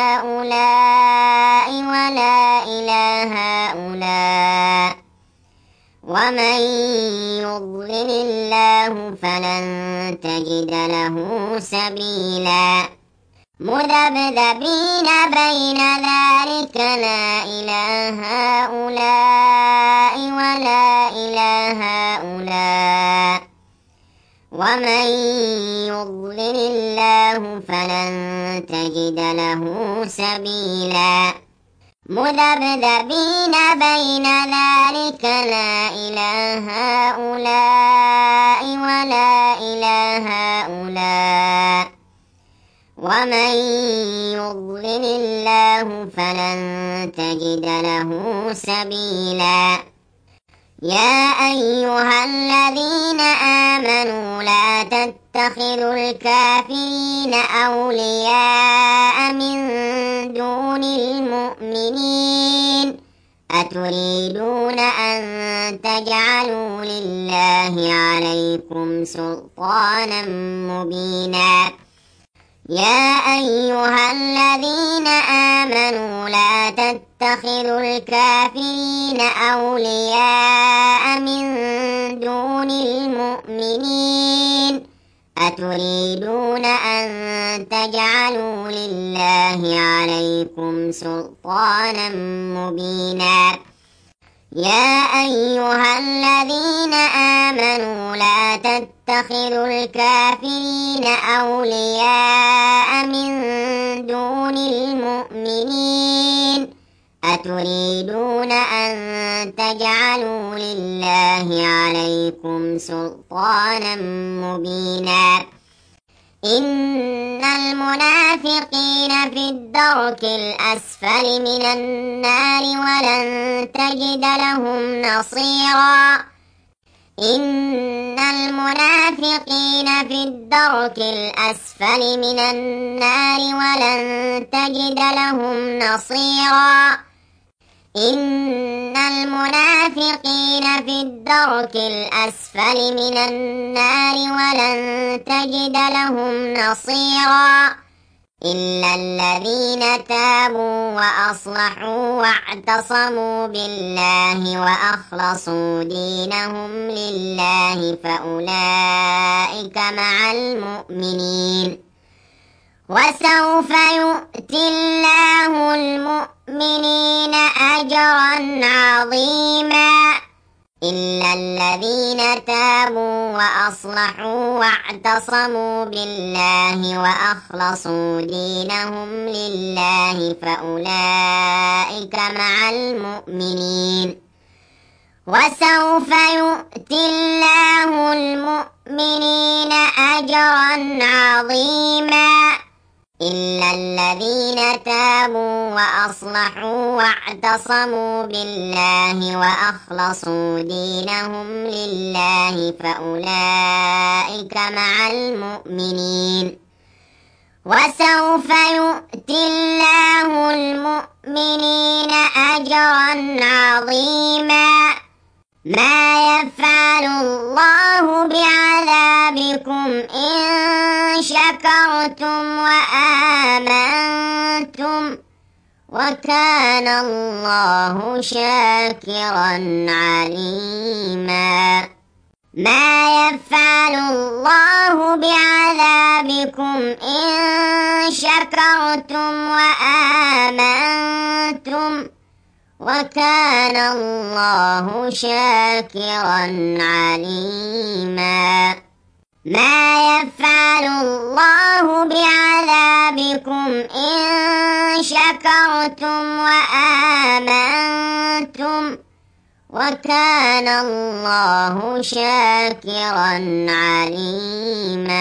هؤلاء ولا إله هؤلاء ومن يضلل الله فلن تجد له سبيلا مذبذبين بين ذلك لا إله هؤلاء ولا إله هؤلاء ومن يضلل الله فلن تجد له سبيلا مذبذبين بين ذلك لا إله هؤلاء ولا إله هؤلاء ومن يضلل الله فلن تجد له سبيلا يا أيها الذين آمنوا لا تتخذوا الكافرين أولياء من دون المؤمنين أتريدون أن تجعلوا لله عليكم سلطانا مبينا يا أيها الذين آمنوا لا تتخذوا الكافرين أولياء من دون المؤمنين أتريدون أن تجعلوا لله عليكم سلطانا مبينا يا أيها الذين آمنوا لا تتخذوا الكافرين أولياء من دون المؤمنين أتريدون أن تجعلوا لله عليكم سلطانا مبينا إن المنافقين في الدرك الأسفل من النار ولن تجد لهم نصيرا إن المنافقين في الدرك الأسفل من النار ولن تجد لهم نصيرا إن المنافقين في الدرك الأسفل من النار ولن تجد لهم نصيرا إلا الذين تابوا وأصلحوا واعتصموا بالله وأخلصوا دينهم لله فأولئك مع المؤمنين وسوف يؤتي الله المؤمنين أجرا عظيما إلا الذين تابوا وأصلحوا واعتصموا بالله وأخلصوا دينهم لله فأولئك مع المؤمنين وسوف يؤتي الله المؤمنين أجرا عظيما إلا الذين تابوا وأصلحوا واعتصموا بالله وأخلصوا دينهم لله فأولئك مع المؤمنين وسوف يؤتي الله المؤمنين أجرا عظيما ما يفعل الله بعذابكم إن شكرتم وآمنتم وكان الله شاكرا عليما ما يفعل الله بعذابكم إن شكرتم وآمنتم وكان الله شاكرا عليما ما يفعل الله بعذابكم إن شكرتم وآمنتم وكان الله شاكرا عليما